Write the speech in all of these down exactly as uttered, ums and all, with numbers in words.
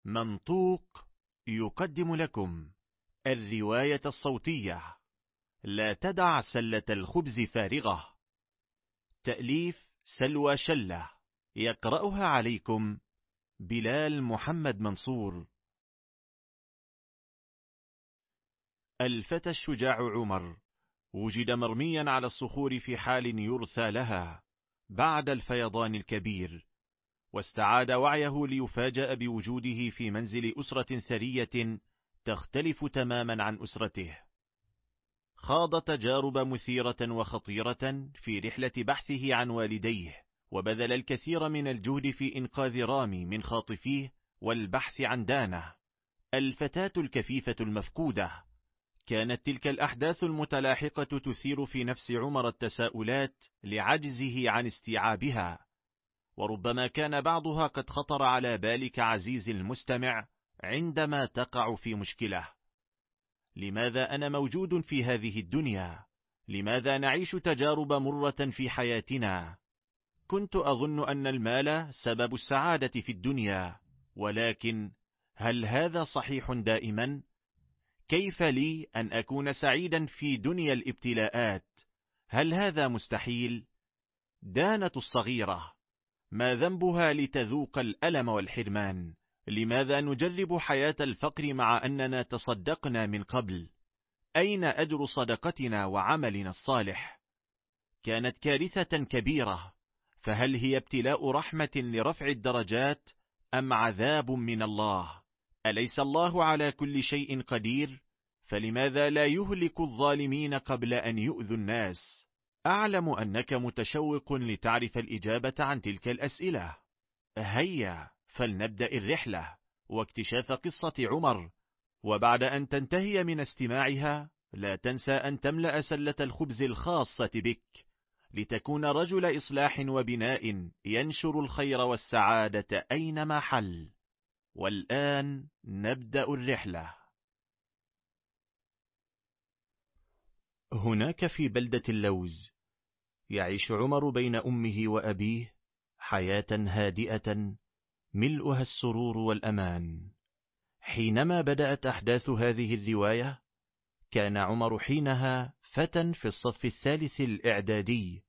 منطوق يقدم لكم الرواية الصوتية لا تدع سلة الخبز فارغة، تأليف سلوى شلة، يقرأها عليكم بلال محمد منصور. الفتى الشجاع عمر وجد مرميا على الصخور في حال يرثى لها بعد الفيضان الكبير، واستعاد وعيه ليفاجأ بوجوده في منزل أسرة ثرية تختلف تماما عن أسرته. خاض تجارب مثيرة وخطيرة في رحلة بحثه عن والديه، وبذل الكثير من الجهد في إنقاذ رامي من خاطفيه والبحث عن دانة الفتاة الكفيفة المفقودة. كانت تلك الأحداث المتلاحقة تثير في نفس عمر التساؤلات لعجزه عن استيعابها، وربما كان بعضها قد خطر على بالك عزيزي المستمع عندما تقع في مشكلة. لماذا أنا موجود في هذه الدنيا؟ لماذا نعيش تجارب مرة في حياتنا؟ كنت أظن أن المال سبب السعادة في الدنيا، ولكن هل هذا صحيح دائما؟ كيف لي أن أكون سعيدا في دنيا الابتلاءات؟ هل هذا مستحيل؟ دانة الصغيرة ما ذنبها لتذوق الألم والحرمان؟ لماذا نجرب حياة الفقر مع أننا تصدقنا من قبل؟ أين أجر صدقتنا وعملنا الصالح؟ كانت كارثة كبيرة، فهل هي ابتلاء رحمة لرفع الدرجات أم عذاب من الله؟ أليس الله على كل شيء قدير؟ فلماذا لا يهلك الظالمين قبل أن يؤذوا الناس؟ أعلم أنك متشوق لتعرف الإجابة عن تلك الأسئلة. هيا فلنبدأ الرحلة واكتشاف قصة عمر، وبعد أن تنتهي من استماعها لا تنسى أن تملأ سلة الخبز الخاصة بك لتكون رجل إصلاح وبناء ينشر الخير والسعادة أينما حل. والآن نبدأ الرحلة. هناك في بلدة اللوز يعيش عمر بين أمه وأبيه حياة هادئة ملؤها السرور والأمان. حينما بدأت أحداث هذه الرواية كان عمر حينها فتى في الصف الثالث الإعدادي،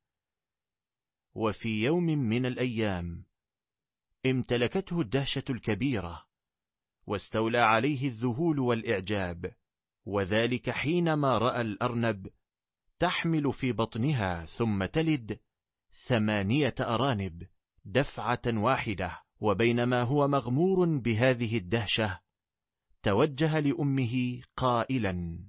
وفي يوم من الأيام امتلكته الدهشة الكبيرة واستولى عليه الذهول والإعجاب، وذلك حينما رأى الأرنب تحمل في بطنها ثم تلد ثمانية أرانب دفعة واحدة. وبينما هو مغمور بهذه الدهشة توجه لأمه قائلا: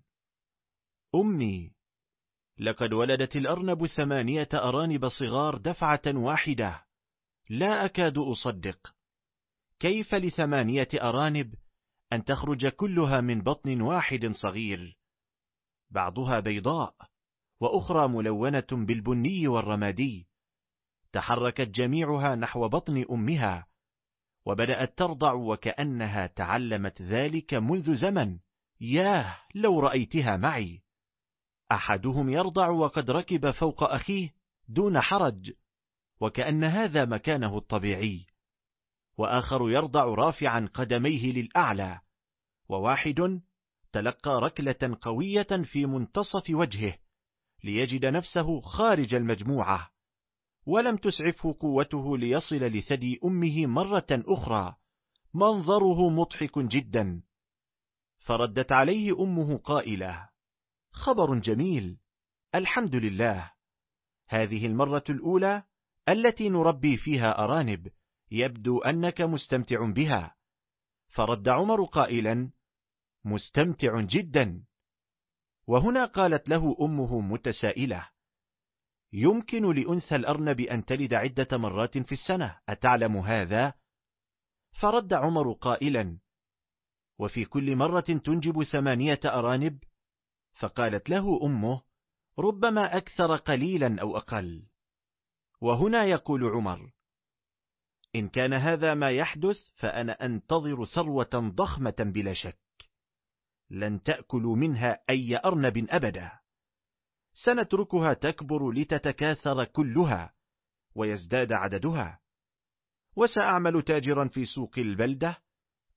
أمي، لقد ولدت الأرنب ثمانية أرانب صغار دفعة واحدة، لا أكاد أصدق. كيف لثمانية أرانب أن تخرج كلها من بطن واحد صغير، بعضها بيضاء وأخرى ملونة بالبني والرمادي؟ تحركت جميعها نحو بطن أمها وبدأت ترضع وكأنها تعلمت ذلك منذ زمن. ياه لو رأيتها معي، أحدهم يرضع وقد ركب فوق أخيه دون حرج وكأن هذا مكانه الطبيعي، وآخر يرضع رافعا قدميه للأعلى، وواحد تلقى ركلة قوية في منتصف وجهه ليجد نفسه خارج المجموعة، ولم تسعفه قوته ليصل لثدي أمه مرة أخرى. منظره مضحك جدا. فردت عليه أمه قائلة: خبر جميل، الحمد لله، هذه المرة الأولى التي نربي فيها أرانب، يبدو أنك مستمتع بها. فرد عمر قائلا: مستمتع جدا. وهنا قالت له أمه متسائلة: يمكن لأنثى الأرنب أن تلد عدة مرات في السنة، أتعلم هذا؟ فرد عمر قائلا: وفي كل مرة تنجب ثمانية أرانب؟ فقالت له أمه: ربما أكثر قليلا أو أقل. وهنا يقول عمر: إن كان هذا ما يحدث فأنا أنتظر ثروة ضخمة بلا شك، لن تأكلوا منها أي أرنب أبدا، سنتركها تكبر لتتكاثر كلها ويزداد عددها، وسأعمل تاجرا في سوق البلدة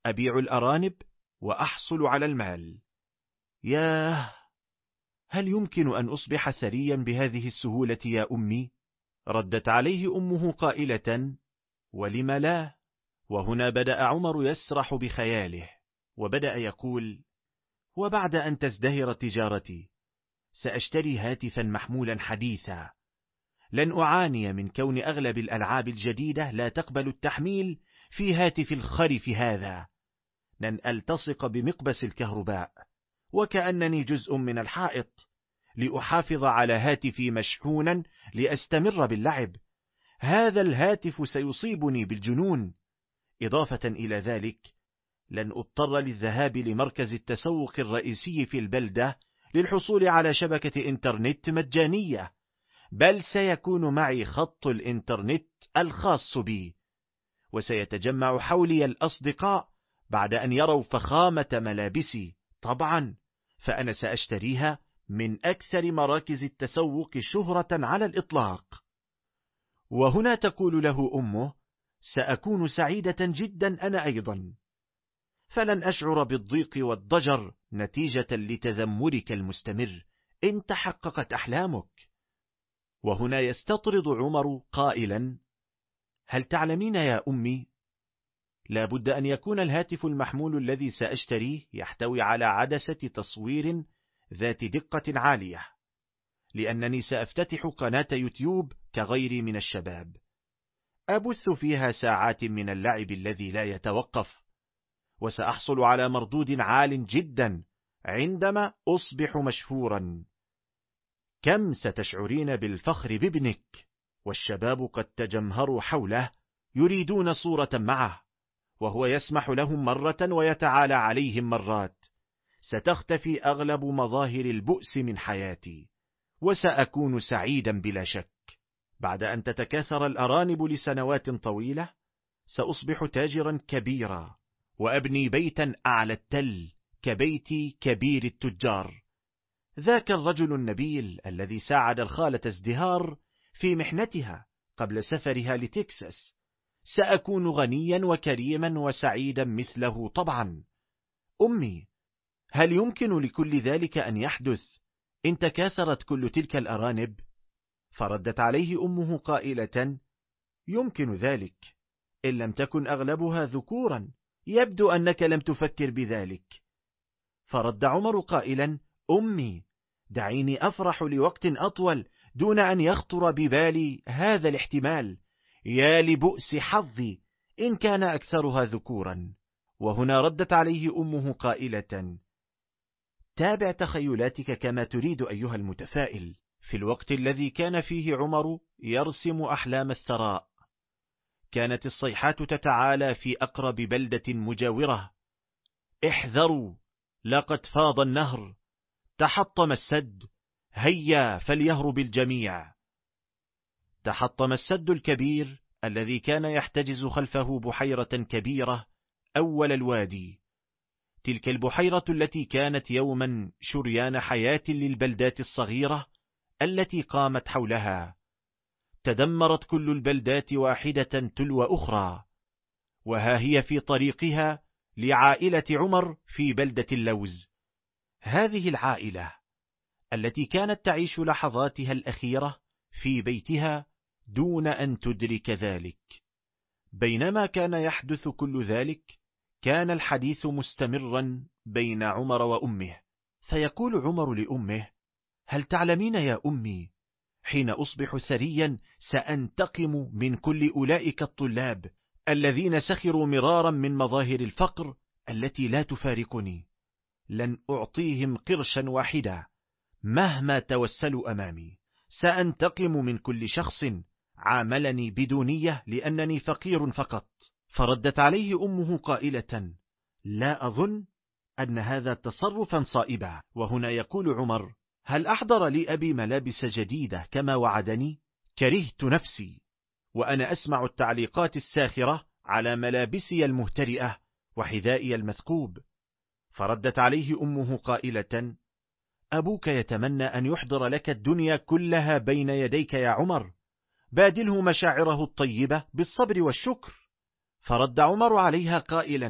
أبيع الأرانب وأحصل على المال. ياه، هل يمكن أن أصبح ثريا بهذه السهولة يا أمي؟ ردت عليه أمه قائلة: ولم لا؟ وهنا بدأ عمر يسرح بخياله، وبدأ يقول: وبعد أن تزدهر تجارتي سأشتري هاتفا محمولا حديثا، لن أعاني من كون أغلب الألعاب الجديدة لا تقبل التحميل في هاتف الخرف هذا، لن ألتصق بمقبس الكهرباء وكأنني جزء من الحائط، لأحافظ على هاتفي مشحونا لأستمر باللعب. هذا الهاتف سيصيبني بالجنون. إضافة إلى ذلك لن أضطر للذهاب لمركز التسوق الرئيسي في البلدة للحصول على شبكة إنترنت مجانية، بل سيكون معي خط الإنترنت الخاص بي، وسيتجمع حولي الأصدقاء بعد أن يروا فخامة ملابسي. طبعا فأنا سأشتريها من أكثر مراكز التسوق شهرة على الإطلاق. وهنا تقول له أمه: سأكون سعيدة جدا أنا أيضا، فلن أشعر بالضيق والضجر نتيجة لتذمرك المستمر، إن تحققت أحلامك. وهنا يستطرد عمر قائلا: هل تعلمين يا أمي، لا بد أن يكون الهاتف المحمول الذي سأشتريه يحتوي على عدسة تصوير ذات دقة عالية، لأنني سأفتتح قناة يوتيوب كغيري من الشباب، أبث فيها ساعات من اللعب الذي لا يتوقف، وسأحصل على مردود عال جدا عندما أصبح مشهورا. كم ستشعرين بالفخر بابنك، والشباب قد تجمهروا حوله يريدون صورة معه، وهو يسمح لهم مرة ويتعالى عليهم مرات. ستختفي أغلب مظاهر البؤس من حياتي، وسأكون سعيدا بلا شك. بعد أن تتكاثر الأرانب لسنوات طويلة سأصبح تاجرا كبيرا، وأبني بيتا أعلى التل كبيت كبير التجار. ذاك الرجل النبيل الذي ساعد الخالة ازدهار في محنتها قبل سفرها لتكساس، سأكون غنيا وكريما وسعيدا مثله طبعا. أمي، هل يمكن لكل ذلك أن يحدث إن تكاثرت كل تلك الأرانب؟ فردت عليه أمه قائلة: يمكن ذلك، إن لم تكن أغلبها ذكورا، يبدو أنك لم تفكر بذلك. فرد عمر قائلا: أمي، دعيني أفرح لوقت أطول دون أن يخطر ببالي هذا الاحتمال. يا لبؤس حظي إن كان أكثرها ذكورا. وهنا ردت عليه أمه قائلة: تابع تخيلاتك كما تريد أيها المتفائل. في الوقت الذي كان فيه عمر يرسم أحلام الثراء، كانت الصيحات تتعالى في أقرب بلدة مجاورة: احذروا، لقد فاض النهر، تحطم السد، هيا فليهرب الجميع. تحطم السد الكبير الذي كان يحتجز خلفه بحيرة كبيرة أول الوادي، تلك البحيرة التي كانت يوما شريان حياة للبلدات الصغيرة التي قامت حولها. تدمرت كل البلدات واحدة تلو أخرى، وها هي في طريقها لعائلة عمر في بلدة اللوز. هذه العائلة التي كانت تعيش لحظاتها الأخيرة في بيتها دون أن تدرك ذلك. بينما كان يحدث كل ذلك، كان الحديث مستمرا بين عمر وأمه، فيقول عمر لأمه: هل تعلمين يا أمي، حين أصبح ثريا سأنتقم من كل أولئك الطلاب الذين سخروا مرارا من مظاهر الفقر التي لا تفارقني. لن أعطيهم قرشا واحدا مهما توسلوا أمامي. سأنتقم من كل شخص عاملني بدونية لأنني فقير فقط. فردت عليه أمه قائلة: لا أظن أن هذا تصرفا صائبا. وهنا يقول عمر: هل أحضر لي أبي ملابس جديدة كما وعدني؟ كرهت نفسي وأنا أسمع التعليقات الساخرة على ملابسي المهترئة وحذائي المثقوب. فردت عليه أمه قائلة: أبوك يتمنى أن يحضر لك الدنيا كلها بين يديك يا عمر، بادله مشاعره الطيبة بالصبر والشكر. فرد عمر عليها قائلا: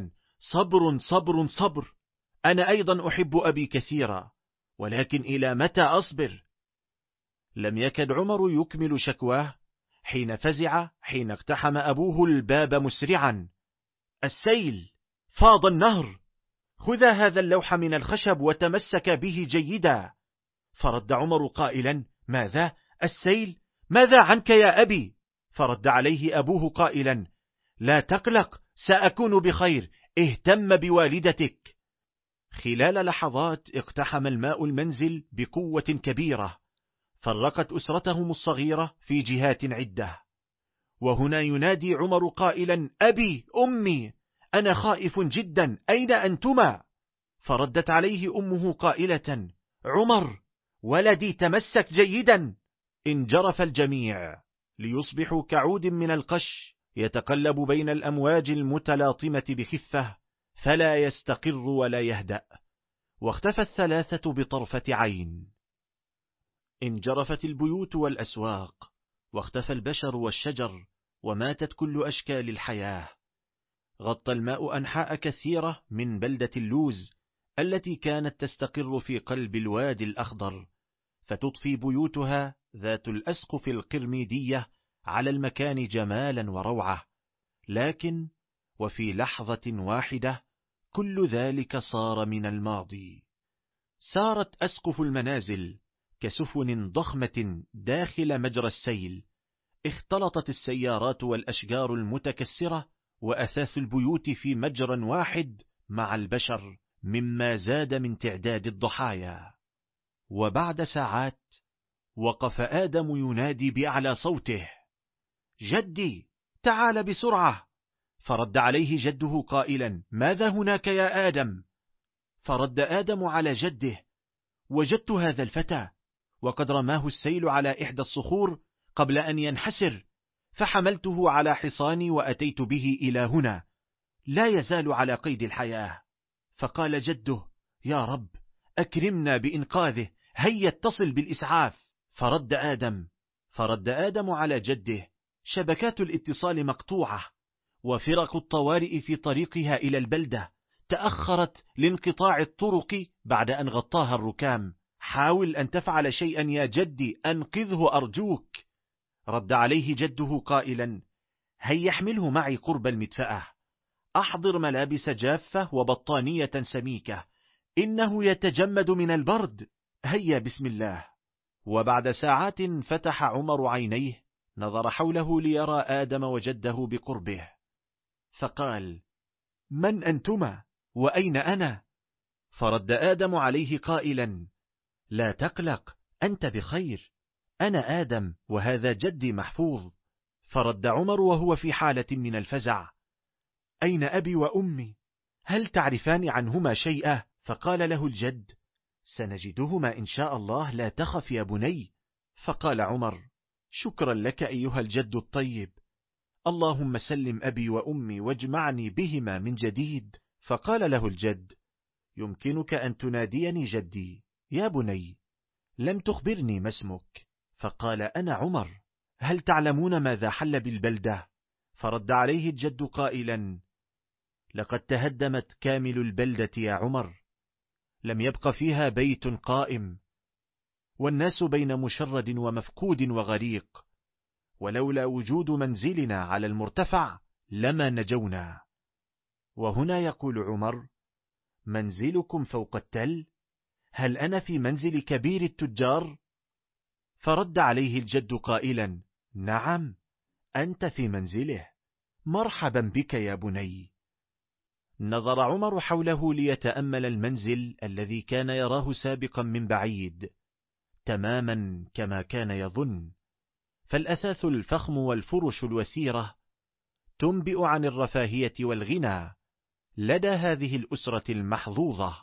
صبر صبر صبر، أنا أيضا أحب أبي كثيرا، ولكن إلى متى أصبر؟ لم يكد عمر يكمل شكواه حين فزع حين اقتحم أبوه الباب مسرعا. السيل، فاض النهر، خذ هذا اللوح من الخشب وتمسك به جيدا. فرد عمر قائلا: ماذا؟ السيل؟ ماذا عنك يا أبي؟ فرد عليه أبوه قائلا: لا تقلق، سأكون بخير، اهتم بوالدتك. خلال لحظات اقتحم الماء المنزل بقوة كبيرة، فرقت أسرتهم الصغيرة في جهات عدة. وهنا ينادي عمر قائلا: أبي، أمي، أنا خائف جدا، أين أنتما؟ فردت عليه أمه قائلة: عمر ولدي، تمسك جيدا. انجرف الجميع ليصبحوا كعود من القش يتقلب بين الأمواج المتلاطمة بخفة، فلا يستقر ولا يهدأ، واختفى الثلاثة بطرفة عين. انجرفت البيوت والأسواق، واختفى البشر والشجر، وماتت كل أشكال الحياة. غطى الماء أنحاء كثيرة من بلدة اللوز التي كانت تستقر في قلب الوادي الأخضر، فتضفي بيوتها ذات الأسقف القرميدية على المكان جمالا وروعة. لكن وفي لحظة واحدة كل ذلك صار من الماضي. سارت أسقف المنازل كسفن ضخمة داخل مجرى السيل، اختلطت السيارات والأشجار المتكسرة وأثاث البيوت في مجرى واحد مع البشر، مما زاد من تعداد الضحايا. وبعد ساعات وقف آدم ينادي بأعلى صوته: جدي، تعال بسرعة. فرد عليه جده قائلا: ماذا هناك يا آدم؟ فرد آدم على جده: وجدت هذا الفتى، وقد رماه السيل على إحدى الصخور قبل أن ينحسر، فحملته على حصاني وأتيت به إلى هنا، لا يزال على قيد الحياة. فقال جده: يا رب، أكرمنا بإنقاذه، هيا اتصل بالإسعاف. فرد آدم فرد آدم على جده: شبكات الاتصال مقطوعة، وفرق الطوارئ في طريقها إلى البلدة تأخرت لانقطاع الطرق بعد أن غطاها الركام، حاول أن تفعل شيئا يا جدي، أنقذه أرجوك. رد عليه جده قائلا: هيا احمله معي قرب المدفأة، أحضر ملابس جافة وبطانية سميكة، إنه يتجمد من البرد، هيا بسم الله. وبعد ساعات فتح عمر عينيه، نظر حوله ليرى آدم وجده بقربه، فقال: من أنتما؟ وأين أنا؟ فرد آدم عليه قائلا: لا تقلق، أنت بخير، أنا آدم وهذا جدي محفوظ. فرد عمر وهو في حالة من الفزع: أين أبي وأمي؟ هل تعرفان عنهما شيئا؟ فقال له الجد: سنجدهما إن شاء الله، لا تخف يا بني. فقال عمر: شكرا لك أيها الجد الطيب، اللهم سلم أبي وأمي واجمعني بهما من جديد. فقال له الجد: يمكنك أن تناديني جدي يا بني، لم تخبرني ما اسمك. فقال: أنا عمر. هل تعلمون ماذا حل بالبلدة؟ فرد عليه الجد قائلا: لقد تهدمت كامل البلدة يا عمر، لم يبق فيها بيت قائم، والناس بين مشرد ومفقود وغريق، ولولا وجود منزلنا على المرتفع لما نجونا. وهنا يقول عمر: منزلكم فوق التل؟ هل أنا في منزل كبير التجار؟ فرد عليه الجد قائلا: نعم، أنت في منزله، مرحبا بك يا بني. نظر عمر حوله ليتأمل المنزل الذي كان يراه سابقا من بعيد، تماما كما كان يظن، فالأثاث الفخم والفرش الوثيرة تنبئ عن الرفاهية والغنى لدى هذه الأسرة المحظوظة.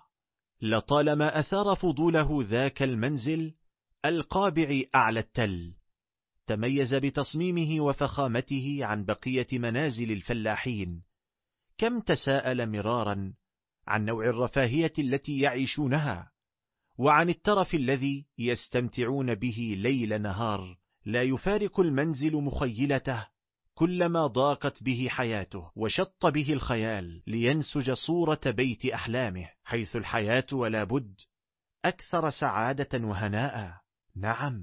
لطالما أثار فضوله ذاك المنزل القابع أعلى التل، تميز بتصميمه وفخامته عن بقية منازل الفلاحين. كم تساءل مرارا عن نوع الرفاهية التي يعيشونها، وعن الترف الذي يستمتعون به ليل نهار، لا يفارق المنزل مخيلته كلما ضاقت به حياته وشط به الخيال لينسج صورة بيت أحلامه، حيث الحياة ولا بد أكثر سعادة وهناء. نعم،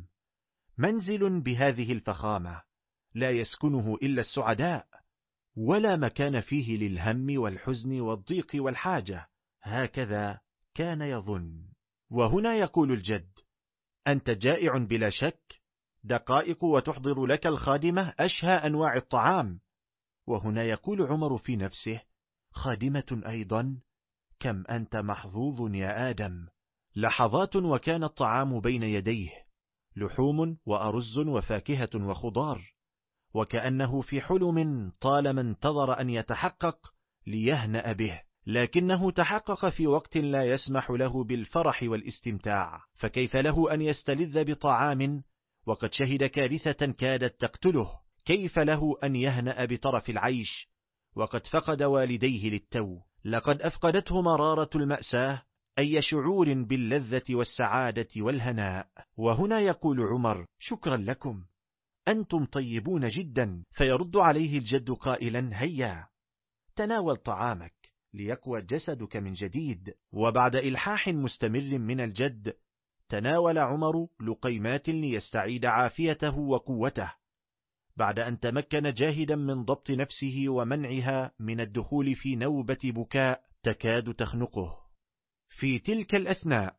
منزل بهذه الفخامة لا يسكنه إلا السعداء، ولا مكان فيه للهم والحزن والضيق والحاجة، هكذا كان يظن. وهنا يقول الجد: أنت جائع بلا شك، دقائق وتحضر لك الخادمة أشهى أنواع الطعام. وهنا يقول عمر في نفسه: خادمة أيضا، كم أنت محظوظ يا آدم. لحظات وكان الطعام بين يديه، لحوم وأرز وفاكهة وخضار، وكأنه في حلم طالما انتظر أن يتحقق ليهنأ به، لكنه تحقق في وقت لا يسمح له بالفرح والاستمتاع. فكيف له أن يستلذ بطعام وقد شهد كارثة كادت تقتله؟ كيف له أن يهنأ بطرف العيش وقد فقد والديه للتو؟ لقد أفقدته مرارة المأساة أي شعور باللذة والسعادة والهناء. وهنا يقول عمر: شكرا لكم، أنتم طيبون جدا. فيرد عليه الجد قائلا: هيا تناول طعامك ليقوى جسدك من جديد. وبعد إلحاح مستمر من الجد تناول عمر لقيمات ليستعيد عافيته وقوته، بعد أن تمكن جاهدا من ضبط نفسه ومنعها من الدخول في نوبة بكاء تكاد تخنقه. في تلك الأثناء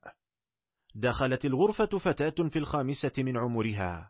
دخلت الغرفة فتاة في الخامسة من عمرها،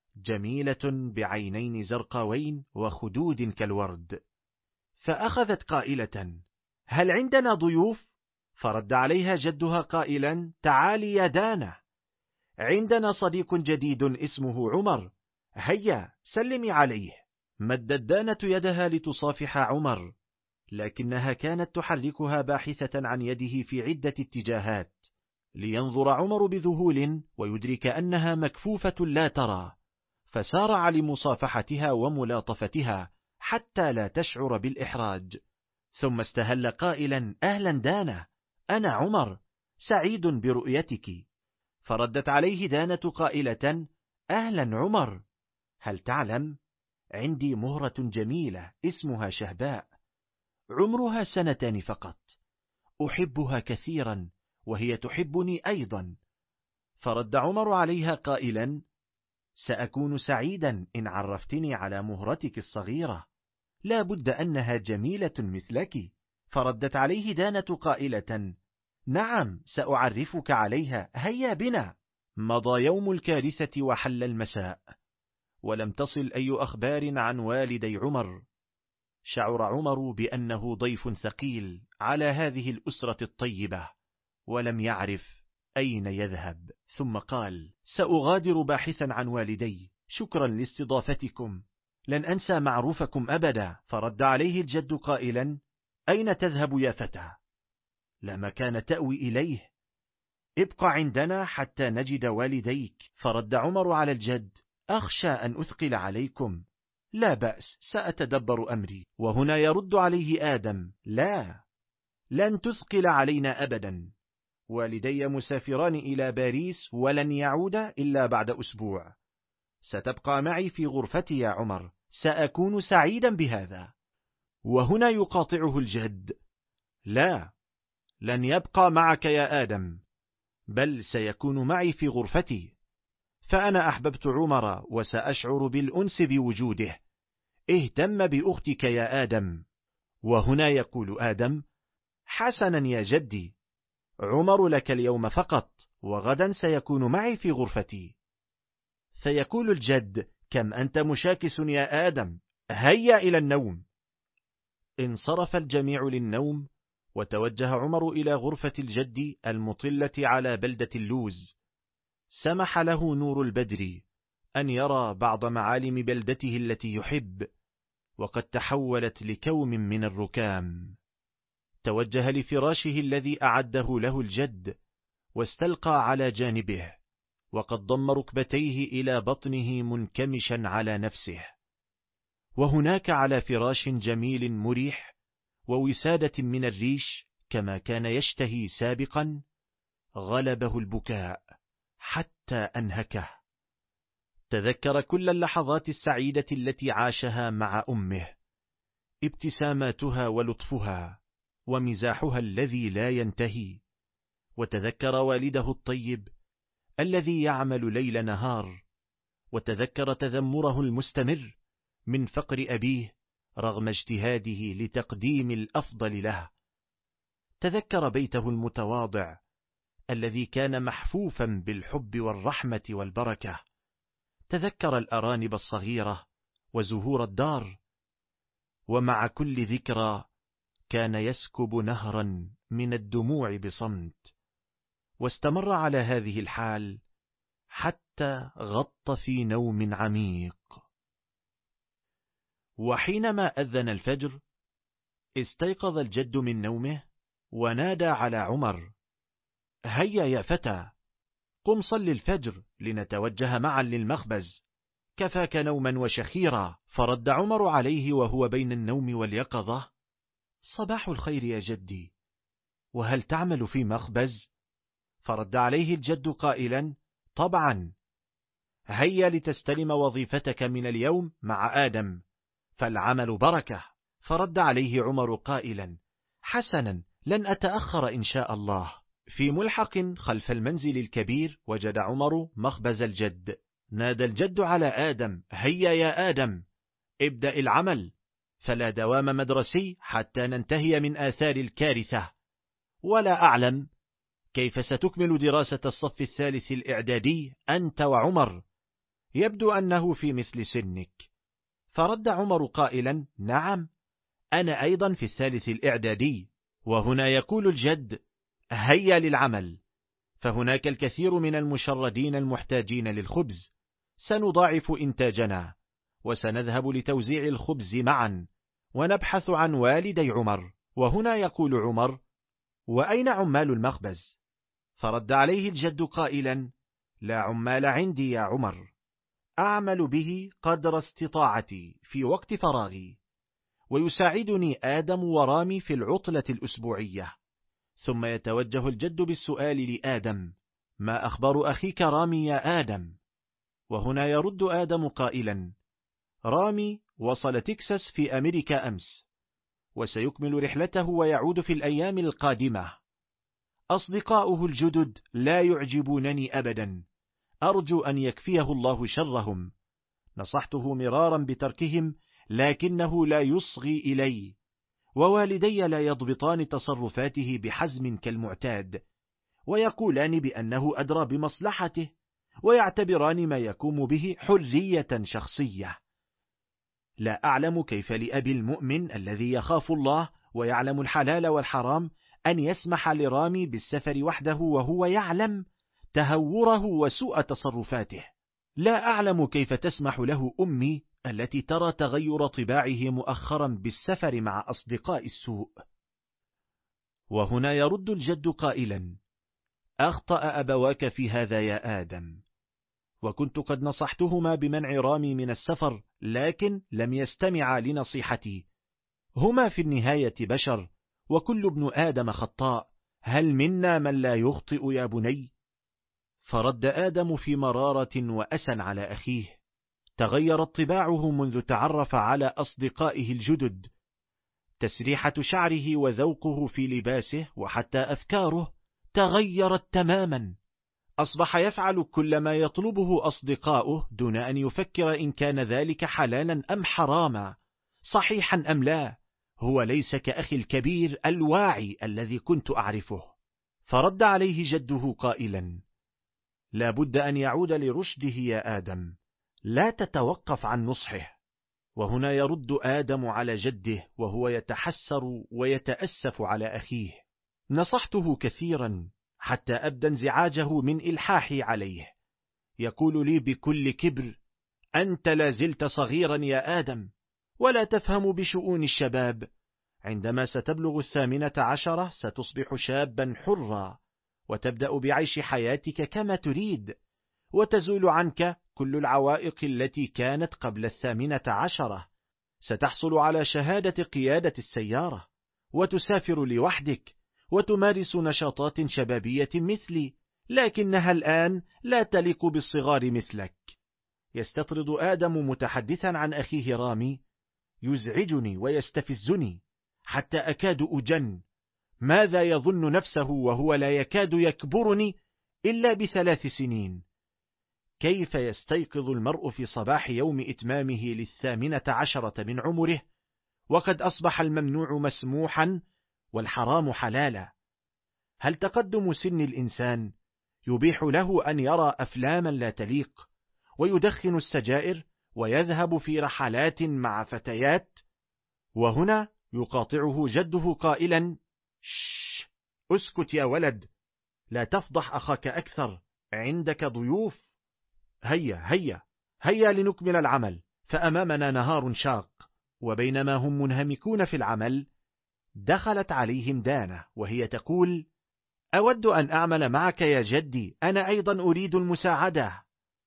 جميلة بعينين زرقاوين وخدود كالورد، فأخذت قائلة: هل عندنا ضيوف؟ فرد عليها جدها قائلا: تعالي يا دانة، عندنا صديق جديد اسمه عمر، هيا سلمي عليه. مدت دانة يدها لتصافح عمر، لكنها كانت تحركها باحثة عن يده في عدة اتجاهات، لينظر عمر بذهول ويدرك أنها مكفوفة لا ترى، فسارع لمصافحتها وملاطفتها حتى لا تشعر بالإحراج، ثم استهل قائلا: أهلا دانة، أنا عمر، سعيد برؤيتك. فردت عليه دانة قائلة: أهلا عمر، هل تعلم عندي مهرة جميلة اسمها شهباء، عمرها سنتان فقط، أحبها كثيرا وهي تحبني أيضا. فرد عمر عليها قائلا: سأكون سعيدا إن عرفتني على مهرتك الصغيرة، لا بد أنها جميلة مثلك. فردت عليه دانة قائلة: نعم سأعرفك عليها، هيا بنا. مضى يوم الكارثة وحل المساء، ولم تصل أي أخبار عن والدي عمر. شعر عمر بأنه ضيف ثقيل على هذه الأسرة الطيبة، ولم يعرف أين يذهب، ثم قال: سأغادر باحثا عن والدي، شكرا لاستضافتكم، لن أنسى معروفكم أبدا. فرد عليه الجد قائلا: أين تذهب يا فتى؟ لا مكان تأوي إليه، ابق عندنا حتى نجد والديك. فرد عمر على الجد: أخشى أن أثقل عليكم، لا بأس سأتدبر أمري. وهنا يرد عليه آدم: لا، لن تثقل علينا أبدا، والدي مسافران إلى باريس ولن يعودا إلا بعد أسبوع، ستبقى معي في غرفتي يا عمر، سأكون سعيدا بهذا. وهنا يقاطعه الجد: لا، لن يبقى معك يا آدم، بل سيكون معي في غرفتي، فأنا أحببت عمر وسأشعر بالأنس بوجوده، اهتم بأختك يا آدم. وهنا يقول آدم: حسنا يا جدي، عمر لك اليوم فقط، وغدا سيكون معي في غرفتي. فيقول الجد: كم أنت مشاكس يا آدم، هيا إلى النوم. انصرف الجميع للنوم، وتوجه عمر إلى غرفة الجد المطلة على بلدة اللوز. سمح له نور البدر أن يرى بعض معالم بلدته التي يحب، وقد تحولت لكوم من الركام. توجه لفراشه الذي أعده له الجد، واستلقى على جانبه، وقد ضم ركبتيه إلى بطنه منكمشا على نفسه. وهناك على فراش جميل مريح ووسادة من الريش كما كان يشتهي سابقا، غلبه البكاء حتى أنهكه. تذكر كل اللحظات السعيدة التي عاشها مع أمه، ابتساماتها ولطفها ومزاحها الذي لا ينتهي، وتذكر والده الطيب الذي يعمل ليل نهار، وتذكر تذمره المستمر من فقر أبيه رغم اجتهاده لتقديم الأفضل له. تذكر بيته المتواضع الذي كان محفوفا بالحب والرحمة والبركة. تذكر الأرانب الصغيرة وزهور الدار، ومع كل ذكرى كان يسكب نهرا من الدموع بصمت، واستمر على هذه الحال حتى غط في نوم عميق. وحينما أذن الفجر استيقظ الجد من نومه ونادى على عمر: هيا يا فتى، قم صل الفجر لنتوجه معا للمخبز، كفاك نوما وشخيرا. فرد عمر عليه وهو بين النوم واليقظة: صباح الخير يا جدي، وهل تعمل في مخبز؟ فرد عليه الجد قائلا: طبعا، هيا لتستلم وظيفتك من اليوم مع آدم، فالعمل بركة. فرد عليه عمر قائلا: حسنا، لن أتأخر إن شاء الله. في ملحق خلف المنزل الكبير وجد عمر مخبز الجد. نادى الجد على آدم: هيا يا آدم، ابدأ العمل، فلا دوام مدرسي حتى ننتهي من آثار الكارثة. ولا أعلم كيف ستكمل دراسة الصف الثالث الإعدادي أنت وعمر، يبدو أنه في مثل سنك. فرد عمر قائلا: نعم، أنا أيضا في الثالث الإعدادي. وهنا يقول الجد: هيا للعمل، فهناك الكثير من المشردين المحتاجين للخبز، سنضاعف إنتاجنا، وسنذهب لتوزيع الخبز معا، ونبحث عن والدي عمر. وهنا يقول عمر: وأين عمال المخبز؟ فرد عليه الجد قائلا: لا عمال عندي يا عمر، أعمل به قدر استطاعتي في وقت فراغي، ويساعدني آدم ورامي في العطلة الأسبوعية. ثم يتوجه الجد بالسؤال لآدم: ما أخبار أخيك رامي يا آدم؟ وهنا يرد آدم قائلا: رامي وصل تكساس في أمريكا أمس، وسيكمل رحلته ويعود في الأيام القادمة. أصدقاؤه الجدد لا يعجبونني أبدا، أرجو أن يكفيه الله شرهم. نصحته مرارا بتركهم، لكنه لا يصغي إلي، ووالدي لا يضبطان تصرفاته بحزم كالمعتاد، ويقولان بأنه أدرى بمصلحته، ويعتبران ما يقوم به حرية شخصية. لا أعلم كيف لأبي المؤمن الذي يخاف الله ويعلم الحلال والحرام أن يسمح لرامي بالسفر وحده وهو يعلم تهوره وسوء تصرفاته. لا أعلم كيف تسمح له أمي التي ترى تغير طباعه مؤخرا بالسفر مع أصدقاء السوء. وهنا يرد الجد قائلا: أخطأ أبواك في هذا يا آدم، وكنت قد نصحتهما بمنع رامي من السفر، لكن لم يستمعا لنصيحتي. هما في النهاية بشر، وكل ابن آدم خطاء، هل منا من لا يخطئ يا بني؟ فرد آدم في مرارة وأسى على أخيه. تغيرت طباعه منذ تعرف على أصدقائه الجدد، تسريحة شعره وذوقه في لباسه وحتى أفكاره تغيرت تماما. أصبح يفعل كل ما يطلبه أصدقاؤه دون أن يفكر إن كان ذلك حلالا أم حراما، صحيحا أم لا. هو ليس كأخي الكبير الواعي الذي كنت أعرفه. فرد عليه جده قائلا: لا بد أن يعود لرشده يا آدم، لا تتوقف عن نصحه. وهنا يرد آدم على جده وهو يتحسر ويتأسف على أخيه: نصحته كثيرا حتى أبدى انزعاجه من إلحاحي عليه، يقول لي بكل كبر: أنت لا زلت صغيرا يا آدم، ولا تفهم بشؤون الشباب، عندما ستبلغ الثامنة عشرة ستصبح شابا حرا، وتبدأ بعيش حياتك كما تريد، وتزول عنك كل العوائق التي كانت قبل الثامنة عشرة. ستحصل على شهادة قيادة السيارة، وتسافر لوحدك، وتمارس نشاطات شبابية مثلي، لكنها الآن لا تليق بالصغار مثلك. يستطرد آدم متحدثا عن أخيه رامي: يزعجني ويستفزني حتى أكاد أجن. ماذا يظن نفسه وهو لا يكاد يكبرني إلا بثلاث سنين؟ كيف يستيقظ المرء في صباح يوم إتمامه للثامنة عشرة من عمره وقد أصبح الممنوع مسموحا والحرام حلالا؟ هل تقدم سن الإنسان يبيح له أن يرى أفلاما لا تليق ويدخن السجائر ويذهب في رحلات مع فتيات؟ وهنا يقاطعه جده قائلا: شش، اسكت يا ولد، لا تفضح أخاك أكثر، عندك ضيوف. هيا هيا هيا لنكمل العمل، فأمامنا نهار شاق. وبينما هم منهمكون في العمل دخلت عليهم دانة وهي تقول: أود أن أعمل معك يا جدي، أنا أيضا أريد المساعدة.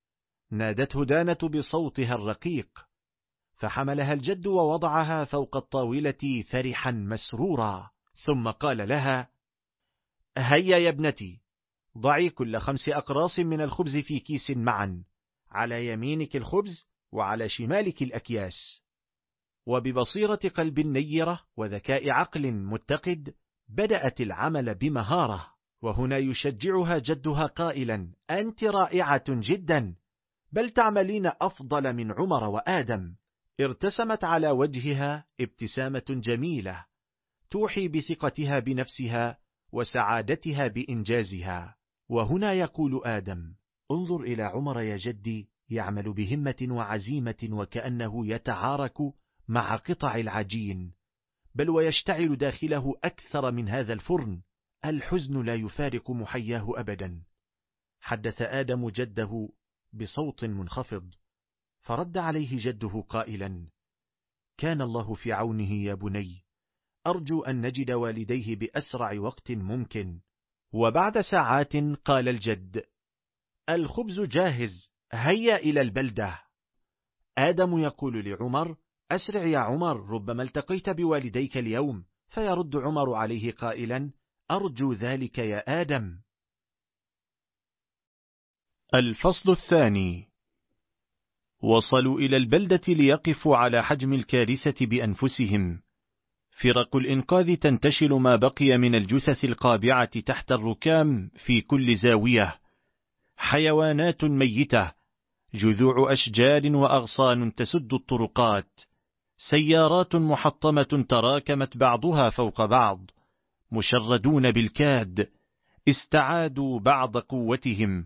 نادته دانة بصوتها الرقيق، فحملها الجد ووضعها فوق الطاولة فرحا مسرورا، ثم قال لها: هيا يا ابنتي، ضعي كل خمس أقراص من الخبز في كيس معا، على يمينك الخبز وعلى شمالك الأكياس. وببصيرة قلب نيرة وذكاء عقل متقد بدأت العمل بمهارة. وهنا يشجعها جدها قائلا: أنت رائعة جدا، بل تعملين أفضل من عمر وآدم. ارتسمت على وجهها ابتسامة جميلة توحي بثقتها بنفسها وسعادتها بإنجازها. وهنا يقول آدم: انظر إلى عمر يا جدي، يعمل بهمة وعزيمة وكأنه يتعارك مع قطع العجين، بل ويشتعل داخله أكثر من هذا الفرن. الحزن لا يفارق محياه أبدا. حدث آدم جده بصوت منخفض، فرد عليه جده قائلا: كان الله في عونه يا بني، أرجو أن نجد والديه بأسرع وقت ممكن. وبعد ساعات قال الجد: الخبز جاهز، هيا إلى البلدة. آدم يقول لعمر: أسرع يا عمر، ربما التقيت بوالديك اليوم. فيرد عمر عليه قائلا: أرجو ذلك يا آدم. الفصل الثاني. وصلوا إلى البلدة ليقفوا على حجم الكارثة بأنفسهم. فرق الإنقاذ تنتشل ما بقي من الجثث القابعة تحت الركام في كل زاوية، حيوانات ميتة، جذوع أشجار وأغصان تسد الطرقات، سيارات محطمة تراكمت بعضها فوق بعض، مشردون بالكاد استعادوا بعض قوتهم،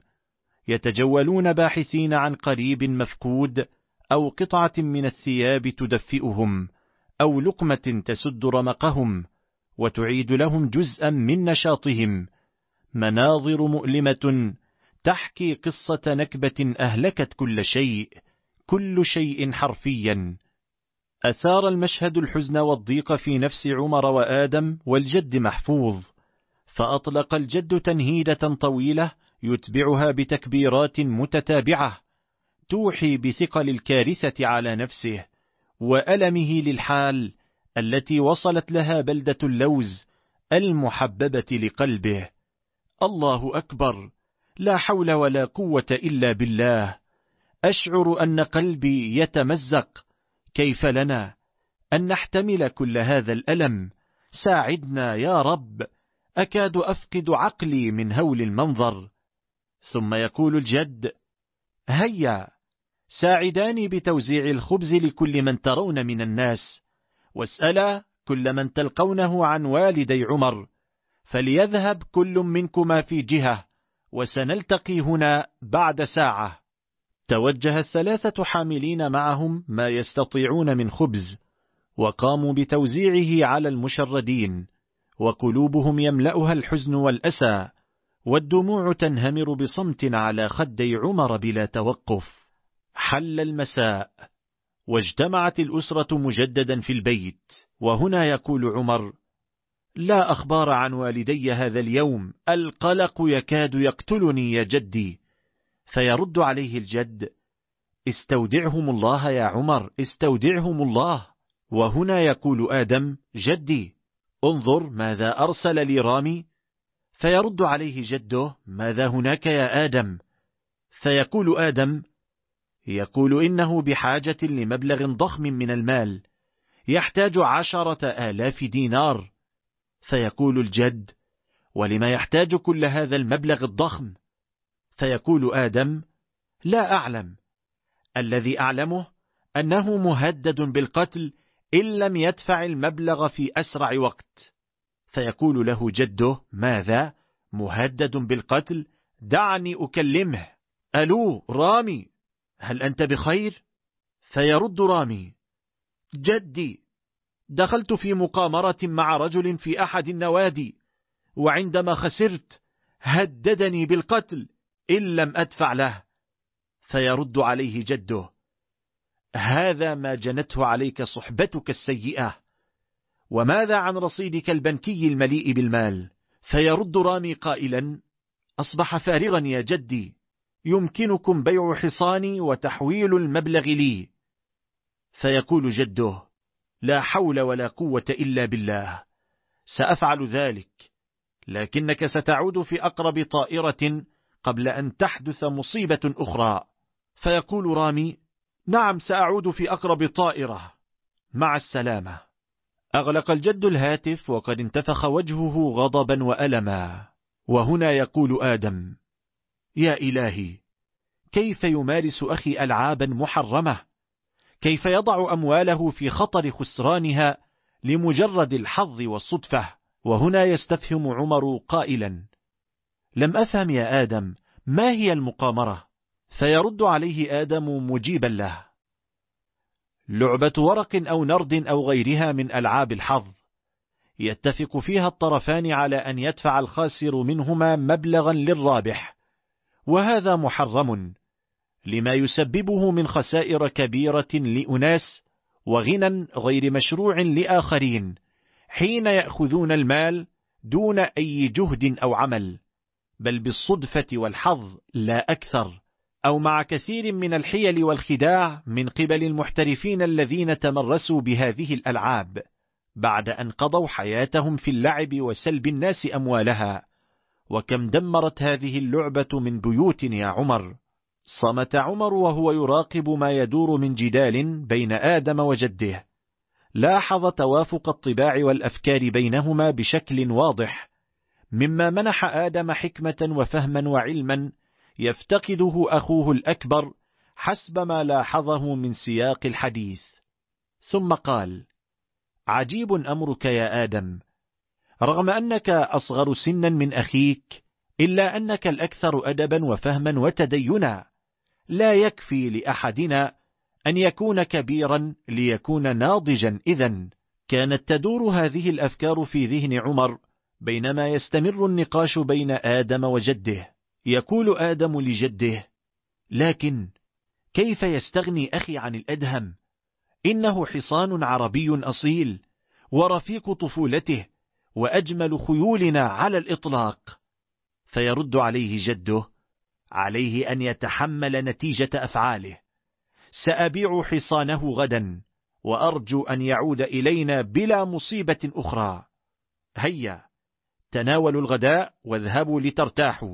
يتجولون باحثين عن قريب مفقود أو قطعة من الثياب تدفئهم أو لقمة تسد رمقهم وتعيد لهم جزءا من نشاطهم. مناظر مؤلمة تحكي قصة نكبة أهلكت كل شيء، كل شيء حرفيا. أثار المشهد الحزن والضيق في نفس عمر وآدم والجد محفوظ، فأطلق الجد تنهيدة طويلة يتبعها بتكبيرات متتابعة توحي بثقل الكارثة على نفسه وألمه للحال التي وصلت لها بلدة اللوز المحببة لقلبه. الله أكبر، لا حول ولا قوة إلا بالله. أشعر أن قلبي يتمزق. كيف لنا أن نحتمل كل هذا الألم؟ ساعدنا يا رب، أكاد أفقد عقلي من هول المنظر. ثم يقول الجد: هيا ساعداني بتوزيع الخبز لكل من ترون من الناس، واسألا كل من تلقونه عن والدي عمر، فليذهب كل منكما في جهة، وسنلتقي هنا بعد ساعة. توجه الثلاثة حاملين معهم ما يستطيعون من خبز، وقاموا بتوزيعه على المشردين، وقلوبهم يملأها الحزن والأسى، والدموع تنهمر بصمت على خدي عمر بلا توقف. حل المساء، واجتمعت الأسرة مجددا في البيت. وهنا يقول عمر: لا أخبار عن والدي هذا اليوم، القلق يكاد يقتلني يا جدي. فيرد عليه الجد: استودعهم الله يا عمر، استودعهم الله. وهنا يقول آدم: جدي انظر ماذا أرسل لي رامي. فيرد عليه جده: ماذا هناك يا آدم؟ فيقول آدم: يقول إنه بحاجة لمبلغ ضخم من المال، يحتاج عشرة آلاف دينار. فيقول الجد: ولما يحتاج كل هذا المبلغ الضخم؟ فيقول آدم: لا أعلم، الذي أعلمه أنه مهدد بالقتل إن لم يدفع المبلغ في أسرع وقت. فيقول له جده: ماذا؟ مهدد بالقتل؟ دعني أكلمه. ألو رامي، هل أنت بخير؟ فيرد رامي: جدي، دخلت في مقامرة مع رجل في أحد النوادي، وعندما خسرت هددني بالقتل إن لم أدفع له. فيرد عليه جده: هذا ما جنته عليك صحبتك السيئة، وماذا عن رصيدك البنكي المليء بالمال؟ فيرد رامي قائلا: أصبح فارغا يا جدي، يمكنكم بيع حصاني وتحويل المبلغ لي. فيقول جده: لا حول ولا قوة إلا بالله، سأفعل ذلك، لكنك ستعود في أقرب طائرة قبل أن تحدث مصيبة أخرى. فيقول رامي: نعم، سأعود في أقرب طائرة، مع السلامة. أغلق الجد الهاتف وقد انتفخ وجهه غضبا وألما. وهنا يقول آدم: يا إلهي، كيف يمارس أخي ألعابا محرمة؟ كيف يضع أمواله في خطر خسرانها لمجرد الحظ والصدفة؟ وهنا يستفهم عمر قائلا: لم أفهم يا آدم، ما هي المقامرة؟ فيرد عليه آدم مجيبا له: لعبة ورق أو نرد أو غيرها من ألعاب الحظ، يتفق فيها الطرفان على أن يدفع الخاسر منهما مبلغا للرابح، وهذا محرم لما يسببه من خسائر كبيرة لأناس وغنى غير مشروع لآخرين حين يأخذون المال دون أي جهد أو عمل، بل بالصدفة والحظ لا أكثر، أو مع كثير من الحيل والخداع من قبل المحترفين الذين تمرسوا بهذه الألعاب بعد أن قضوا حياتهم في اللعب وسلب الناس أموالها. وكم دمرت هذه اللعبة من بيوت يا عمر. صمت عمر وهو يراقب ما يدور من جدال بين آدم وجده. لاحظ توافق الطباع والأفكار بينهما بشكل واضح، مما منح آدم حكمة وفهما وعلما يفتقده أخوه الأكبر حسب ما لاحظه من سياق الحديث. ثم قال: عجيب أمرك يا آدم، رغم أنك أصغر سنا من أخيك إلا أنك الأكثر أدبا وفهما وتدينا. لا يكفي لأحدنا أن يكون كبيرا ليكون ناضجا. إذن كانت تدور هذه الأفكار في ذهن عمر بينما يستمر النقاش بين آدم وجده. يقول آدم لجده: لكن كيف يستغني أخي عن الأدهم؟ إنه حصان عربي أصيل ورفيق طفولته وأجمل خيولنا على الإطلاق. فيرد عليه جده: عليه أن يتحمل نتيجة أفعاله. سأبيع حصانه غدا، وأرجو أن يعود إلينا بلا مصيبة أخرى. هيا تناولوا الغداء واذهبوا لترتاحوا،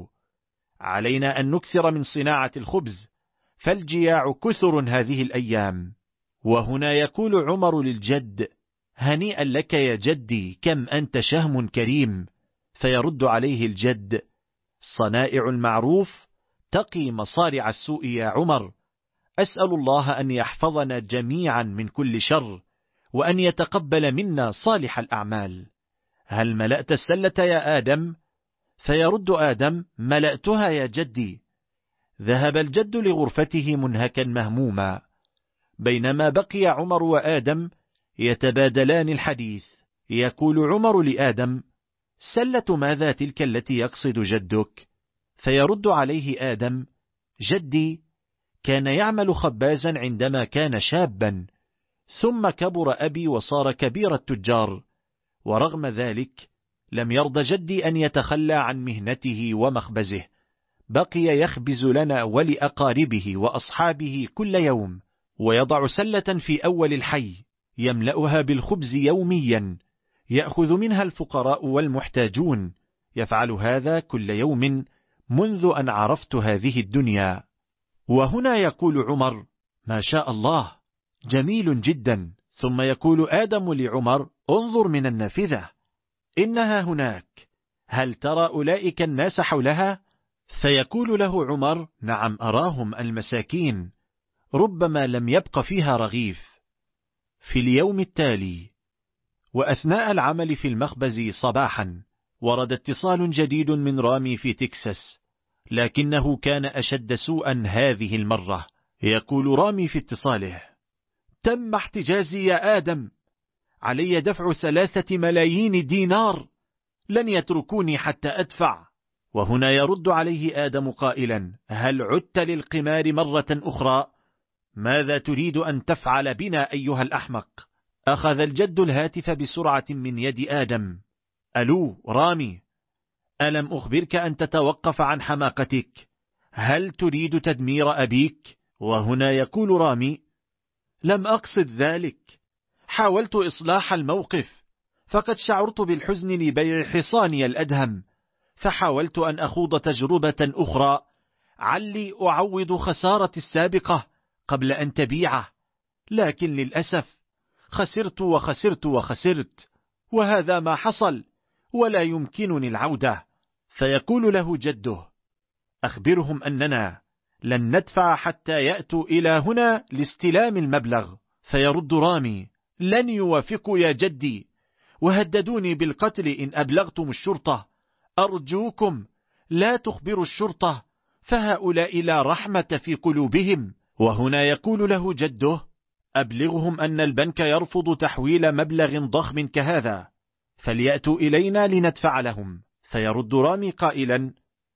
علينا أن نكثر من صناعة الخبز، فالجياع كثر هذه الأيام. وهنا يقول عمر للجد: هنيئا لك يا جدي، كم أنت شهم كريم. فيرد عليه الجد: صنائع المعروف تقي مصارع السوء يا عمر، أسأل الله أن يحفظنا جميعا من كل شر، وأن يتقبل منا صالح الأعمال. هل ملأت السلة يا آدم؟ فيرد آدم: ملأتها يا جدي. ذهب الجد لغرفته منهكا مهموما، بينما بقي عمر وآدم يتبادلان الحديث. يقول عمر لآدم: سلة ماذا تلك التي يقصد جدك؟ فيرد عليه آدم: جدي كان يعمل خبازا عندما كان شابا، ثم كبر أبي وصار كبير التجار، ورغم ذلك لم يرضى جدي أن يتخلى عن مهنته ومخبزه، بقي يخبز لنا ولأقاربه وأصحابه كل يوم، ويضع سلة في أول الحي يملأها بالخبز يوميا، يأخذ منها الفقراء والمحتاجون. يفعل هذا كل يوم منذ أن عرفت هذه الدنيا. وهنا يقول عمر: ما شاء الله، جميل جدا. ثم يقول آدم لعمر: انظر من النافذة، إنها هناك، هل ترى أولئك الناس حولها؟ فيقول له عمر: نعم أراهم، المساكين، ربما لم يبق فيها رغيف. في اليوم التالي وأثناء العمل في المخبز صباحا، ورد اتصال جديد من رامي في تكساس، لكنه كان أشد سوءا هذه المرة. يقول رامي في اتصاله: تم احتجازي يا آدم، علي دفع ثلاثة ملايين دينار، لن يتركوني حتى أدفع. وهنا يرد عليه آدم قائلا: هل عدت للقمار مرة أخرى؟ ماذا تريد أن تفعل بنا أيها الأحمق؟ أخذ الجد الهاتف بسرعة من يد آدم: ألو رامي، ألم أخبرك أن تتوقف عن حماقتك؟ هل تريد تدمير أبيك؟ وهنا يقول رامي: لم أقصد ذلك، حاولت إصلاح الموقف، فقد شعرت بالحزن لبيع حصاني الأدهم، فحاولت أن أخوض تجربة أخرى علي أعوض خسارتي السابقة قبل أن تبيعه، لكن للأسف خسرت وخسرت وخسرت، وهذا ما حصل، ولا يمكنني العودة. فيقول له جده: أخبرهم أننا لن ندفع حتى يأتوا إلى هنا لاستلام المبلغ. فيرد رامي: لن يوافقوا يا جدي، وهددوني بالقتل إن أبلغتم الشرطة، أرجوكم لا تخبروا الشرطة، فهؤلاء لا رحمة في قلوبهم. وهنا يقول له جده: أبلغهم أن البنك يرفض تحويل مبلغ ضخم كهذا، فليأتوا إلينا لندفع لهم. فيرد رامي قائلا: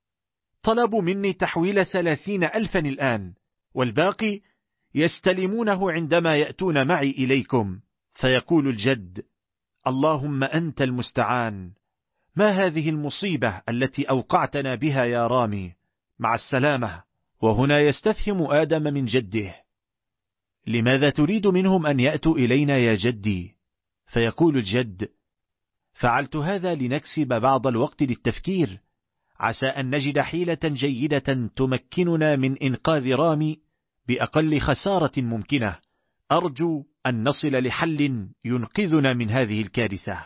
طلبوا مني تحويل ثلاثين ألفا الآن، والباقي يستلمونه عندما يأتون معي إليكم. فيقول الجد: اللهم أنت المستعان، ما هذه المصيبة التي أوقعتنا بها يا رامي، مع السلامة. وهنا يستفهم آدم من جده: لماذا تريد منهم أن يأتوا إلينا يا جدي؟ فيقول الجد: فعلت هذا لنكسب بعض الوقت للتفكير، عسى أن نجد حيلة جيدة تمكننا من إنقاذ رامي بأقل خسارة ممكنة. أرجو أن نصل لحل ينقذنا من هذه الكارثة.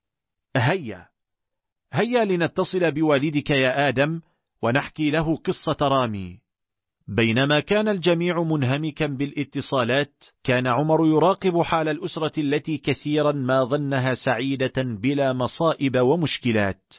هيا هيا لنتصل بوالدك يا آدم ونحكي له قصة رامي. بينما كان الجميع منهمكا بالاتصالات، كان عمر يراقب حال الأسرة التي كثيرا ما ظنها سعيدة بلا مصائب ومشكلات.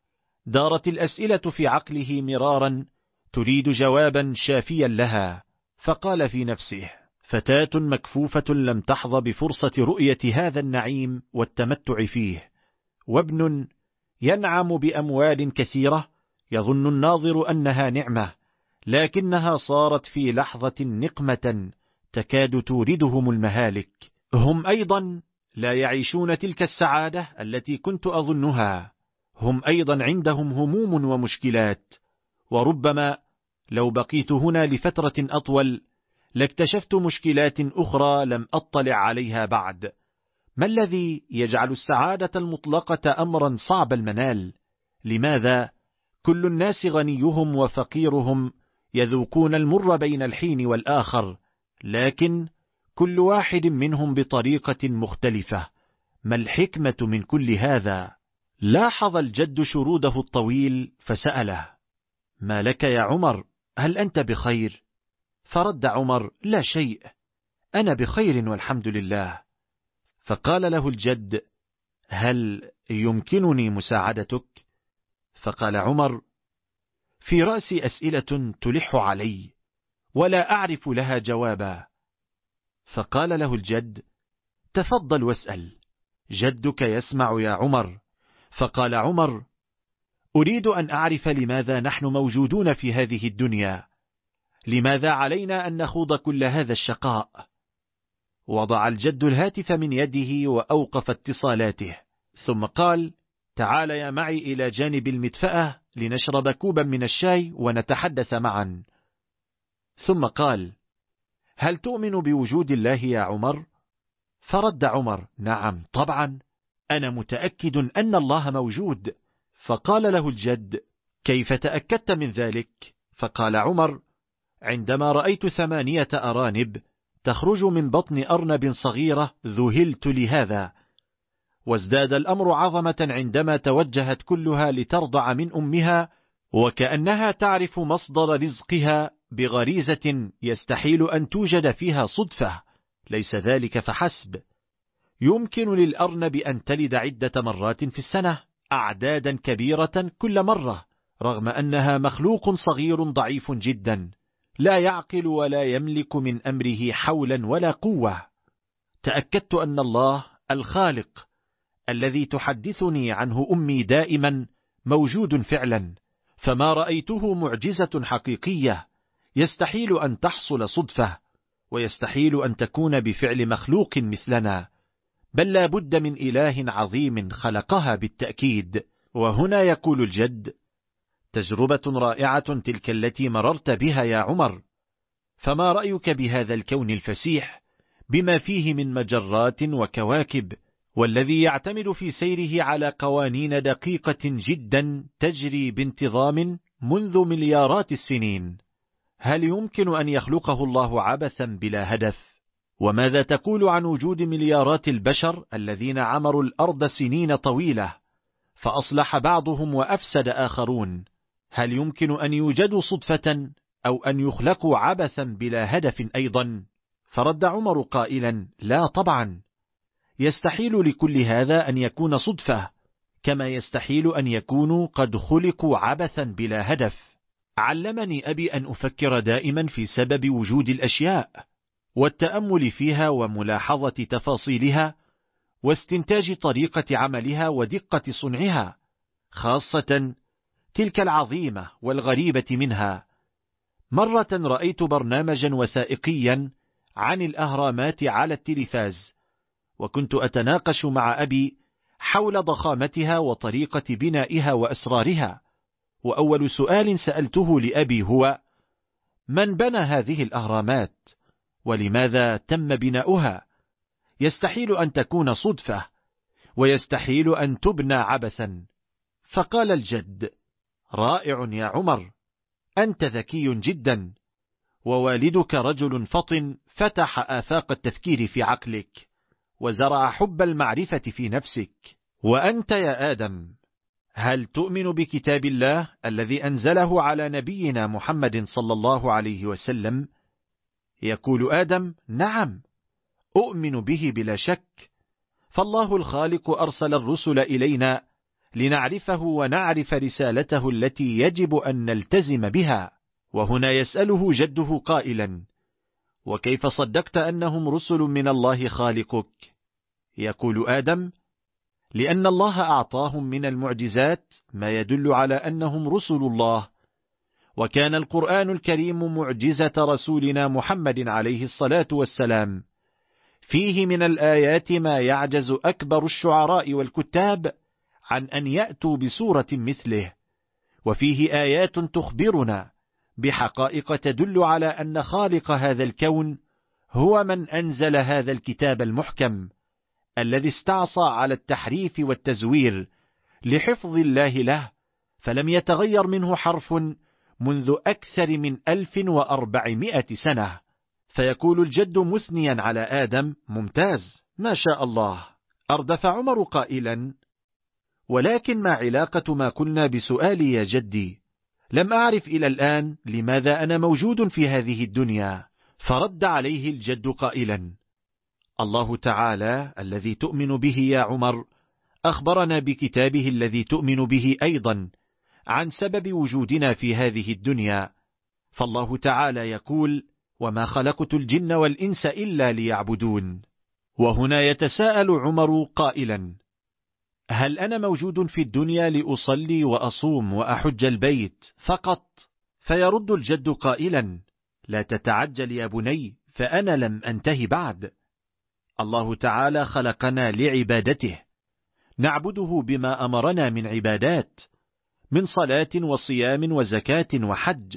دارت الأسئلة في عقله مرارا تريد جوابا شافيا لها، فقال في نفسه: فتاة مكفوفة لم تحظى بفرصة رؤية هذا النعيم والتمتع فيه، وابن ينعم بأموال كثيرة يظن الناظر أنها نعمة، لكنها صارت في لحظة نقمة تكاد توردهم المهالك. هم أيضا لا يعيشون تلك السعادة التي كنت أظنها، هم أيضا عندهم هموم ومشكلات، وربما لو بقيت هنا لفترة أطول لاكتشفت مشكلات أخرى لم أطلع عليها بعد. ما الذي يجعل السعادة المطلقة أمرا صعب المنال؟ لماذا كل الناس غنيهم وفقيرهم يذوقون المر بين الحين والآخر، لكن كل واحد منهم بطريقة مختلفة؟ ما الحكمة من كل هذا؟ لاحظ الجد شروده الطويل فسأله: ما لك يا عمر؟ هل أنت بخير؟ فرد عمر: لا شيء، أنا بخير والحمد لله. فقال له الجد: هل يمكنني مساعدتك؟ فقال عمر: في رأسي أسئلة تلح علي ولا أعرف لها جوابا. فقال له الجد: تفضل واسأل، جدك يسمع يا عمر. فقال عمر: أريد أن أعرف لماذا نحن موجودون في هذه الدنيا، لماذا علينا أن نخوض كل هذا الشقاء؟ وضع الجد الهاتف من يده وأوقف اتصالاته، ثم قال: تعال يا معي إلى جانب المدفأة لنشرب كوبا من الشاي ونتحدث معا. ثم قال: هل تؤمن بوجود الله يا عمر؟ فرد عمر: نعم طبعا، أنا متأكد أن الله موجود. فقال له الجد: كيف تأكدت من ذلك؟ فقال عمر: عندما رأيت ثمانية أرانب تخرج من بطن أرنب صغيرة ذهلت لهذا، وازداد الأمر عظمة عندما توجهت كلها لترضع من أمها، وكأنها تعرف مصدر رزقها بغريزة يستحيل أن توجد فيها صدفة. ليس ذلك فحسب، يمكن للأرنب أن تلد عدة مرات في السنة، أعدادا كبيرة كل مرة، رغم أنها مخلوق صغير ضعيف جدا، لا يعقل ولا يملك من أمره حولا ولا قوة. تأكدت أن الله الخالق الذي تحدثني عنه أمي دائما موجود فعلا، فما رأيته معجزة حقيقية يستحيل أن تحصل صدفة، ويستحيل أن تكون بفعل مخلوق مثلنا، بل لا بد من إله عظيم خلقها بالتأكيد. وهنا يقول الجد: تجربة رائعة تلك التي مررت بها يا عمر، فما رأيك بهذا الكون الفسيح بما فيه من مجرات وكواكب، والذي يعتمد في سيره على قوانين دقيقة جدا تجري بانتظام منذ مليارات السنين؟ هل يمكن أن يخلقه الله عبثا بلا هدف؟ وماذا تقول عن وجود مليارات البشر الذين عمروا الأرض سنين طويلة، فأصلح بعضهم وأفسد آخرون؟ هل يمكن أن يوجدوا صدفة أو أن يخلقوا عبثا بلا هدف أيضا؟ فرد عمر قائلا: لا طبعا، يستحيل لكل هذا أن يكون صدفة، كما يستحيل أن يكونوا قد خلقوا عبثا بلا هدف. علمني أبي أن أفكر دائما في سبب وجود الأشياء، والتأمل فيها وملاحظة تفاصيلها، واستنتاج طريقة عملها ودقة صنعها، خاصة تلك العظيمة والغريبة منها. مرة رأيت برنامجا وثائقيا عن الأهرامات على التلفاز، وكنت أتناقش مع أبي حول ضخامتها وطريقة بنائها وأسرارها، وأول سؤال سألته لأبي هو: من بنى هذه الأهرامات؟ ولماذا تم بناؤها؟ يستحيل أن تكون صدفة، ويستحيل أن تبنى عبثا. فقال الجد: رائع يا عمر، أنت ذكي جدا، ووالدك رجل فطن فتح آفاق التفكير في عقلك، وزرع حب المعرفة في نفسك. وأنت يا آدم، هل تؤمن بكتاب الله الذي أنزله على نبينا محمد صلى الله عليه وسلم؟ يقول آدم: نعم، أؤمن به بلا شك، فالله الخالق أرسل الرسل إلينا لنعرفه ونعرف رسالته التي يجب أن نلتزم بها. وهنا يسأله جده قائلا: وكيف صدقت أنهم رسل من الله خالقك؟ يقول آدم: لأن الله أعطاهم من المعجزات ما يدل على أنهم رسل الله، وكان القرآن الكريم معجزة رسولنا محمد عليه الصلاة والسلام، فيه من الآيات ما يعجز أكبر الشعراء والكتاب عن أن يأتوا بسورة مثله، وفيه آيات تخبرنا بحقائق تدل على أن خالق هذا الكون هو من أنزل هذا الكتاب المحكم الذي استعصى على التحريف والتزوير لحفظ الله له، فلم يتغير منه حرف منذ أكثر من ألف وأربعمائة سنة. فيقول الجد مثنيا على آدم: ممتاز، ما شاء الله. أردف عمر قائلا: ولكن ما علاقة ما قلنا بسؤالي يا جدي؟ لم أعرف إلى الآن لماذا أنا موجود في هذه الدنيا. فرد عليه الجد قائلا: الله تعالى الذي تؤمن به يا عمر أخبرنا بكتابه الذي تؤمن به أيضا عن سبب وجودنا في هذه الدنيا، فالله تعالى يقول: وما خلقت الجن والإنس إلا ليعبدون. وهنا يتساءل عمر قائلا: هل أنا موجود في الدنيا لأصلي وأصوم وأحج البيت فقط؟ فيرد الجد قائلا: لا تتعجل يا بني، فأنا لم أنتهي بعد. الله تعالى خلقنا لعبادته، نعبده بما أمرنا من عبادات، من صلاة وصيام وزكاة وحج،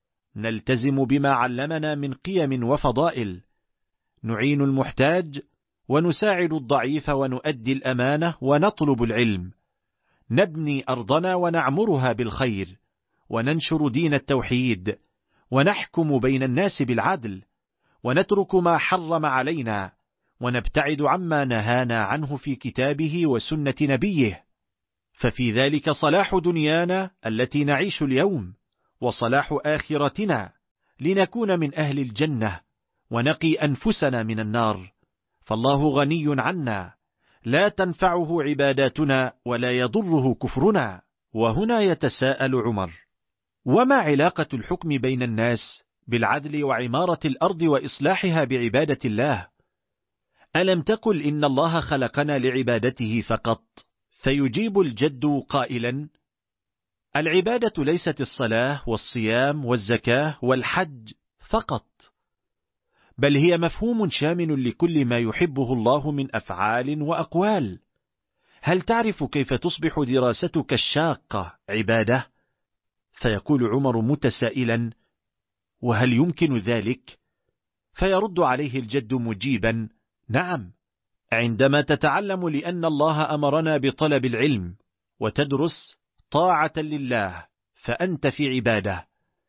نلتزم بما علمنا من قيم وفضائل، نعين المحتاج ونساعد الضعيف ونؤدي الأمانة ونطلب العلم، نبني أرضنا ونعمرها بالخير، وننشر دين التوحيد، ونحكم بين الناس بالعدل، ونترك ما حرم علينا، ونبتعد عما نهانا عنه في كتابه وسنة نبيه، ففي ذلك صلاح دنيانا التي نعيش اليوم، وصلاح آخرتنا لنكون من أهل الجنة، ونقي أنفسنا من النار. فالله غني عنا، لا تنفعه عباداتنا ولا يضره كفرنا. وهنا يتساءل عمر: وما علاقة الحكم بين الناس بالعدل وعمارة الأرض وإصلاحها بعبادة الله؟ ألم تقل إن الله خلقنا لعبادته فقط؟ فيجيب الجد قائلا: العبادة ليست الصلاة والصيام والزكاة والحج فقط، بل هي مفهوم شامل لكل ما يحبه الله من أفعال وأقوال. هل تعرف كيف تصبح دراستك الشاقة عبادة؟ فيقول عمر متسائلا: وهل يمكن ذلك؟ فيرد عليه الجد مجيبا: نعم، عندما تتعلم لأن الله أمرنا بطلب العلم وتدرس طاعة لله فأنت في عبادة.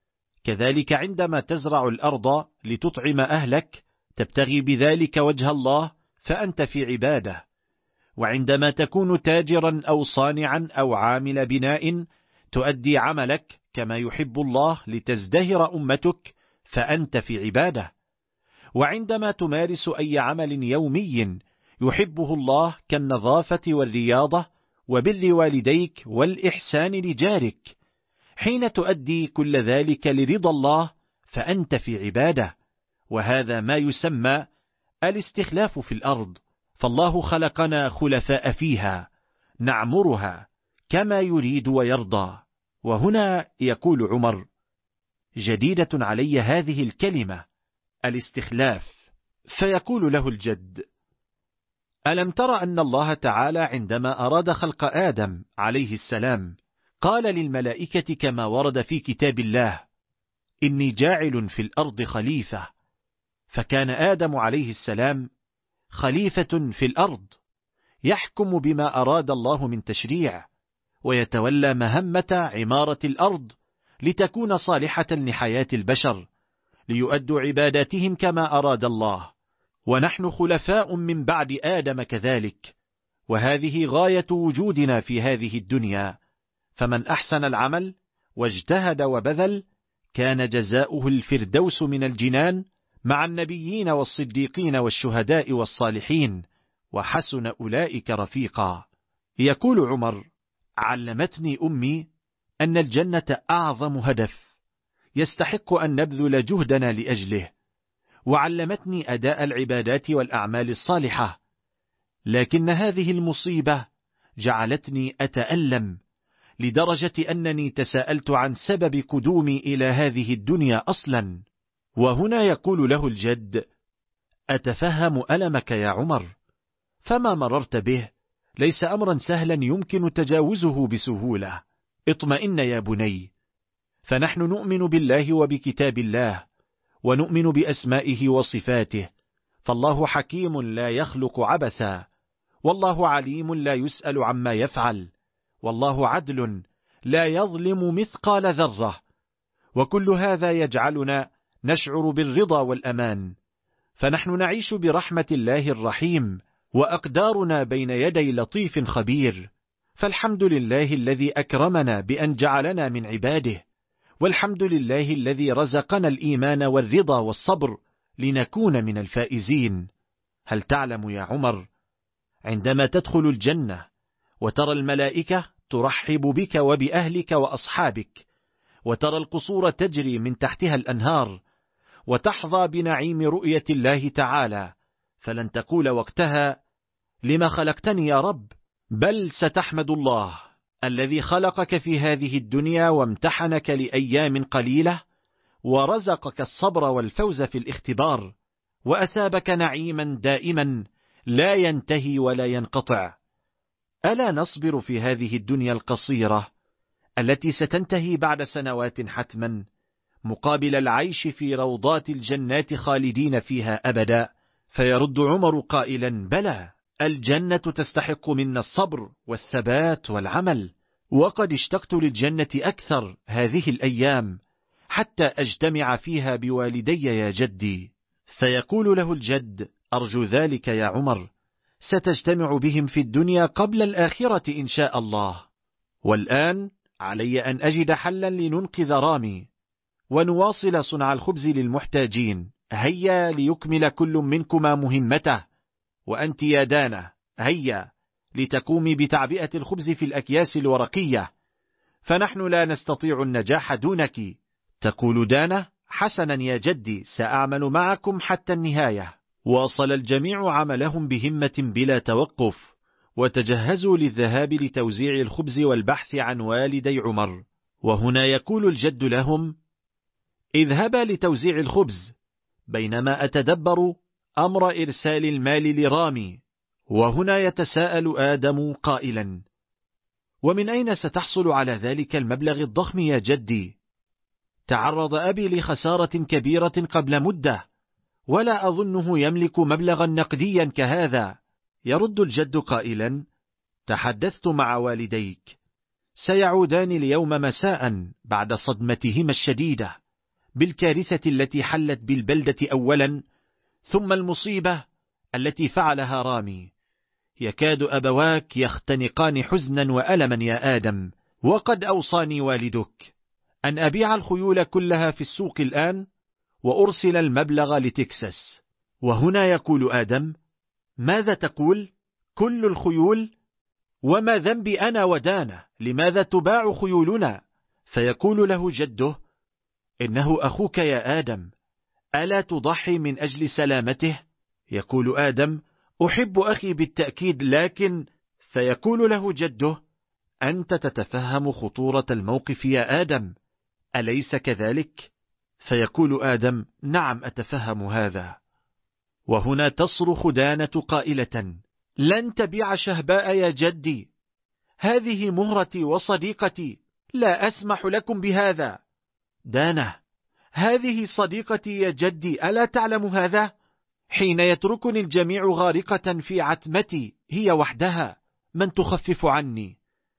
كذلك عندما تزرع الأرض لتطعم أهلك تبتغي بذلك وجه الله فأنت في عبادة. وعندما تكون تاجرا أو صانعا أو عامل بناء تؤدي عملك كما يحب الله لتزدهر أمتك فأنت في عبادة. وعندما تمارس أي عمل يومي يحبه الله كالنظافة والرياضة وبر والديك والإحسان لجارك، حين تؤدي كل ذلك لرضا الله فأنت في عبادة. وهذا ما يسمى الاستخلاف في الأرض، فالله خلقنا خلفاء فيها نعمرها كما يريد ويرضى. وهنا يقول عمر: جديدة علي هذه الكلمة الاستخلاف. فيقول له الجد: ألم تر أن الله تعالى عندما أراد خلق آدم عليه السلام قال للملائكة كما ورد في كتاب الله: إني جاعل في الأرض خليفة. فكان آدم عليه السلام خليفة في الأرض، يحكم بما أراد الله من تشريع، ويتولى مهمة عمارة الأرض لتكون صالحة لحياة البشر، ليؤدوا عباداتهم كما أراد الله. ونحن خلفاء من بعد آدم كذلك، وهذه غاية وجودنا في هذه الدنيا. فمن أحسن العمل واجتهد وبذل كان جزاؤه الفردوس من الجنان مع النبيين والصديقين والشهداء والصالحين، وحسن أولئك رفيقا. يقول عمر: علمتني أمي أن الجنة أعظم هدف يستحق أن نبذل جهدنا لأجله، وعلمتني أداء العبادات والأعمال الصالحة، لكن هذه المصيبة جعلتني أتألم لدرجة أنني تساءلت عن سبب قدومي إلى هذه الدنيا أصلا. وهنا يقول له الجد: أتفهم ألمك يا عمر، فما مررت به ليس أمرا سهلا يمكن تجاوزه بسهولة. اطمئن يا بني، فنحن نؤمن بالله وبكتاب الله، ونؤمن بأسمائه وصفاته، فالله حكيم لا يخلق عبثا، والله عليم لا يسأل عما يفعل، والله عدل لا يظلم مثقال ذرة. وكل هذا يجعلنا نشعر بالرضا والأمان، فنحن نعيش برحمة الله الرحيم، وأقدارنا بين يدي لطيف خبير. فالحمد لله الذي أكرمنا بأن جعلنا من عباده، والحمد لله الذي رزقنا الإيمان والرضا والصبر لنكون من الفائزين. هل تعلم يا عمر، عندما تدخل الجنة وترى الملائكة ترحب بك وبأهلك وأصحابك، وترى القصور تجري من تحتها الأنهار، وتحظى بنعيم رؤية الله تعالى، فلن تقول وقتها: لما خلقتني يا رب؟ بل ستحمد الله الذي خلقك في هذه الدنيا وامتحنك لأيام قليلة، ورزقك الصبر والفوز في الاختبار، وأثابك نعيما دائما لا ينتهي ولا ينقطع. ألا نصبر في هذه الدنيا القصيرة التي ستنتهي بعد سنوات حتما، مقابل العيش في روضات الجنات خالدين فيها أبدا؟ فيرد عمر قائلا: بلى، الجنة تستحق منا الصبر والثبات والعمل، وقد اشتقت للجنة أكثر هذه الأيام، حتى أجتمع فيها بوالدي يا جدي. فيقول له الجد: أرجو ذلك يا عمر، ستجتمع بهم في الدنيا قبل الآخرة إن شاء الله. والآن علي أن أجد حلا لننقذ رامي ونواصل صنع الخبز للمحتاجين. هيا ليكمل كل منكما مهمته. وأنت يا دانة هيا لتقومي بتعبئة الخبز في الأكياس الورقية، فنحن لا نستطيع النجاح دونك. تقول دانة: حسنا يا جدي، سأعمل معكم حتى النهاية. واصل الجميع عملهم بهمة بلا توقف، وتجهزوا للذهاب لتوزيع الخبز والبحث عن والدي عمر. وهنا يقول الجد لهم: اذهبا لتوزيع الخبز، بينما أتدبر أمر إرسال المال لرامي. وهنا يتساءل آدم قائلا: ومن أين ستحصل على ذلك المبلغ الضخم يا جدي؟ تعرض أبي لخسارة كبيرة قبل مدة، ولا أظنه يملك مبلغا نقديا كهذا. يرد الجد قائلا: تحدثت مع والديك، سيعودان اليوم مساء بعد صدمتهما الشديدة بالكارثة التي حلت بالبلدة أولا، ثم المصيبة التي فعلها رامي. يكاد أبواك يختنقان حزنا وألما يا آدم، وقد أوصاني والدك أن أبيع الخيول كلها في السوق الآن وأرسل المبلغ لتكساس. وهنا يقول آدم: ماذا تقول؟ كل الخيول؟ وما ذنبي أنا ودانة؟ لماذا تباع خيولنا؟ فيقول له جده: إنه أخوك يا آدم، ألا تضحي من أجل سلامته؟ يقول آدم: أحب أخي بالتأكيد، لكن... فيقول له جده: أنت تتفهم خطورة الموقف يا آدم، أليس كذلك؟ فيقول آدم: نعم أتفهم هذا. وهنا تصرخ دانة قائلة: لن تبيع شهباء يا جدي، هذه مهرتي وصديقتي، لا أسمح لكم بهذا. دانة: هذه صديقتي يا جدي، ألا تعلم هذا؟ حين يتركني الجميع غارقة في عتمتي هي وحدها من تخفف عني.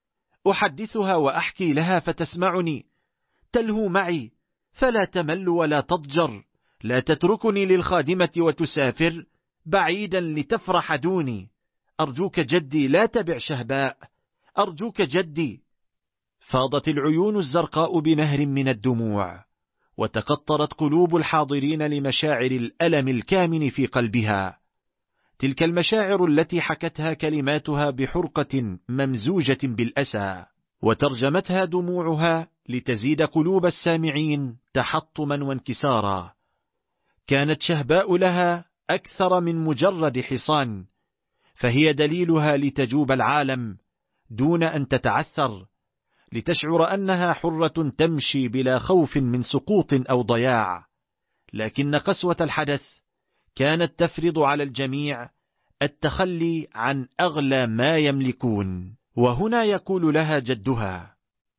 أحدثها وأحكي لها فتسمعني، تلهو معي فلا تمل ولا تضجر، لا تتركني للخادمة وتسافر بعيدا لتفرح دوني. أرجوك جدي لا تبع شهباء، أرجوك جدي. فاضت العيون الزرقاء بنهر من الدموع، وتقطرت قلوب الحاضرين لمشاعر الألم الكامن في قلبها، تلك المشاعر التي حكتها كلماتها بحرقة ممزوجة بالأسى، وترجمتها دموعها لتزيد قلوب السامعين تحطما وانكسارا. كانت شهباء لها أكثر من مجرد حصان، فهي دليلها لتجوب العالم دون أن تتعثر، لتشعر أنها حرة تمشي بلا خوف من سقوط أو ضياع. لكن قسوة الحدث كانت تفرض على الجميع التخلي عن أغلى ما يملكون. وهنا يقول لها جدها: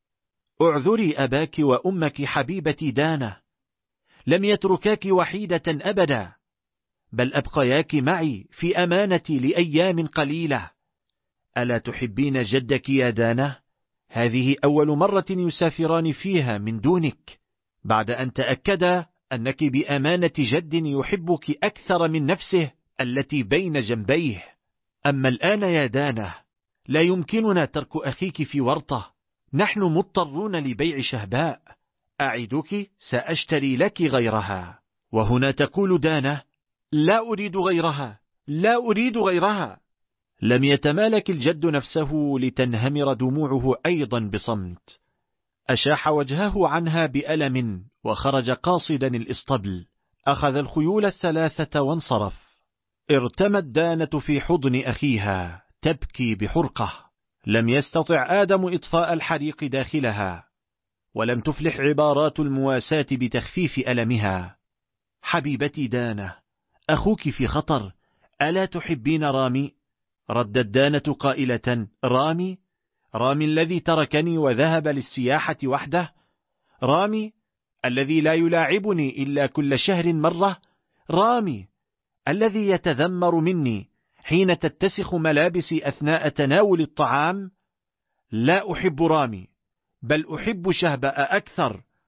اعذري أباك وأمك حبيبتي دانة، لم يتركاك وحيدة أبدا، بل أبقياك معي في أمانتي لأيام قليلة. ألا تحبين جدك يا دانة؟ هذه أول مرة يسافران فيها من دونك، بعد أن تأكدا أنك بأمانة جد يحبك أكثر من نفسه التي بين جنبيه. أما الآن يا دانة لا يمكننا ترك أخيك في ورطة، نحن مضطرون لبيع شهباء، أعدك سأشتري لك غيرها. وهنا تقول دانة: لا أريد غيرها، لا أريد غيرها. لم يتمالك الجد نفسه لتنهمر دموعه أيضا بصمت، أشاح وجهه عنها بألم وخرج قاصدا الإسطبل، أخذ الخيول الثلاثة وانصرف. ارتمت دانة في حضن أخيها تبكي بحرقة، لم يستطع آدم إطفاء الحريق داخلها، ولم تفلح عبارات المواساة بتخفيف ألمها. حبيبتي دانة، أخوك في خطر، ألا تحبين رامي؟ ردت دانة قائلة: رامي؟ رامي الذي تركني وذهب للسياحة وحده؟ رامي الذي لا يلاعبني إلا كل شهر مرة؟ رامي الذي يتذمر مني حين تتسخ ملابسي أثناء تناول الطعام؟ لا أحب رامي، بل أحب شهباء أكثر.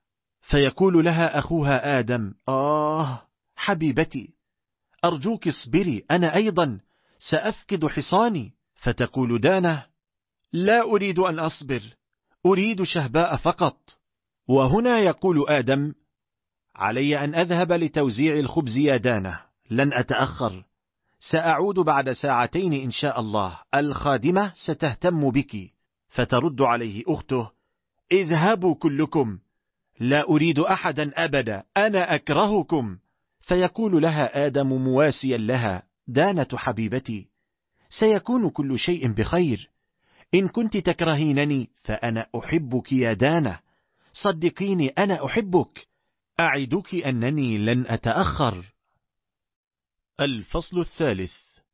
فيقول لها أخوها آدم: آه حبيبتي، أرجوك اصبري، أنا أيضا سأفقد حصاني. فتقول دانة: لا أريد أن أصبر، أريد شهباء فقط. وهنا يقول آدم: علي أن أذهب لتوزيع الخبز يا دانة، لن أتأخر، سأعود بعد ساعتين إن شاء الله، الخادمة ستهتم بك. فترد عليه أخته: اذهبوا كلكم، لا أريد أحدا أبدا، أنا أكرهكم. فيقول لها آدم مواسيا لها: دانة حبيبتي، سيكون كل شيء بخير، إن كنت تكرهينني فأنا أحبك يا دانة، صدقيني أنا أحبك، أعدك أنني لن أتأخر. الفصل الثالث.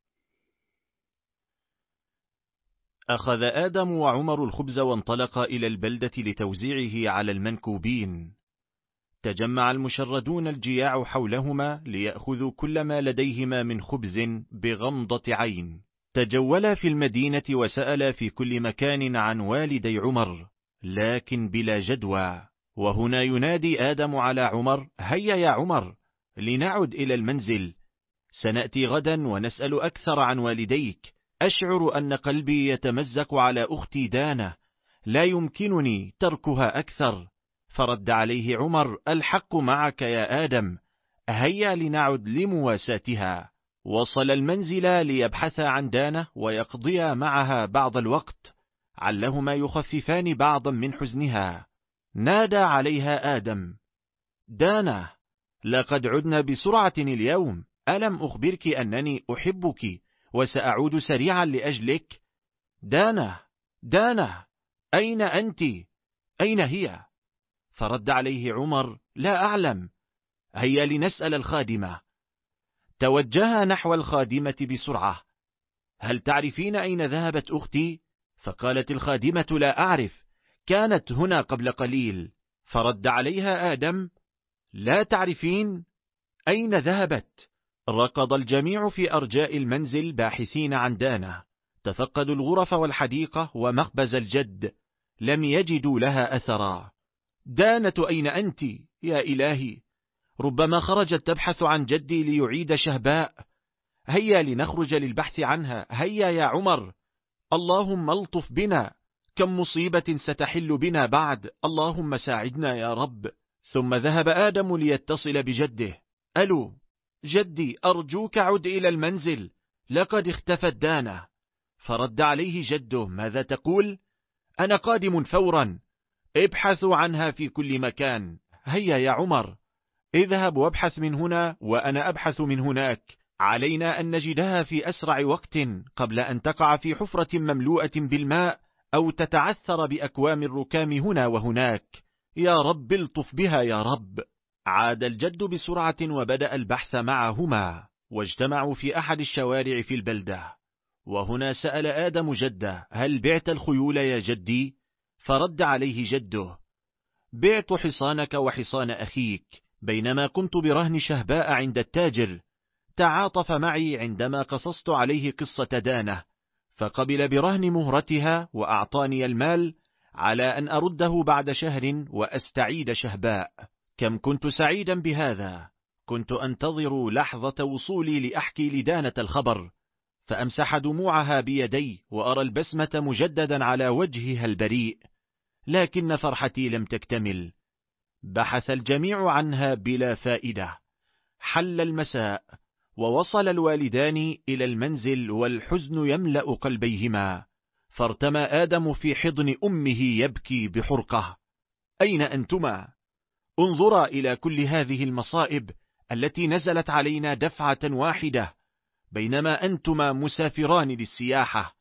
أخذ آدم وعمر الخبز وانطلقا إلى البلدة لتوزيعه على المنكوبين. تجمع المشردون الجياع حولهما ليأخذوا كل ما لديهما من خبز بغمضة عين. تجولا في المدينة وسألا في كل مكان عن والدي عمر، لكن بلا جدوى. وهنا ينادي آدم على عمر: هيا يا عمر، لنعد إلى المنزل، سنأتي غدا ونسأل أكثر عن والديك. أشعر أن قلبي يتمزق على أختي دانة، لا يمكنني تركها أكثر. فرد عليه عمر: الحق معك يا آدم، هيا لنعد لمواساتها. وصل المنزل ليبحثا عن دانة ويقضيا معها بعض الوقت، علهما يخففان بعضا من حزنها. نادى عليها آدم: دانة، لقد عدنا بسرعة اليوم، ألم أخبرك أنني أحبك وسأعود سريعا لأجلك؟ دانة، دانة، أين أنت؟ أين هي؟ فرد عليه عمر: لا أعلم، هيا لنسأل الخادمة. توجه نحو الخادمة بسرعة: هل تعرفين أين ذهبت أختي؟ فقالت الخادمة: لا أعرف، كانت هنا قبل قليل. فرد عليها آدم: لا تعرفين؟ أين ذهبت؟ ركض الجميع في أرجاء المنزل باحثين عن دانة، تفقدوا الغرف والحديقة ومخبز الجد، لم يجدوا لها أثرا. دانة أين أنت؟ يا إلهي، ربما خرجت تبحث عن جدي ليعيد شهباء، هيا لنخرج للبحث عنها، هيا يا عمر، اللهم الطف بنا، كم مصيبة ستحل بنا بعد، اللهم ساعدنا يا رب. ثم ذهب آدم ليتصل بجده: ألو جدي، أرجوك عد إلى المنزل، لقد اختفت دانة. فرد عليه جده: ماذا تقول؟ أنا قادم فورا، ابحثوا عنها في كل مكان. هيا يا عمر، اذهب وابحث من هنا وأنا أبحث من هناك، علينا أن نجدها في أسرع وقت قبل أن تقع في حفرة مملوءة بالماء أو تتعثر بأكوام الركام هنا وهناك، يا رب الطف بها يا رب. عاد الجد بسرعة وبدأ البحث معهما، واجتمعوا في أحد الشوارع في البلدة. وهنا سأل آدم جده: هل بعت الخيول يا جدي؟ فرد عليه جده: بعت حصانك وحصان أخيك، بينما قمت برهن شهباء عند التاجر، تعاطف معي عندما قصصت عليه قصة دانة، فقبل برهن مهرتها وأعطاني المال على أن أرده بعد شهر وأستعيد شهباء. كم كنت سعيدا بهذا، كنت أنتظر لحظة وصولي لأحكي لدانة الخبر، فأمسح دموعها بيدي وأرى البسمة مجددا على وجهها البريء، لكن فرحتي لم تكتمل. بحث الجميع عنها بلا فائدة. حل المساء ووصل الوالدان إلى المنزل والحزن يملأ قلبيهما، فارتمى آدم في حضن أمه يبكي بحرقة: أين أنتما؟ انظرا إلى كل هذه المصائب التي نزلت علينا دفعة واحدة بينما أنتما مسافران للسياحة.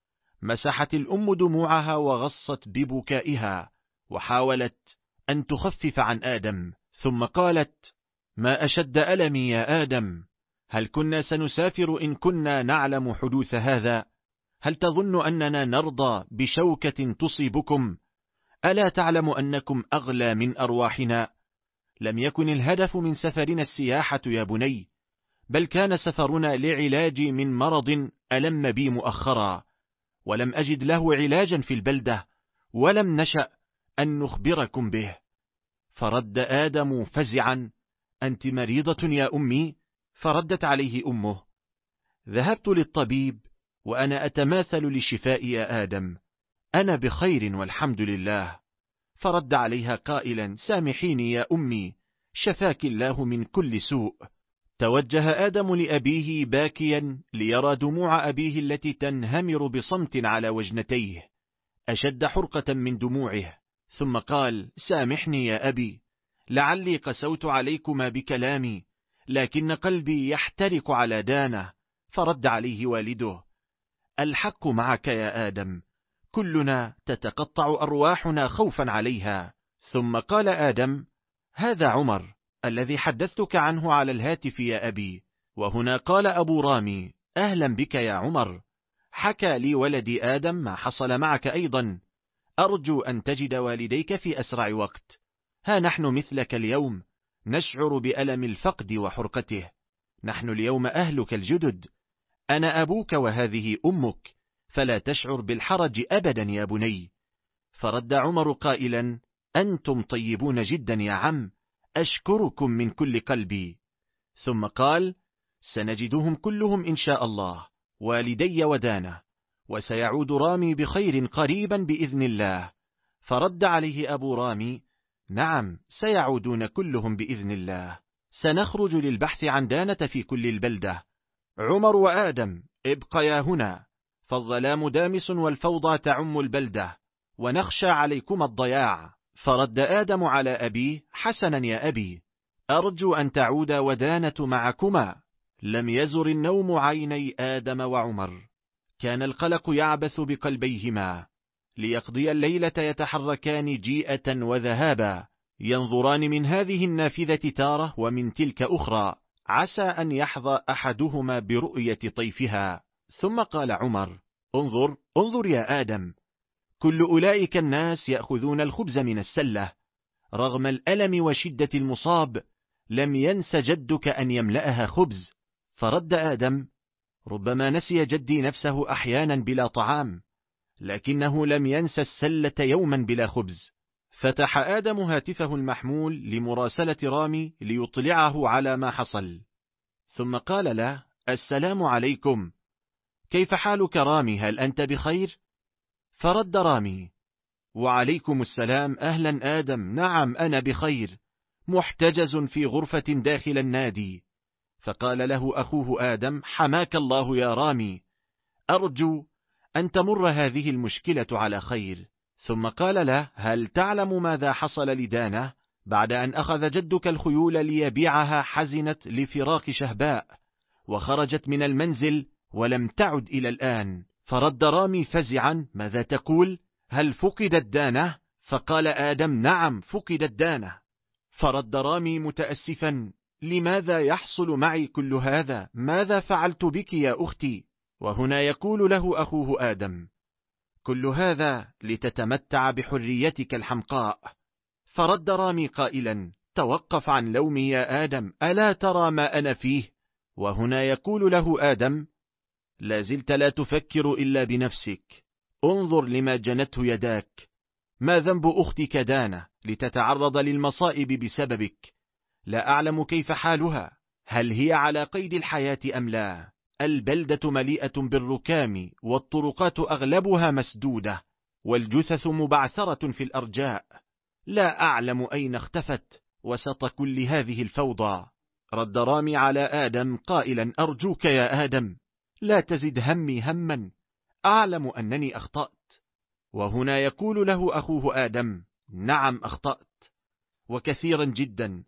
مسحت الأم دموعها وغصت ببكائها وحاولت أن تخفف عن آدم، ثم قالت: ما أشد ألمي يا آدم، هل كنا سنسافر إن كنا نعلم حدوث هذا؟ هل تظن أننا نرضى بشوكة تصيبكم؟ ألا تعلم أنكم أغلى من أرواحنا؟ لم يكن الهدف من سفرنا السياحة يا بني، بل كان سفرنا لعلاجي من مرض ألم بي مؤخرا، ولم أجد له علاجا في البلدة، ولم نشأ أن نخبركم به. فرد آدم فزعا: أنت مريضة يا أمي؟ فردت عليه أمه: ذهبت للطبيب وأنا أتماثل للشفاء يا آدم، أنا بخير والحمد لله. فرد عليها قائلا: سامحيني يا أمي، شفاك الله من كل سوء. توجه آدم لأبيه باكيا ليرى دموع أبيه التي تنهمر بصمت على وجنتيه، أشد حرقة من دموعه، ثم قال: سامحني يا أبي، لعلي قسوت عليكما بكلامي، لكن قلبي يحترق على دانه. فرد عليه والده: الحق معك يا آدم، كلنا تتقطع أرواحنا خوفا عليها. ثم قال آدم: هذا عمر الذي حدثتك عنه على الهاتف يا أبي. وهنا قال أبو رامي: أهلا بك يا عمر، حكى لي ولدي آدم ما حصل معك أيضا، أرجو أن تجد والديك في أسرع وقت. ها نحن مثلك اليوم نشعر بألم الفقد وحرقته، نحن اليوم أهلك الجدد، أنا أبوك وهذه أمك، فلا تشعر بالحرج أبدا يا بني. فرد عمر قائلا: أنتم طيبون جدا يا عم، أشكركم من كل قلبي. ثم قال: سنجدهم كلهم إن شاء الله، والدي ودانه، وسيعود رامي بخير قريبا بإذن الله. فرد عليه أبو رامي: نعم، سيعودون كلهم بإذن الله، سنخرج للبحث عن دانة في كل البلدة. عمر وآدم ابقيا هنا، فالظلام دامس والفوضى تعم البلدة، ونخشى عليكما الضياع. فرد آدم على أبيه: حسنا يا أبي، أرجو أن تعود ودانة معكما. لم يزر النوم عيني آدم وعمر، كان القلق يعبث بقلبيهما، ليقضي الليلة يتحركان جيئة وذهابا، ينظران من هذه النافذة تارة ومن تلك أخرى، عسى أن يحظى أحدهما برؤية طيفها. ثم قال عمر: انظر انظر يا آدم، كل أولئك الناس يأخذون الخبز من السلة، رغم الألم وشدة المصاب لم ينس جدك أن يملأها خبز. فرد آدم: ربما نسي جدي نفسه أحيانا بلا طعام، لكنه لم ينس السلة يوما بلا خبز. فتح آدم هاتفه المحمول لمراسلة رامي ليطلعه على ما حصل، ثم قال له: السلام عليكم، كيف حالك رامي، هل أنت بخير؟ فرد رامي: وعليكم السلام، أهلا آدم، نعم أنا بخير، محتجز في غرفة داخل النادي. فقال له أخوه آدم: حماك الله يا رامي، أرجو أن تمر هذه المشكلة على خير. ثم قال له: هل تعلم ماذا حصل لدانة بعد أن أخذ جدك الخيول ليبيعها؟ حزنت لفراق شهباء، وخرجت من المنزل ولم تعد إلى الآن. فرد رامي فزعا: ماذا تقول؟ هل فقدت دانة؟ فقال آدم: نعم فقدت دانة. فرد رامي متأسفا: لماذا يحصل معي كل هذا؟ ماذا فعلت بك يا أختي؟ وهنا يقول له أخوه آدم: كل هذا لتتمتع بحريتك الحمقاء. فرد رامي قائلا: توقف عن لومي يا آدم، ألا ترى ما أنا فيه؟ وهنا يقول له آدم: لا زلت لا تفكر إلا بنفسك، انظر لما جنته يداك، ما ذنب أختك دانة لتتعرض للمصائب بسببك؟ لا أعلم كيف حالها، هل هي على قيد الحياة أم لا؟ البلدة مليئة بالركام، والطرقات أغلبها مسدودة، والجثث مبعثرة في الأرجاء، لا أعلم أين اختفت وسط كل هذه الفوضى. رد رامي على آدم قائلا: أرجوك يا آدم لا تزد همي هما، أعلم أنني أخطأت. وهنا يقول له أخوه آدم: نعم أخطأت، وكثيرا جدا،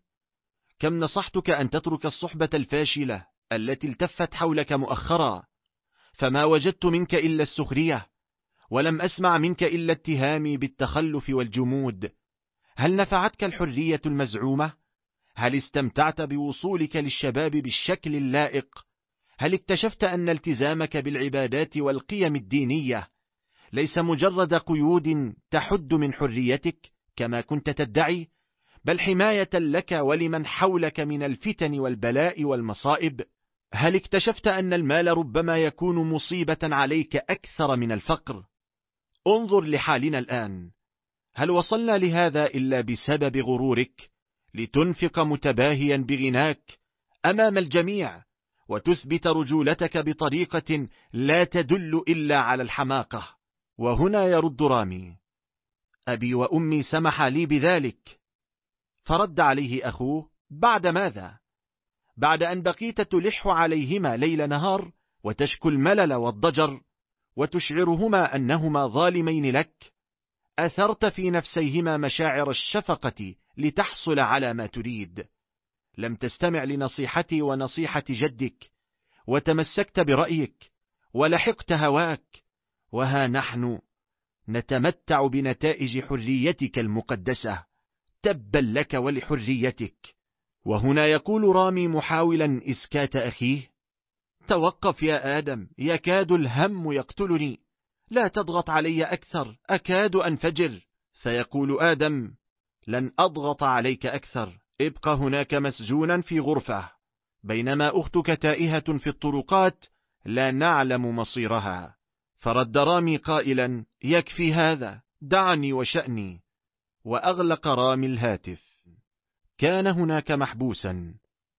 كم نصحتك أن تترك الصحبة الفاشلة التي التفت حولك مؤخرا، فما وجدت منك إلا السخرية، ولم أسمع منك إلا اتهامي بالتخلف والجمود. هل نفعتك الحرية المزعومة؟ هل استمتعت بوصولك للشباب بالشكل اللائق؟ هل اكتشفت أن التزامك بالعبادات والقيم الدينية ليس مجرد قيود تحد من حريتك كما كنت تدعي، بل حماية لك ولمن حولك من الفتن والبلاء والمصائب؟ هل اكتشفت أن المال ربما يكون مصيبة عليك أكثر من الفقر؟ انظر لحالنا الآن، هل وصلنا لهذا إلا بسبب غرورك، لتنفق متباهيا بغناك أمام الجميع، وتثبت رجولتك بطريقة لا تدل إلا على الحماقة؟ وهنا يرد رامي: أبي وأمي سمح لي بذلك. فرد عليه أخوه: بعد ماذا؟ بعد أن بقيت تلح عليهما ليل نهار، وتشكو الملل والضجر، وتشعرهما أنهما ظالمين لك؟ أثرت في نفسيهما مشاعر الشفقة لتحصل على ما تريد. لم تستمع لنصيحتي ونصيحة جدك، وتمسكت برأيك، ولحقت هواك، وها نحن نتمتع بنتائج حريتك المقدسة. تبا لك ولحريتك. وهنا يقول رامي محاولا إسكات أخيه: توقف يا آدم، يكاد الهم يقتلني، لا تضغط علي أكثر، أكاد أنفجر. فيقول آدم: لن أضغط عليك أكثر، ابقى هناك مسجونا في غرفة، بينما أختك تائهة في الطرقات لا نعلم مصيرها. فرد رامي قائلا: يكفي هذا، دعني وشأني. وأغلق رامي الهاتف. كان هناك محبوسا،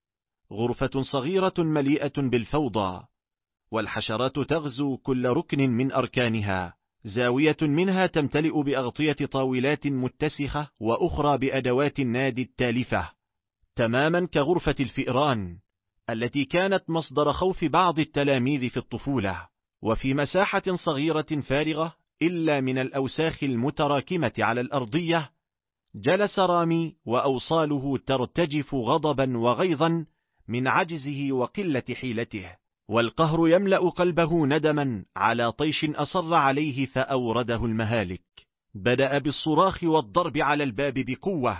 غرفة صغيرة مليئة بالفوضى، والحشرات تغزو كل ركن من أركانها، زاوية منها تمتلئ بأغطية طاولات متسخة، وأخرى بأدوات النادي التالفة، تماما كغرفة الفئران التي كانت مصدر خوف بعض التلاميذ في الطفولة. وفي مساحة صغيرة فارغة إلا من الأوساخ المتراكمة على الأرضية، جلس رامي وأوصاله ترتجف غضبا وغيظا من عجزه وقلة حيلته، والقهر يملأ قلبه ندما على طيش أصر عليه فأورده المهالك. بدأ بالصراخ والضرب على الباب بقوة: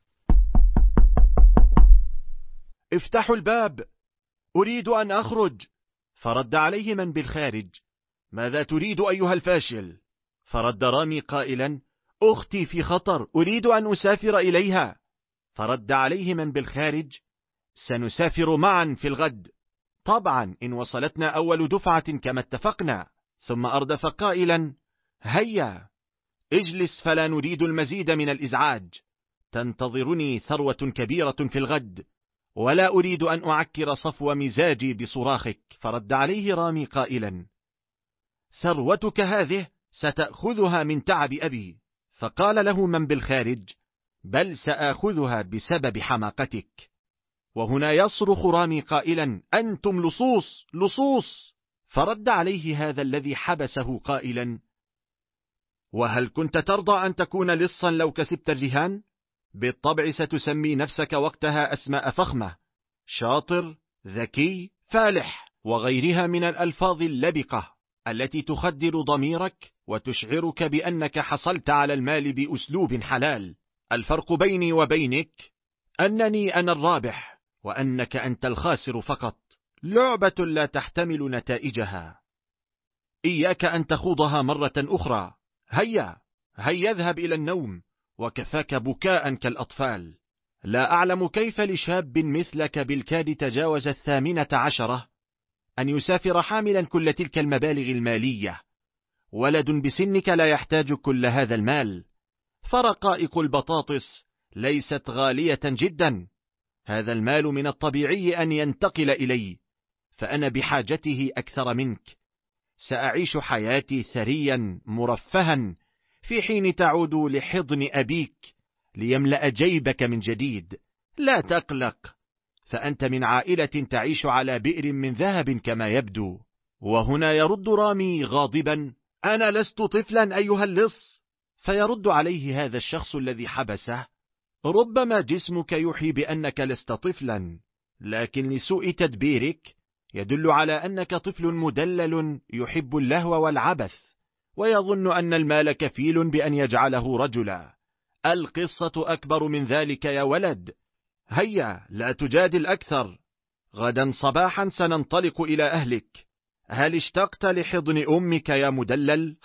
افتحوا الباب، أريد أن أخرج. فرد عليه من بالخارج: ماذا تريد أيها الفاشل؟ فرد رامي قائلا: أختي في خطر، أريد أن أسافر إليها. فرد عليه من بالخارج: سنسافر معا في الغد، طبعا إن وصلتنا أول دفعة كما اتفقنا. ثم أردف قائلا: هيا اجلس، فلا نريد المزيد من الإزعاج، تنتظرني ثروة كبيرة في الغد، ولا أريد أن أعكر صفو مزاجي بصراخك. فرد عليه رامي قائلا: ثروتك هذه ستأخذها من تعب أبي. فقال له من بالخارج: بل سآخذها بسبب حماقتك. وهنا يصرخ رامي قائلا: أنتم لصوص لصوص. فرد عليه هذا الذي حبسه قائلا: وهل كنت ترضى أن تكون لصا لو كسبت الرهان؟ بالطبع ستسمي نفسك وقتها أسماء فخمة: شاطر، ذكي، فالح، وغيرها من الألفاظ اللبقة التي تخدر ضميرك وتشعرك بأنك حصلت على المال بأسلوب حلال. الفرق بيني وبينك أنني أنا الرابح، وأنك أنت الخاسر فقط. لعبة لا تحتمل نتائجها، إياك أن تخوضها مرة أخرى. هيا هيا اذهب إلى النوم، وكفاك بكاء كالأطفال. لا أعلم كيف لشاب مثلك بالكاد تجاوز الثامنة عشرة أن يسافر حاملا كل تلك المبالغ المالية. ولد بسنك لا يحتاج كل هذا المال، فرقائق البطاطس ليست غالية جدا. هذا المال من الطبيعي أن ينتقل إلي، فأنا بحاجته أكثر منك. سأعيش حياتي ثريا مرفها، في حين تعود لحضن أبيك ليملأ جيبك من جديد. لا تقلق، فأنت من عائلة تعيش على بئر من ذهب كما يبدو. وهنا يرد رامي غاضبا: أنا لست طفلا أيها اللص. فيرد عليه هذا الشخص الذي حبسه: ربما جسمك يوحي بأنك لست طفلا، لكن لسوء تدبيرك يدل على أنك طفل مدلل يحب اللهو والعبث، ويظن أن المال كفيل بأن يجعله رجلا. القصة أكبر من ذلك يا ولد. هيا لا تجادل أكثر، غدا صباحا سننطلق إلى أهلك. هل اشتقت لحضن أمك يا مدلل؟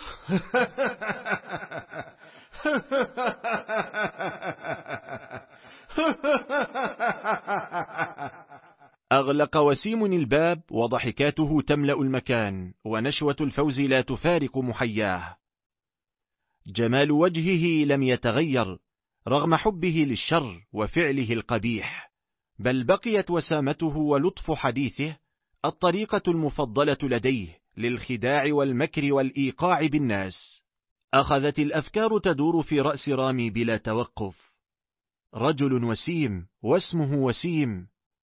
أغلق وسيم الباب، وضحكاته تملأ المكان، ونشوة الفوز لا تفارق محياه. جمال وجهه لم يتغير رغم حبه للشر وفعله القبيح، بل بقيت وسامته ولطف حديثه الطريقة المفضلة لديه للخداع والمكر والإيقاع بالناس. أخذت الأفكار تدور في رأس رامي بلا توقف. رجل وسيم واسمه وسيم،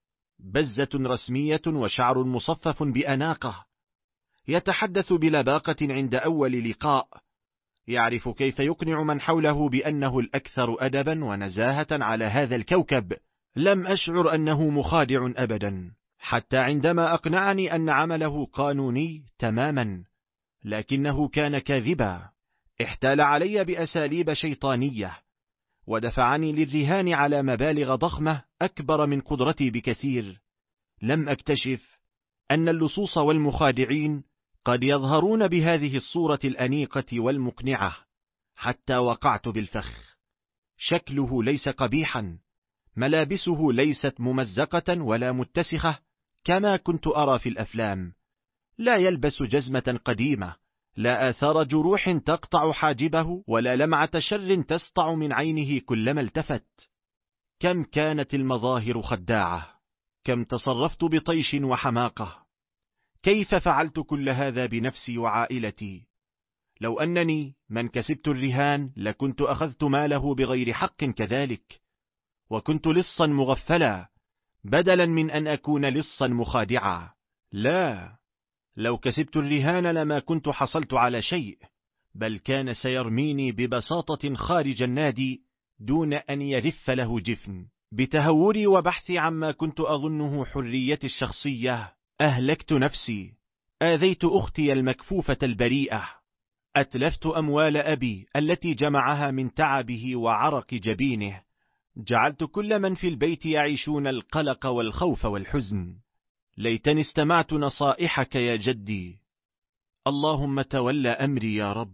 بزة رسمية وشعر مصفف بأناقة، يتحدث بلباقة عند أول لقاء، يعرف كيف يقنع من حوله بأنه الأكثر أدبا ونزاهة على هذا الكوكب. لم أشعر أنه مخادع أبدا، حتى عندما أقنعني أن عمله قانوني تماما، لكنه كان كاذبا. احتال علي بأساليب شيطانية، ودفعني للرهان على مبالغ ضخمة أكبر من قدرتي بكثير. لم أكتشف أن اللصوص والمخادعين قد يظهرون بهذه الصورة الأنيقة والمقنعة، حتى وقعت بالفخ. شكله ليس قبيحا، ملابسه ليست ممزقة ولا متسخة كما كنت أرى في الأفلام، لا يلبس جزمة قديمة، لا آثار جروح تقطع حاجبه، ولا لمعة شر تسطع من عينه كلما التفت. كم كانت المظاهر خداعة، كم تصرفت بطيش وحماقة، كيف فعلت كل هذا بنفسي وعائلتي؟ لو أنني من كسبت الرهان لكنت أخذت ماله بغير حق كذلك، وكنت لصا مغفلا بدلا من أن أكون لصا مخادعا. لا، لو كسبت الرهان لما كنت حصلت على شيء، بل كان سيرميني ببساطة خارج النادي دون أن يرف له جفن. بتهوري وبحثي عما كنت أظنه حريتي الشخصية أهلكت نفسي، آذيت أختي المكفوفة البريئة، أتلفت أموال أبي التي جمعها من تعبه وعرق جبينه، جعلت كل من في البيت يعيشون القلق والخوف والحزن. ليتني استمعت نصائحك يا جدي. اللهم تولى أمري يا رب.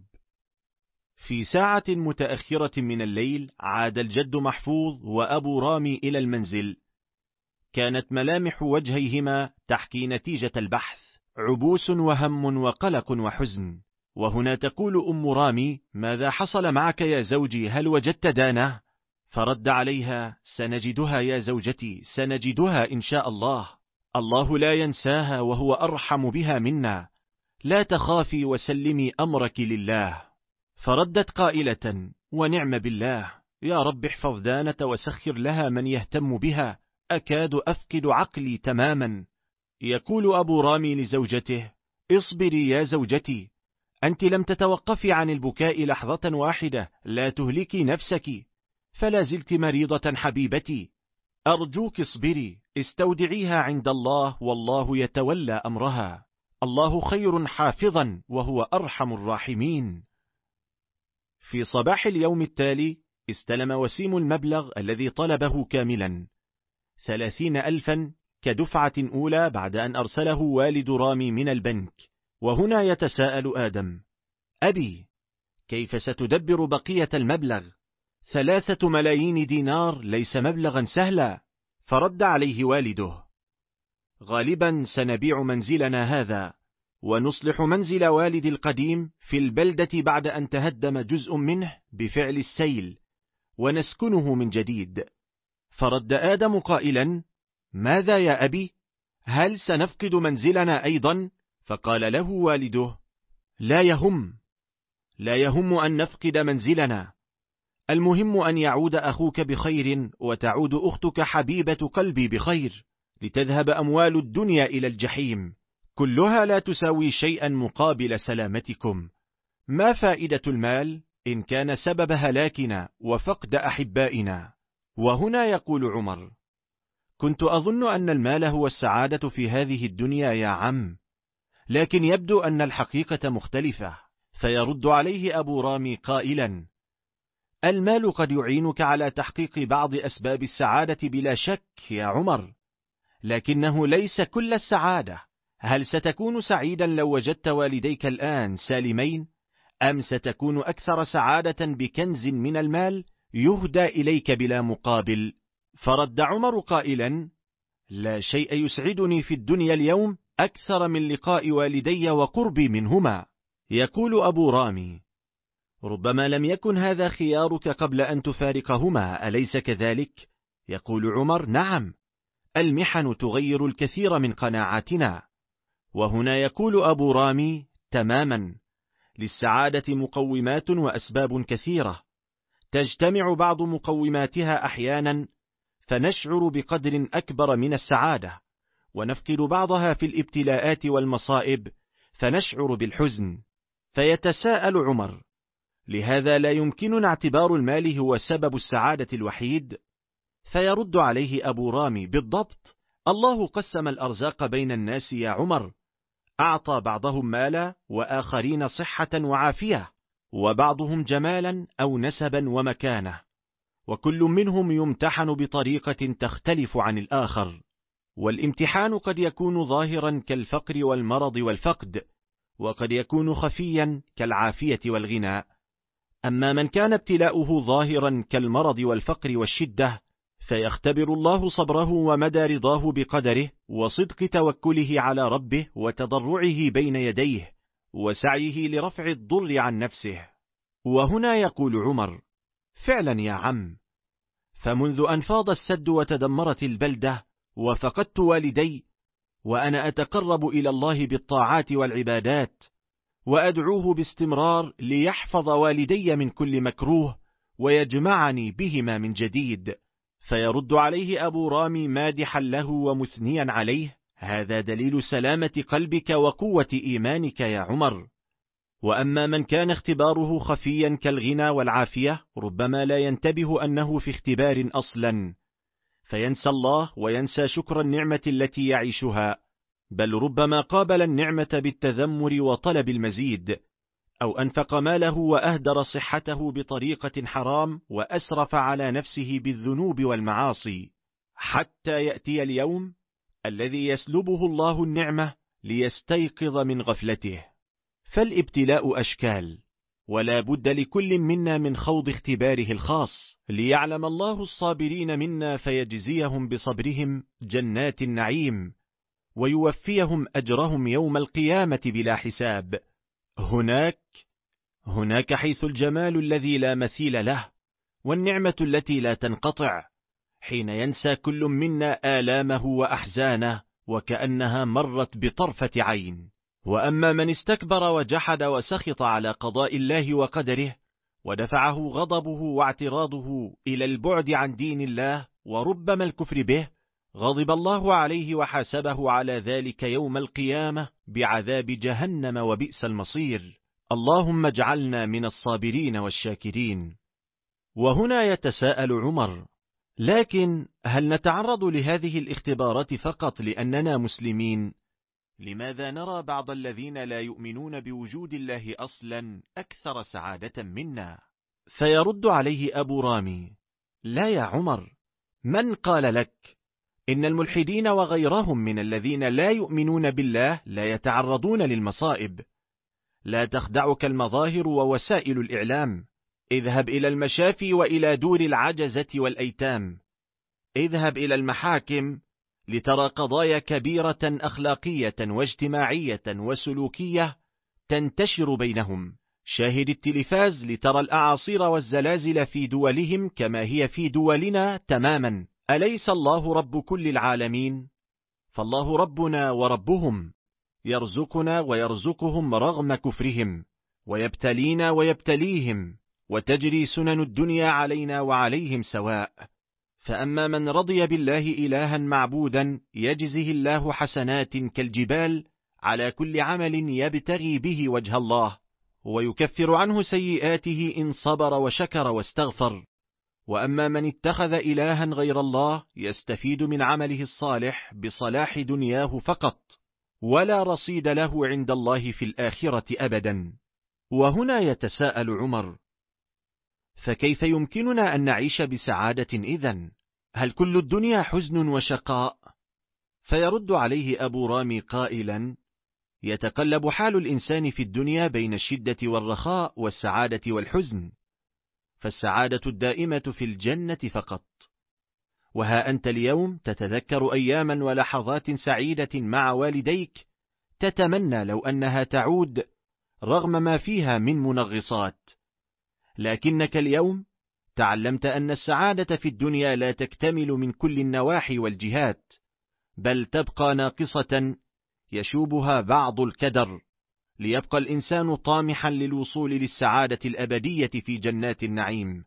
في ساعة متأخرة من الليل عاد الجد محفوظ وأبو رامي إلى المنزل. كانت ملامح وجهيهما تحكي نتيجة البحث، عبوس وهم وقلق وحزن. وهنا تقول أم رامي: ماذا حصل معك يا زوجي؟ هل وجدت دانة؟ فرد عليها: سنجدها يا زوجتي، سنجدها إن شاء الله، الله لا ينساها وهو أرحم بها منا، لا تخافي وسلمي أمرك لله. فردت قائلة: ونعم بالله، يا رب احفظ دانة وسخر لها من يهتم بها، أكاد أفقد عقلي تماما. يقول أبو رامي لزوجته: اصبري يا زوجتي، أنت لم تتوقفي عن البكاء لحظة واحدة، لا تهلكي نفسك، فلا زلت مريضة حبيبتي، أرجوك اصبري، استودعيها عند الله، والله يتولى أمرها، الله خير حافظا وهو أرحم الراحمين. في صباح اليوم التالي استلم وسيم المبلغ الذي طلبه كاملا، ثلاثين ألفا كدفعة أولى بعد أن أرسله والد رامي من البنك. وهنا يتساءل آدم: أبي، كيف ستدبر بقية المبلغ؟ ثلاثة ملايين دينار ليس مبلغا سهلا. فرد عليه والده: غالبا سنبيع منزلنا هذا ونصلح منزل والدي القديم في البلدة بعد أن تهدم جزء منه بفعل السيل، ونسكنه من جديد. فرد آدم قائلا: ماذا يا أبي؟ هل سنفقد منزلنا أيضا؟ فقال له والده: لا يهم، لا يهم أن نفقد منزلنا، المهم أن يعود أخوك بخير وتعود أختك حبيبة قلبي بخير، لتذهب أموال الدنيا إلى الجحيم، كلها لا تساوي شيئا مقابل سلامتكم. ما فائدة المال إن كان سبب هلاكنا وفقد أحبائنا؟ وهنا يقول عمر: كنت أظن أن المال هو السعادة في هذه الدنيا يا عم، لكن يبدو أن الحقيقة مختلفة. فيرد عليه أبو رامي قائلا: المال قد يعينك على تحقيق بعض أسباب السعادة بلا شك يا عمر، لكنه ليس كل السعادة. هل ستكون سعيدا لو وجدت والديك الآن سالمين، أم ستكون أكثر سعادة بكنز من المال يهدى إليك بلا مقابل؟ فرد عمر قائلا: لا شيء يسعدني في الدنيا اليوم أكثر من لقاء والدي وقربي منهما. يقول أبو رامي: ربما لم يكن هذا خيارك قبل أن تفارقهما، أليس كذلك؟ يقول عمر: نعم، المحن تغير الكثير من قناعاتنا. وهنا يقول أبو رامي: تماما، للسعادة مقومات وأسباب كثيرة، تجتمع بعض مقوماتها أحيانا فنشعر بقدر أكبر من السعادة، ونفقد بعضها في الابتلاءات والمصائب فنشعر بالحزن. فيتساءل عمر: لهذا لا يمكننا اعتبار المال هو سبب السعادة الوحيد؟ فيرد عليه أبو رامي: بالضبط، الله قسم الأرزاق بين الناس يا عمر، أعطى بعضهم مالا وآخرين صحة وعافية، وبعضهم جمالا أو نسبا ومكانة، وكل منهم يمتحن بطريقة تختلف عن الآخر. والامتحان قد يكون ظاهرا كالفقر والمرض والفقد، وقد يكون خفيا كالعافية والغنى. أما من كان ابتلاؤه ظاهرا كالمرض والفقر والشدة، فيختبر الله صبره ومدى رضاه بقدره وصدق توكله على ربه وتضرعه بين يديه وسعيه لرفع الضر عن نفسه. وهنا يقول عمر: فعلا يا عم، فمنذ أن فاض السد وتدمرت البلدة وفقدت والدي، وأنا أتقرب إلى الله بالطاعات والعبادات، وأدعوه باستمرار ليحفظ والدي من كل مكروه ويجمعني بهما من جديد. فيرد عليه أبو رامي مادحا له ومثنيا عليه: هذا دليل سلامة قلبك وقوة إيمانك يا عمر. وأما من كان اختباره خفيا كالغنى والعافية، ربما لا ينتبه أنه في اختبار أصلا، فينسى الله وينسى شكر النعمة التي يعيشها، بل ربما قابل النعمة بالتذمر وطلب المزيد، أو أنفق ماله وأهدر صحته بطريقة حرام وأسرف على نفسه بالذنوب والمعاصي، حتى يأتي اليوم الذي يسلبه الله النعمة ليستيقظ من غفلته. فالابتلاء أشكال، ولا بد لكل منا من خوض اختباره الخاص، ليعلم الله الصابرين منا فيجزيهم بصبرهم جنات النعيم، ويوفيهم أجرهم يوم القيامة بلا حساب. هناك هناك حيث الجمال الذي لا مثيل له، والنعمة التي لا تنقطع، حين ينسى كل منا آلامه وأحزانه وكأنها مرت بطرفة عين. وأما من استكبر وجحد وسخط على قضاء الله وقدره، ودفعه غضبه واعتراضه إلى البعد عن دين الله وربما الكفر به، غضب الله عليه وحاسبه على ذلك يوم القيامة بعذاب جهنم وبئس المصير. اللهم اجعلنا من الصابرين والشاكرين. وهنا يتساءل عمر: لكن هل نتعرض لهذه الاختبارات فقط لأننا مسلمين؟ لماذا نرى بعض الذين لا يؤمنون بوجود الله أصلا أكثر سعادة منا؟ فيرد عليه أبو رامي: لا يا عمر، من قال لك؟ إن الملحدين وغيرهم من الذين لا يؤمنون بالله لا يتعرضون للمصائب. لا تخدعك المظاهر ووسائل الإعلام. اذهب إلى المشافي وإلى دور العجزة والأيتام. اذهب إلى المحاكم لترى قضايا كبيرة أخلاقية واجتماعية وسلوكية تنتشر بينهم. شاهد التلفاز لترى الأعاصير والزلازل في دولهم كما هي في دولنا تماما. أليس الله رب كل العالمين؟ فالله ربنا وربهم، يرزقنا ويرزقهم رغم كفرهم، ويبتلينا ويبتليهم، وتجري سنن الدنيا علينا وعليهم سواء. فأما من رضي بالله إلها معبودا يجزه الله حسنات كالجبال على كل عمل يبتغي به وجه الله، ويكفر عنه سيئاته إن صبر وشكر واستغفر. وأما من اتخذ إلها غير الله يستفيد من عمله الصالح بصلاح دنياه فقط، ولا رصيد له عند الله في الآخرة أبدا. وهنا يتساءل عمر: فكيف يمكننا أن نعيش بسعادة إذن؟ هل كل الدنيا حزن وشقاء؟ فيرد عليه أبو رامي قائلا: يتقلب حال الإنسان في الدنيا بين الشدة والرخاء والسعادة والحزن، فالسعادة الدائمة في الجنة فقط. وها أنت اليوم تتذكر أياما ولحظات سعيدة مع والديك، تتمنى لو أنها تعود رغم ما فيها من منغصات، لكنك اليوم تعلمت أن السعادة في الدنيا لا تكتمل من كل النواحي والجهات، بل تبقى ناقصة يشوبها بعض الكدر، ليبقى الإنسان طامحا للوصول للسعادة الأبدية في جنات النعيم.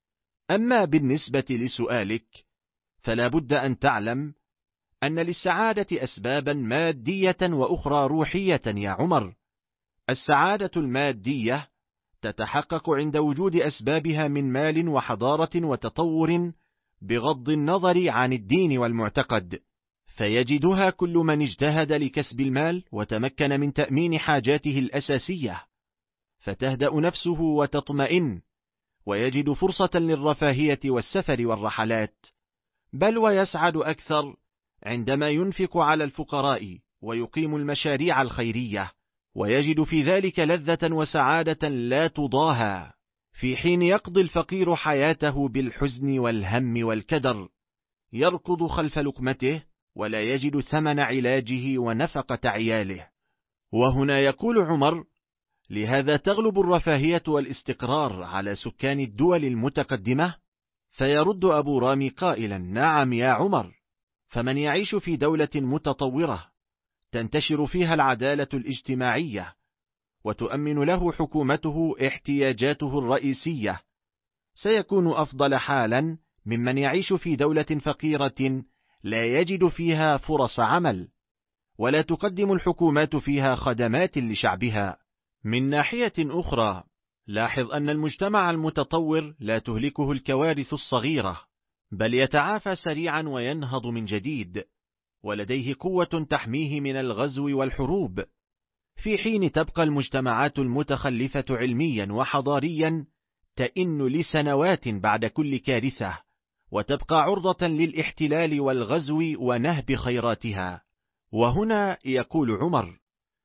أما بالنسبة لسؤالك، فلا بد أن تعلم أن للسعادة أسبابا مادية وأخرى روحية يا عمر. السعادة المادية تتحقق عند وجود أسبابها من مال وحضارة وتطور بغض النظر عن الدين والمعتقد، فيجدها كل من اجتهد لكسب المال وتمكن من تأمين حاجاته الأساسية، فتهدأ نفسه وتطمئن، ويجد فرصة للرفاهية والسفر والرحلات، بل ويسعد أكثر عندما ينفق على الفقراء ويقيم المشاريع الخيرية، ويجد في ذلك لذة وسعادة لا تضاهى، في حين يقضي الفقير حياته بالحزن والهم والكدر، يركض خلف لقمته ولا يجد ثمن علاجه ونفقة عياله. وهنا يقول عمر: لهذا تغلب الرفاهية والاستقرار على سكان الدول المتقدمة؟ فيرد أبو رامي قائلا: نعم يا عمر، فمن يعيش في دولة متطورة تنتشر فيها العدالة الاجتماعية وتؤمن له حكومته احتياجاته الرئيسية سيكون أفضل حالا ممن يعيش في دولة فقيرة لا يجد فيها فرص عمل، ولا تقدم الحكومات فيها خدمات لشعبها. من ناحية أخرى، لاحظ أن المجتمع المتطور لا تهلكه الكوارث الصغيرة، بل يتعافى سريعا وينهض من جديد، ولديه قوة تحميه من الغزو والحروب، في حين تبقى المجتمعات المتخلفة علميا وحضاريا تئن لسنوات بعد كل كارثة، وتبقى عرضة للاحتلال والغزو ونهب خيراتها. وهنا يقول عمر: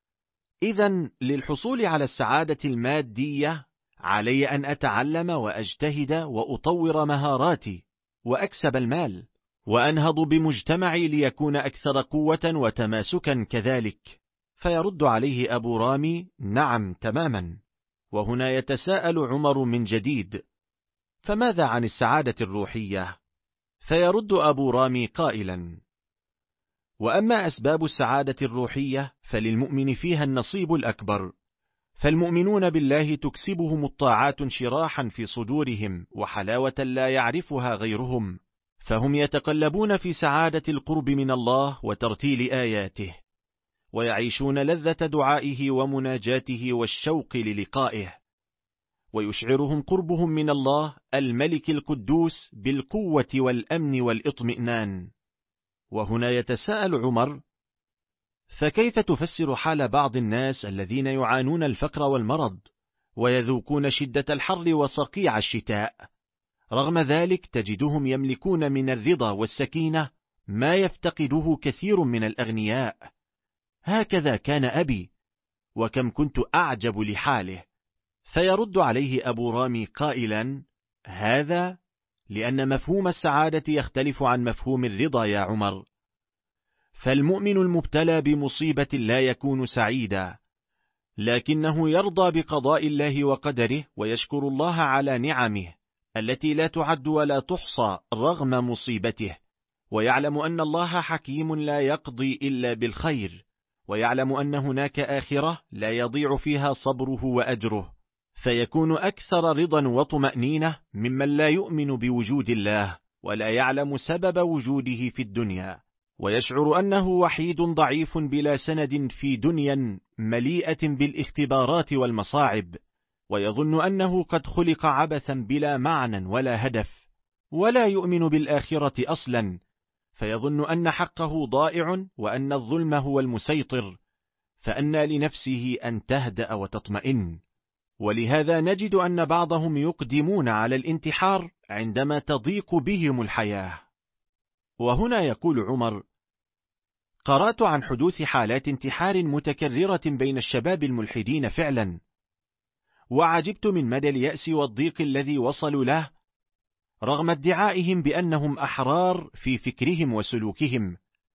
إذن للحصول على السعادة المادية علي أن أتعلم وأجتهد وأطور مهاراتي وأكسب المال، وأنهض بمجتمعي ليكون أكثر قوة وتماسكا كذلك. فيرد عليه أبو رامي: نعم تماما. وهنا يتساءل عمر من جديد: فماذا عن السعادة الروحية؟ فيرد أبو رامي قائلا: وأما أسباب السعادة الروحية فللمؤمن فيها النصيب الأكبر، فالمؤمنون بالله تكسبهم الطاعات انشراحا في صدورهم وحلاوة لا يعرفها غيرهم، فهم يتقلبون في سعادة القرب من الله وترتيل آياته، ويعيشون لذة دعائه ومناجاته والشوق للقائه، ويشعرهم قربهم من الله الملك القدوس بالقوة والأمن والإطمئنان. وهنا يتساءل عمر: فكيف تفسر حال بعض الناس الذين يعانون الفقر والمرض ويذوقون شدة الحر وصقيع الشتاء، رغم ذلك تجدهم يملكون من الرضا والسكينة ما يفتقده كثير من الأغنياء؟ هكذا كان أبي، وكم كنت أعجب لحاله. فيرد عليه أبو رامي قائلا: هذا لأن مفهوم السعادة يختلف عن مفهوم الرضا يا عمر، فالمؤمن المبتلى بمصيبة لا يكون سعيدا، لكنه يرضى بقضاء الله وقدره ويشكر الله على نعمه التي لا تعد ولا تحصى رغم مصيبته، ويعلم أن الله حكيم لا يقضي إلا بالخير، ويعلم أن هناك آخرة لا يضيع فيها صبره وأجره، فيكون أكثر رضا وطمأنينة ممن لا يؤمن بوجود الله ولا يعلم سبب وجوده في الدنيا، ويشعر أنه وحيد ضعيف بلا سند في دنيا مليئة بالاختبارات والمصاعب، ويظن أنه قد خلق عبثا بلا معنى ولا هدف، ولا يؤمن بالآخرة أصلا، فيظن أن حقه ضائع وأن الظلم هو المسيطر، فأنى لنفسه أن تهدأ وتطمئن. ولهذا نجد أن بعضهم يقدمون على الانتحار عندما تضيق بهم الحياة. وهنا يقول عمر: قرأت عن حدوث حالات انتحار متكررة بين الشباب الملحدين فعلا، وعجبت من مدى اليأس والضيق الذي وصلوا له رغم ادعائهم بأنهم أحرار في فكرهم وسلوكهم،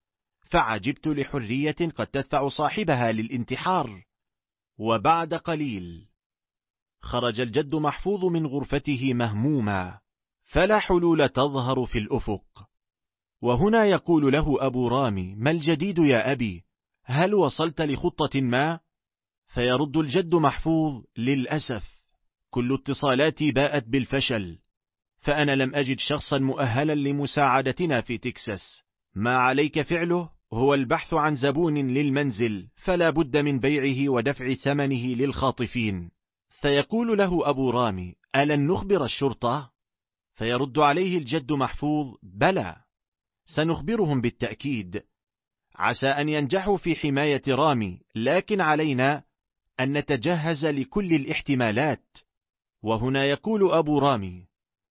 فعجبت لحرية قد تدفع صاحبها للانتحار. وبعد قليل خرج الجد محفوظ من غرفته مهموما، فلا حلول تظهر في الأفق. وهنا يقول له أبو رامي: ما الجديد يا أبي؟ هل وصلت لخطة ما؟ فيرد الجد محفوظ: للأسف كل اتصالاتي باءت بالفشل، فأنا لم أجد شخصا مؤهلا لمساعدتنا في تكساس. ما عليك فعله هو البحث عن زبون للمنزل، فلا بد من بيعه ودفع ثمنه للخاطفين. فيقول له أبو رامي: ألن نخبر الشرطة؟ فيرد عليه الجد محفوظ: بلى، سنخبرهم بالتأكيد، عسى أن ينجحوا في حماية رامي، لكن علينا أن نتجهز لكل الاحتمالات. وهنا يقول أبو رامي: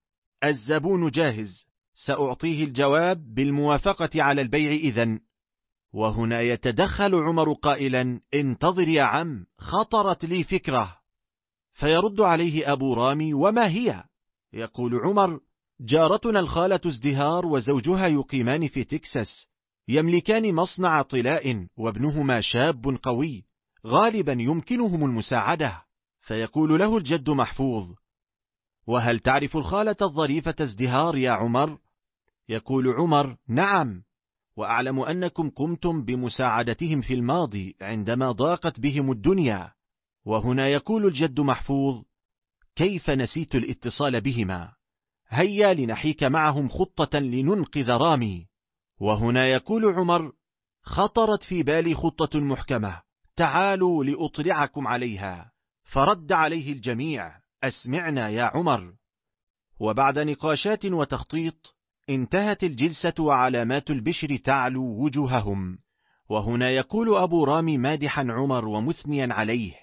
الزبون جاهز، سأعطيه الجواب بالموافقة على البيع إذن. وهنا يتدخل عمر قائلا: انتظر يا عم، خطرت لي فكرة. فيرد عليه أبو رامي: وما هي؟ يقول عمر: جارتنا الخالة ازدهار وزوجها يقيمان في تكساس، يملكان مصنع طلاء، وابنهما شاب قوي غالبا يمكنهم المساعدة. فيقول له الجد محفوظ: وهل تعرف الخالة الظريفة ازدهار يا عمر؟ يقول عمر: نعم، وأعلم أنكم قمتم بمساعدتهم في الماضي عندما ضاقت بهم الدنيا. وهنا يقول الجد محفوظ: كيف نسيت الاتصال بهما؟ هيا لنحيك معهم خطة لننقذ رامي. وهنا يقول عمر: خطرت في بالي خطة محكمة، تعالوا لأطلعكم عليها. فرد عليه الجميع: أسمعنا يا عمر. وبعد نقاشات وتخطيط انتهت الجلسة وعلامات البشر تعلو وجوههم. وهنا يقول أبو رامي مادحا عمر ومثنيا عليه: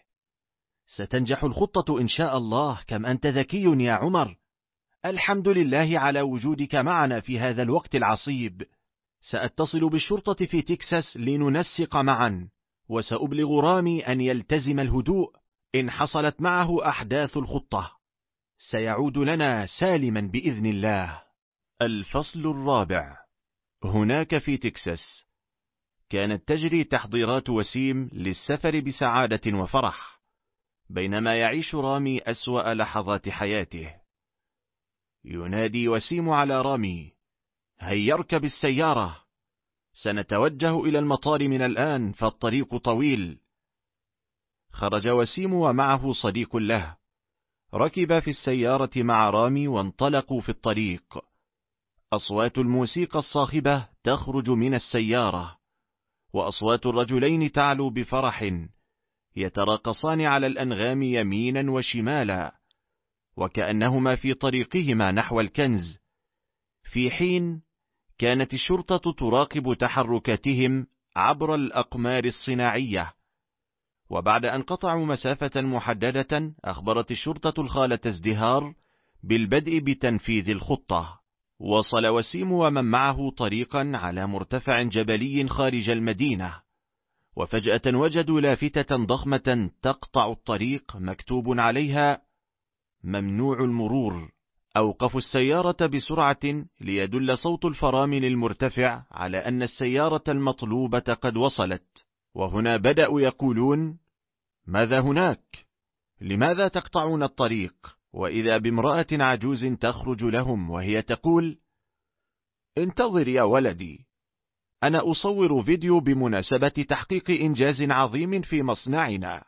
ستنجح الخطة إن شاء الله، كم أنت ذكي يا عمر، الحمد لله على وجودك معنا في هذا الوقت العصيب. سأتصل بالشرطة في تكساس لننسق معا، وسأبلغ رامي أن يلتزم الهدوء إن حصلت معه أحداث الخطة، سيعود لنا سالما بإذن الله. الفصل الرابع. هناك في تكساس كانت تجري تحضيرات وسيم للسفر بسعادة وفرح، بينما يعيش رامي أسوأ لحظات حياته. ينادي وسيم على رامي: هيا اركب السيارة، سنتوجه إلى المطار من الآن، فالطريق طويل. خرج وسيم ومعه صديق له، ركب في السيارة مع رامي وانطلقوا في الطريق. أصوات الموسيقى الصاخبة تخرج من السيارة، وأصوات الرجلين تعلو بفرح، يتراقصان على الأنغام يمينا وشمالا، وكأنهما في طريقهما نحو الكنز، في حين كانت الشرطة تراقب تحركاتهم عبر الأقمار الصناعية. وبعد أن قطعوا مسافة محددة أخبرت الشرطة الخالة ازدهار بالبدء بتنفيذ الخطة. وصل وسيم ومن معه طريقا على مرتفع جبلي خارج المدينة، وفجأة وجدوا لافتة ضخمة تقطع الطريق مكتوب عليها: ممنوع المرور. أوقفوا السيارة بسرعة ليدل صوت الفرامل المرتفع على أن السيارة المطلوبة قد وصلت. وهنا بدأوا يقولون: ماذا هناك؟ لماذا تقطعون الطريق؟ وإذا بامرأة عجوز تخرج لهم وهي تقول: انتظر يا ولدي، أنا أصور فيديو بمناسبة تحقيق إنجاز عظيم في مصنعنا،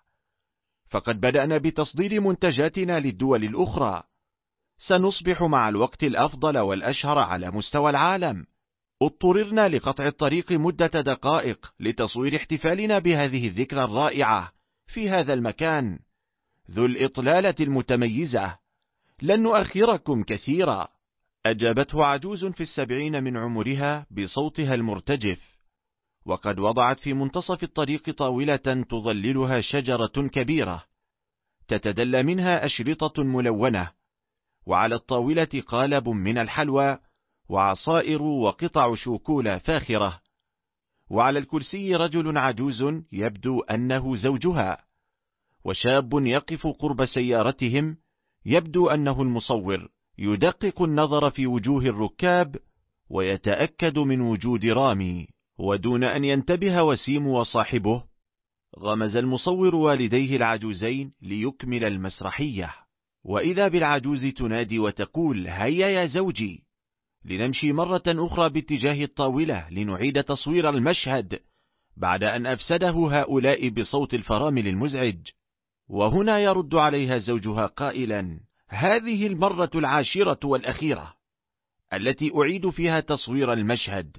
فقد بدأنا بتصدير منتجاتنا للدول الأخرى، سنصبح مع الوقت الأفضل والأشهر على مستوى العالم. اضطررنا لقطع الطريق مدة دقائق لتصوير احتفالنا بهذه الذكرى الرائعة في هذا المكان ذو الإطلالة المتميزة، لن نؤخركم كثيرا. أجابته عجوز في السبعين من عمرها بصوتها المرتجف، وقد وضعت في منتصف الطريق طاولة تظللها شجرة كبيرة تتدلى منها أشرطة ملونة، وعلى الطاولة قالب من الحلوى وعصائر وقطع شوكولا فاخرة، وعلى الكرسي رجل عجوز يبدو أنه زوجها، وشاب يقف قرب سيارتهم يبدو أنه المصور، يدقق النظر في وجوه الركاب ويتأكد من وجود رامي. ودون أن ينتبه وسيم وصاحبه غمز المصور والديه العجوزين ليكمل المسرحية، وإذا بالعجوز تنادي وتقول: هيا يا زوجي، لنمشي مرة أخرى باتجاه الطاولة لنعيد تصوير المشهد بعد أن أفسده هؤلاء بصوت الفرامل المزعج. وهنا يرد عليها زوجها قائلا: هذه المرة العاشرة والأخيرة التي أعيد فيها تصوير المشهد.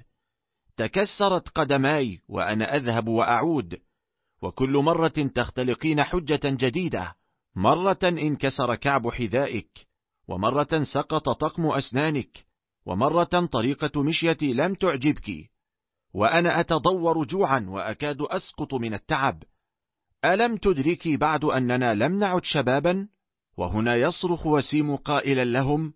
تكسرت قدماي وأنا أذهب وأعود، وكل مرة تختلقين حجة جديدة. مرة انكسر كعب حذائك، ومرة سقط طقم أسنانك، ومرة طريقة مشيتي لم تعجبك، وأنا أتضور جوعا وأكاد أسقط من التعب. ألم تدركي بعد أننا لم نعد شبابا؟ وهنا يصرخ وسيم قائلا لهم: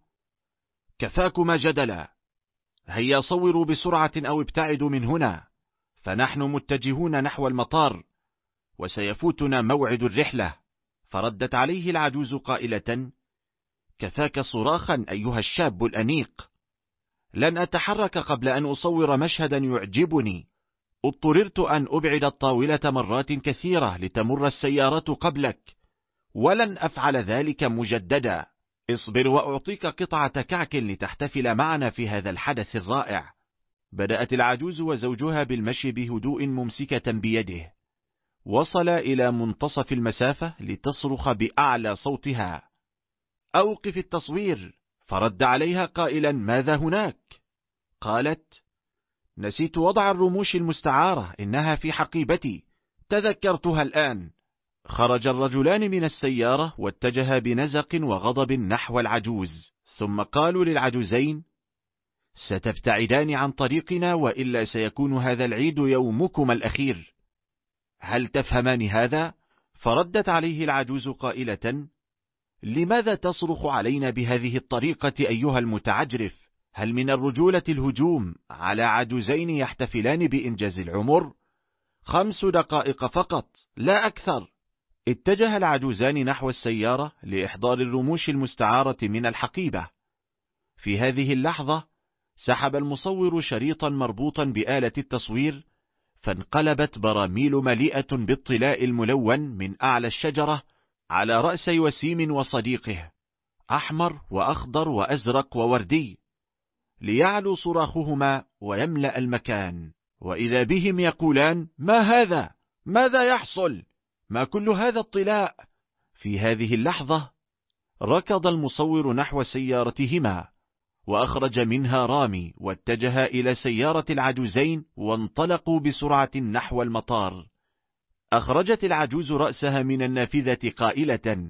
كفاكما جدلا، هيا صوروا بسرعة أو ابتعدوا من هنا، فنحن متجهون نحو المطار وسيفوتنا موعد الرحلة. فردت عليه العجوز قائلة: كفاك صراخا أيها الشاب الأنيق، لن أتحرك قبل أن أصور مشهدا يعجبني. اضطررت أن أبعد الطاولة مرات كثيرة لتمر السيارة قبلك، ولن أفعل ذلك مجددا. اصبر وأعطيك قطعة كعك لتحتفل معنا في هذا الحدث الرائع. بدأت العجوز وزوجها بالمشي بهدوء ممسكة بيده. وصل إلى منتصف المسافة لتصرخ بأعلى صوتها: أوقف التصوير. فرد عليها قائلا: ماذا هناك؟ قالت: نسيت وضع الرموش المستعارة، إنها في حقيبتي، تذكرتها الآن. خرج الرجلان من السيارة واتجها بنزق وغضب نحو العجوز، ثم قالوا للعجوزين: ستبتعدان عن طريقنا وإلا سيكون هذا العيد يومكما الأخير. هل تفهمان هذا؟ فردت عليه العجوز قائلة: لماذا تصرخ علينا بهذه الطريقة أيها المتعجرف؟ هل من الرجولة الهجوم على عجوزين يحتفلان بإنجاز العمر؟ خمس دقائق فقط لا أكثر. اتجه العجوزان نحو السيارة لإحضار الرموش المستعارة من الحقيبة. في هذه اللحظة سحب المصور شريطا مربوطا بآلة التصوير، فانقلبت براميل مليئة بالطلاء الملون من أعلى الشجرة على رأسي وسيم وصديقه، أحمر وأخضر وأزرق ووردي، ليعلو صراخهما ويملأ المكان. وإذا بهم يقولان: ما هذا؟ ماذا يحصل؟ ما كل هذا الطلاء؟ في هذه اللحظة ركض المصور نحو سيارتهما، وأخرج منها رامي، واتجه إلى سيارة العجوزين وانطلقوا بسرعة نحو المطار. أخرجت العجوز رأسها من النافذة قائلة: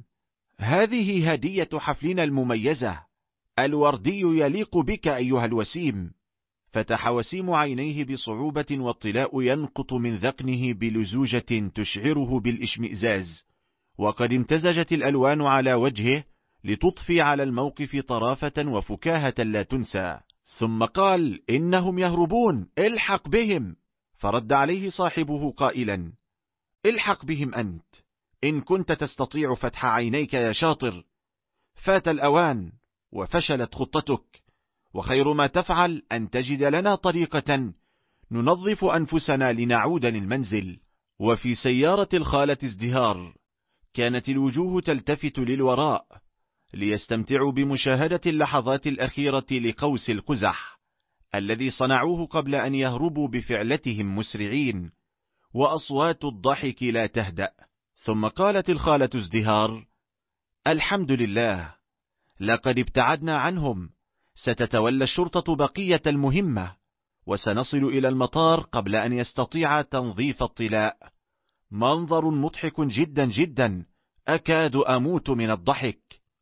هذه هدية حفلنا المميزة، الوردي يليق بك أيها الوسيم. فتح وسيم عينيه بصعوبة، والطلاء ينقط من ذقنه بلزوجة تشعره بالاشمئزاز، وقد امتزجت الألوان على وجهه لتضفي على الموقف طرافة وفكاهة لا تنسى. ثم قال: إنهم يهربون، الحق بهم. فرد عليه صاحبه قائلا: الحق بهم أنت، إن كنت تستطيع فتح عينيك يا شاطر. فات الأوان وفشلت خطتك، وخير ما تفعل أن تجد لنا طريقة ننظف أنفسنا لنعود للمنزل. وفي سيارة الخالة ازدهار كانت الوجوه تلتفت للوراء ليستمتعوا بمشاهدة اللحظات الأخيرة لقوس القزح الذي صنعوه قبل أن يهربوا بفعلتهم مسرعين، وأصوات الضحك لا تهدأ. ثم قالت الخالة ازدهار: الحمد لله، لقد ابتعدنا عنهم، ستتولى الشرطة بقية المهمة، وسنصل إلى المطار قبل أن يستطيع تنظيف الطلاء. منظر مضحك جدا جدا، أكاد أموت من الضحك.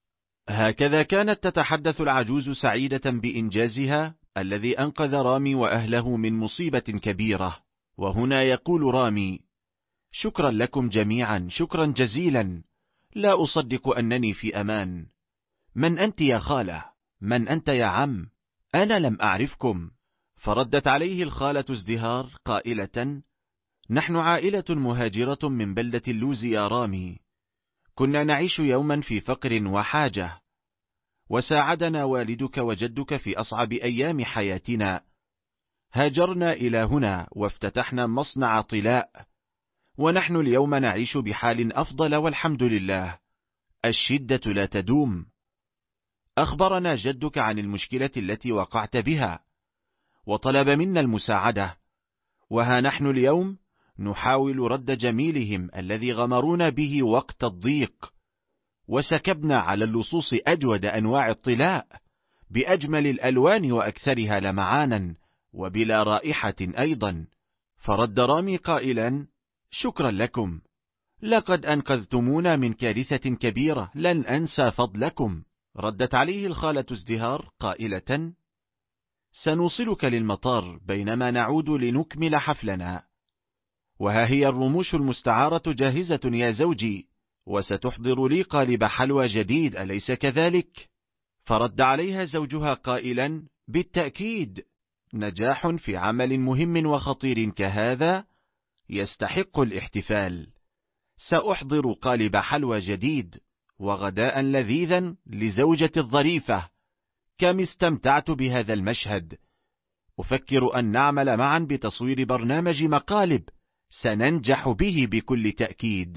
هكذا كانت تتحدث العجوز سعيدة بإنجازها الذي أنقذ رامي وأهله من مصيبة كبيرة. وهنا يقول رامي: شكرا لكم جميعا، شكرا جزيلا، لا أصدق أنني في أمان. من أنت يا خالة؟ من أنت يا عم؟ أنا لم أعرفكم. فردت عليه الخالة ازدهار قائلة: نحن عائلة مهاجرة من بلدة اللوز يا رامي، كنا نعيش يوما في فقر وحاجة، وساعدنا والدك وجدك في أصعب أيام حياتنا. هاجرنا إلى هنا وافتتحنا مصنع طلاء، ونحن اليوم نعيش بحال أفضل والحمد لله. الشدة لا تدوم. أخبرنا جدك عن المشكلة التي وقعت بها وطلب منا المساعدة، وها نحن اليوم نحاول رد جميلهم الذي غمرونا به وقت الضيق، وسكبنا على اللصوص أجود أنواع الطلاء بأجمل الألوان وأكثرها لمعانا وبلا رائحة أيضا. فرد رامي قائلا: شكرا لكم، لقد أنقذتمونا من كارثة كبيرة، لن أنسى فضلكم. ردت عليه الخالة ازدهار قائلة: سنوصلك للمطار بينما نعود لنكمل حفلنا، وها هي الرموش المستعارة جاهزة يا زوجي، وستحضر لي قالب حلوى جديد، أليس كذلك؟ فرد عليها زوجها قائلا: بالتأكيد، نجاح في عمل مهم وخطير كهذا يستحق الاحتفال. سأحضر قالب حلوى جديد وغداء لذيذا لزوجتي الظريفة. كم استمتعت بهذا المشهد. أفكر أن نعمل معا بتصوير برنامج مقالب سننجح به بكل تأكيد.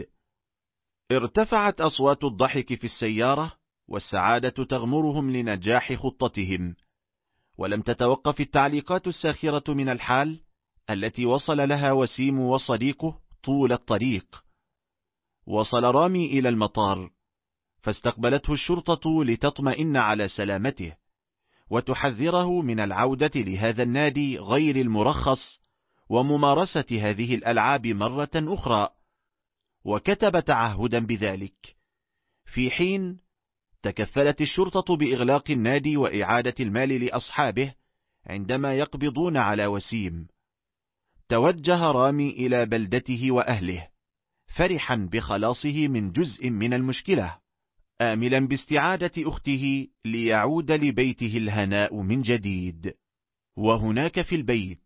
ارتفعت أصوات الضحك في السيارة والسعادة تغمرهم لنجاح خطتهم، ولم تتوقف التعليقات الساخرة من الحال التي وصل لها وسيم وصديقه طول الطريق. وصل رامي إلى المطار، فاستقبلته الشرطة لتطمئن على سلامته وتحذره من العودة لهذا النادي غير المرخص وممارسة هذه الألعاب مرة أخرى، وكتب تعهدا بذلك. في حين تكفلت الشرطة بإغلاق النادي وإعادة المال لأصحابه عندما يقبضون على وسيم، توجه رامي إلى بلدته وأهله فرحا بخلاصه من جزء من المشكلة، آملا باستعادة أخته ليعود لبيته الهناء من جديد. وهناك في البيت: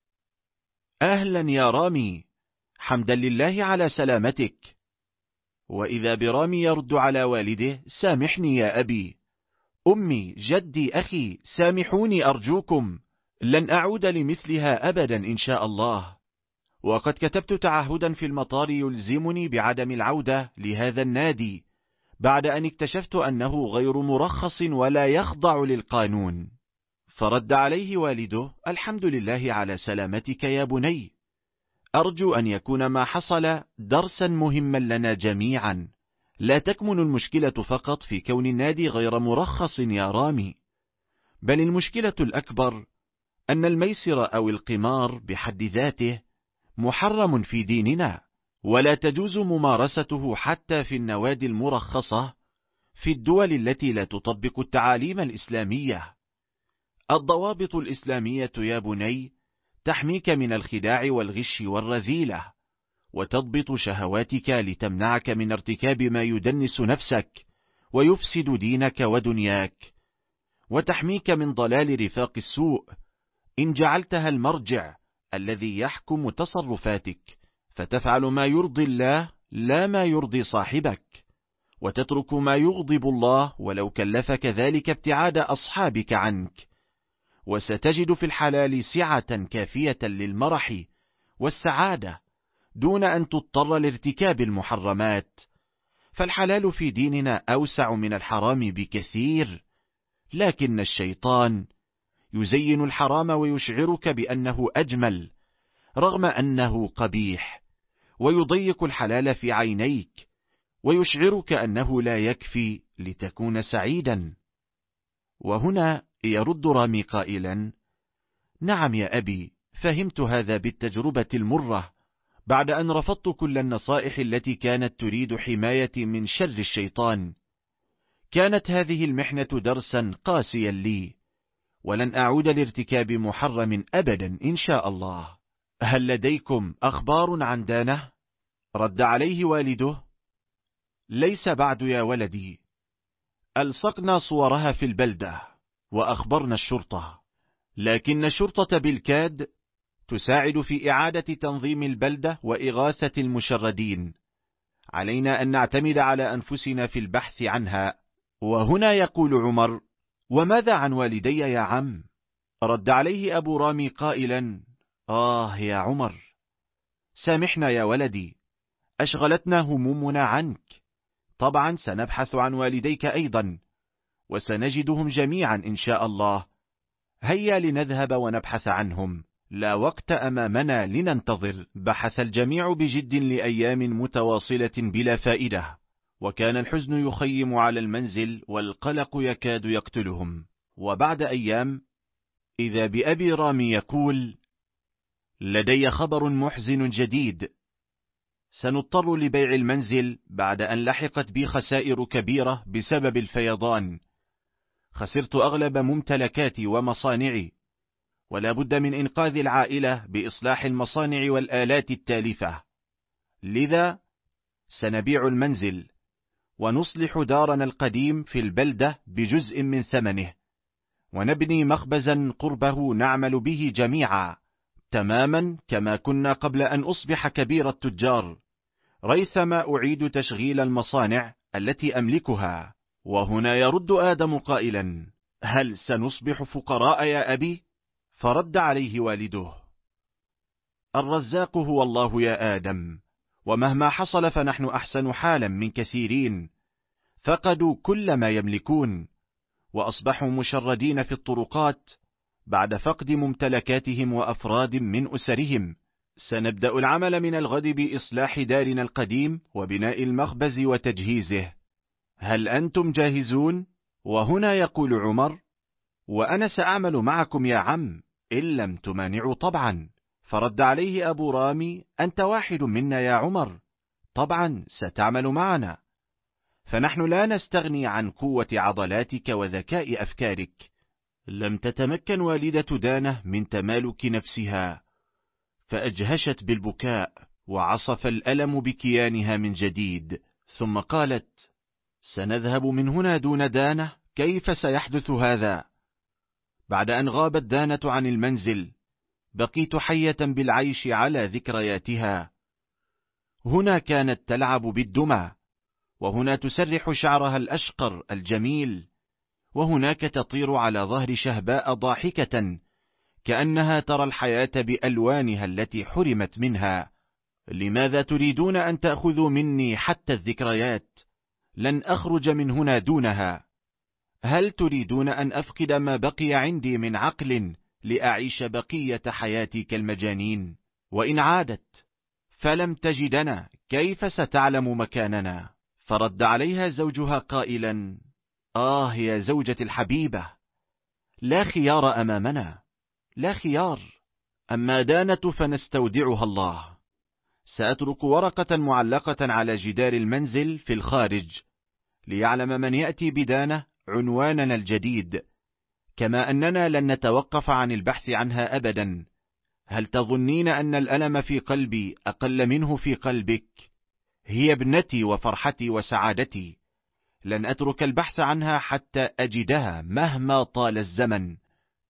أهلا يا رامي، حمدا لله على سلامتك. وإذا برامي يرد على والده: سامحني يا أبي، أمي، جدي، أخي، سامحوني أرجوكم، لن أعود لمثلها أبدا إن شاء الله. وقد كتبت تعهدا في المطار يلزمني بعدم العودة لهذا النادي بعد أن اكتشفت أنه غير مرخص ولا يخضع للقانون. فرد عليه والده: الحمد لله على سلامتك يا بني، أرجو أن يكون ما حصل درسا مهما لنا جميعا. لا تكمن المشكلة فقط في كون النادي غير مرخص يا رامي، بل المشكلة الأكبر أن الميسر أو القمار بحد ذاته محرم في ديننا، ولا تجوز ممارسته حتى في النوادي المرخصة في الدول التي لا تطبق التعاليم الإسلامية. الضوابط الإسلامية يا بني تحميك من الخداع والغش والرذيلة، وتضبط شهواتك لتمنعك من ارتكاب ما يدنس نفسك ويفسد دينك ودنياك، وتحميك من ضلال رفاق السوء إن جعلتها المرجع الذي يحكم تصرفاتك، فتفعل ما يرضي الله لا ما يرضي صاحبك، وتترك ما يغضب الله ولو كلفك ذلك ابتعاد أصحابك عنك. وستجد في الحلال سعة كافية للمرح والسعادة دون أن تضطر لارتكاب المحرمات، فالحلال في ديننا أوسع من الحرام بكثير، لكن الشيطان يزين الحرام ويشعرك بأنه أجمل رغم أنه قبيح، ويضيق الحلال في عينيك ويشعرك أنه لا يكفي لتكون سعيدا. وهنا يرد رامي قائلا: نعم يا أبي، فهمت هذا بالتجربة المرة بعد أن رفضت كل النصائح التي كانت تريد حمايتي من شر الشيطان. كانت هذه المحنة درسا قاسيا لي، ولن أعود لارتكاب محرم أبدا إن شاء الله. هل لديكم أخبار عن دانة؟ رد عليه والده: ليس بعد يا ولدي، ألصقنا صورها في البلدة وأخبرنا الشرطة، لكن الشرطة بالكاد تساعد في إعادة تنظيم البلدة وإغاثة المشردين. علينا أن نعتمد على أنفسنا في البحث عنها. وهنا يقول عمر: وماذا عن والدي يا عم؟ رد عليه أبو رامي قائلا: آه يا عمر، سامحنا يا ولدي، أشغلتنا همومنا عنك. طبعا سنبحث عن والديك أيضا، وسنجدهم جميعا إن شاء الله. هيا لنذهب ونبحث عنهم، لا وقت أمامنا لننتظر. بحث الجميع بجد لأيام متواصلة بلا فائدة، وكان الحزن يخيم على المنزل والقلق يكاد يقتلهم. وبعد أيام إذا بأبي رامي يقول: لدي خبر محزن جديد، سنضطر لبيع المنزل بعد أن لحقت بي خسائر كبيرة بسبب الفيضان. خسرت أغلب ممتلكاتي ومصانعي، ولا بد من إنقاذ العائلة بإصلاح المصانع والآلات التالفة. لذا سنبيع المنزل ونصلح دارنا القديم في البلدة بجزء من ثمنه، ونبني مخبزا قربه نعمل به جميعا تماما كما كنا قبل أن أصبح كبير التجار، ريثما أعيد تشغيل المصانع التي أملكها. وهنا يرد آدم قائلا: هل سنصبح فقراء يا أبي؟ فرد عليه والده: الرزاق هو الله يا آدم، ومهما حصل فنحن أحسن حالا من كثيرين فقدوا كل ما يملكون، وأصبحوا مشردين في الطرقات بعد فقد ممتلكاتهم وأفراد من أسرهم. سنبدأ العمل من الغد بإصلاح دارنا القديم وبناء المخبز وتجهيزه. هل أنتم جاهزون؟ وهنا يقول عمر: وأنا سأعمل معكم يا عم إن لم تمانعوا طبعا. فرد عليه أبو رامي: أنت واحد منا يا عمر، طبعا ستعمل معنا، فنحن لا نستغني عن قوة عضلاتك وذكاء أفكارك. لم تتمكن والدة دانة من تمالك نفسها، فأجهشت بالبكاء وعصف الألم بكيانها من جديد، ثم قالت: سنذهب من هنا دون دانة؟ كيف سيحدث هذا؟ بعد أن غابت دانة عن المنزل بقيت حية بالعيش على ذكرياتها. هنا كانت تلعب بالدمى، وهنا تسرح شعرها الأشقر الجميل، وهناك تطير على ظهر شهباء ضاحكة كأنها ترى الحياة بألوانها التي حرمت منها. لماذا تريدون أن تأخذوا مني حتى الذكريات؟ لن أخرج من هنا دونها. هل تريدون أن أفقد ما بقي عندي من عقل لأعيش بقية حياتي كالمجانين؟ وإن عادت فلم تجدنا كيف ستعلم مكاننا؟ فرد عليها زوجها قائلا: آه يا زوجتي الحبيبة، لا خيار أمامنا، لا خيار. أما دانة فنستودعها الله. سأترك ورقة معلقة على جدار المنزل في الخارج ليعلم من يأتي بدانة عنواننا الجديد، كما أننا لن نتوقف عن البحث عنها أبدا. هل تظنين أن الألم في قلبي أقل منه في قلبك؟ هي ابنتي وفرحتي وسعادتي، لن أترك البحث عنها حتى أجدها مهما طال الزمن.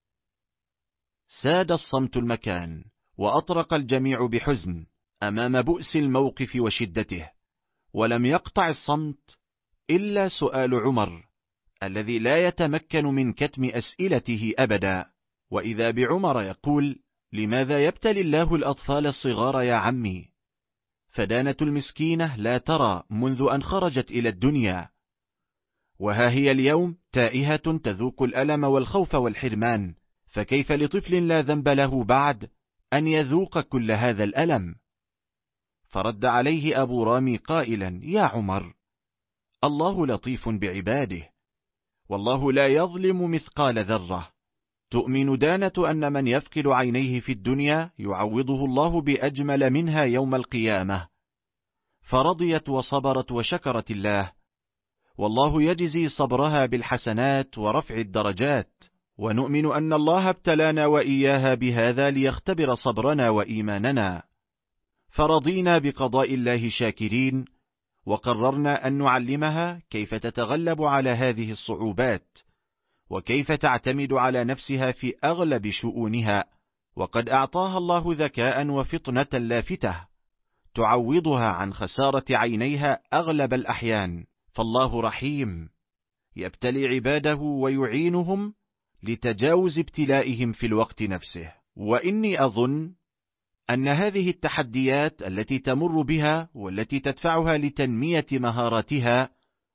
ساد الصمت المكان، وأطرق الجميع بحزن أمام بؤس الموقف وشدته، ولم يقطع الصمت إلا سؤال عمر الذي لا يتمكن من كتم أسئلته أبدا. وإذا بعمر يقول: لماذا يبتلي الله الأطفال الصغار يا عمي؟ فدانة المسكينة لا ترى منذ أن خرجت إلى الدنيا، وها هي اليوم تائهة تذوق الألم والخوف والحرمان، فكيف لطفل لا ذنب له بعد أن يذوق كل هذا الألم؟ فرد عليه أبو رامي قائلا: يا عمر، الله لطيف بعباده، والله لا يظلم مثقال ذرة. تؤمن دانة أن من يفقد عينيه في الدنيا يعوضه الله بأجمل منها يوم القيامة، فرضيت وصبرت وشكرت الله، والله يجزي صبرها بالحسنات ورفع الدرجات. ونؤمن أن الله ابتلانا وإياها بهذا ليختبر صبرنا وإيماننا، فرضينا بقضاء الله شاكرين، وقررنا أن نعلمها كيف تتغلب على هذه الصعوبات، وكيف تعتمد على نفسها في أغلب شؤونها. وقد أعطاها الله ذكاء وفطنة لافتة تعوضها عن خسارة عينيها أغلب الأحيان. فالله رحيم، يبتلي عباده ويعينهم لتجاوز ابتلائهم في الوقت نفسه. وإني أظن أن هذه التحديات التي تمر بها والتي تدفعها لتنمية مهاراتها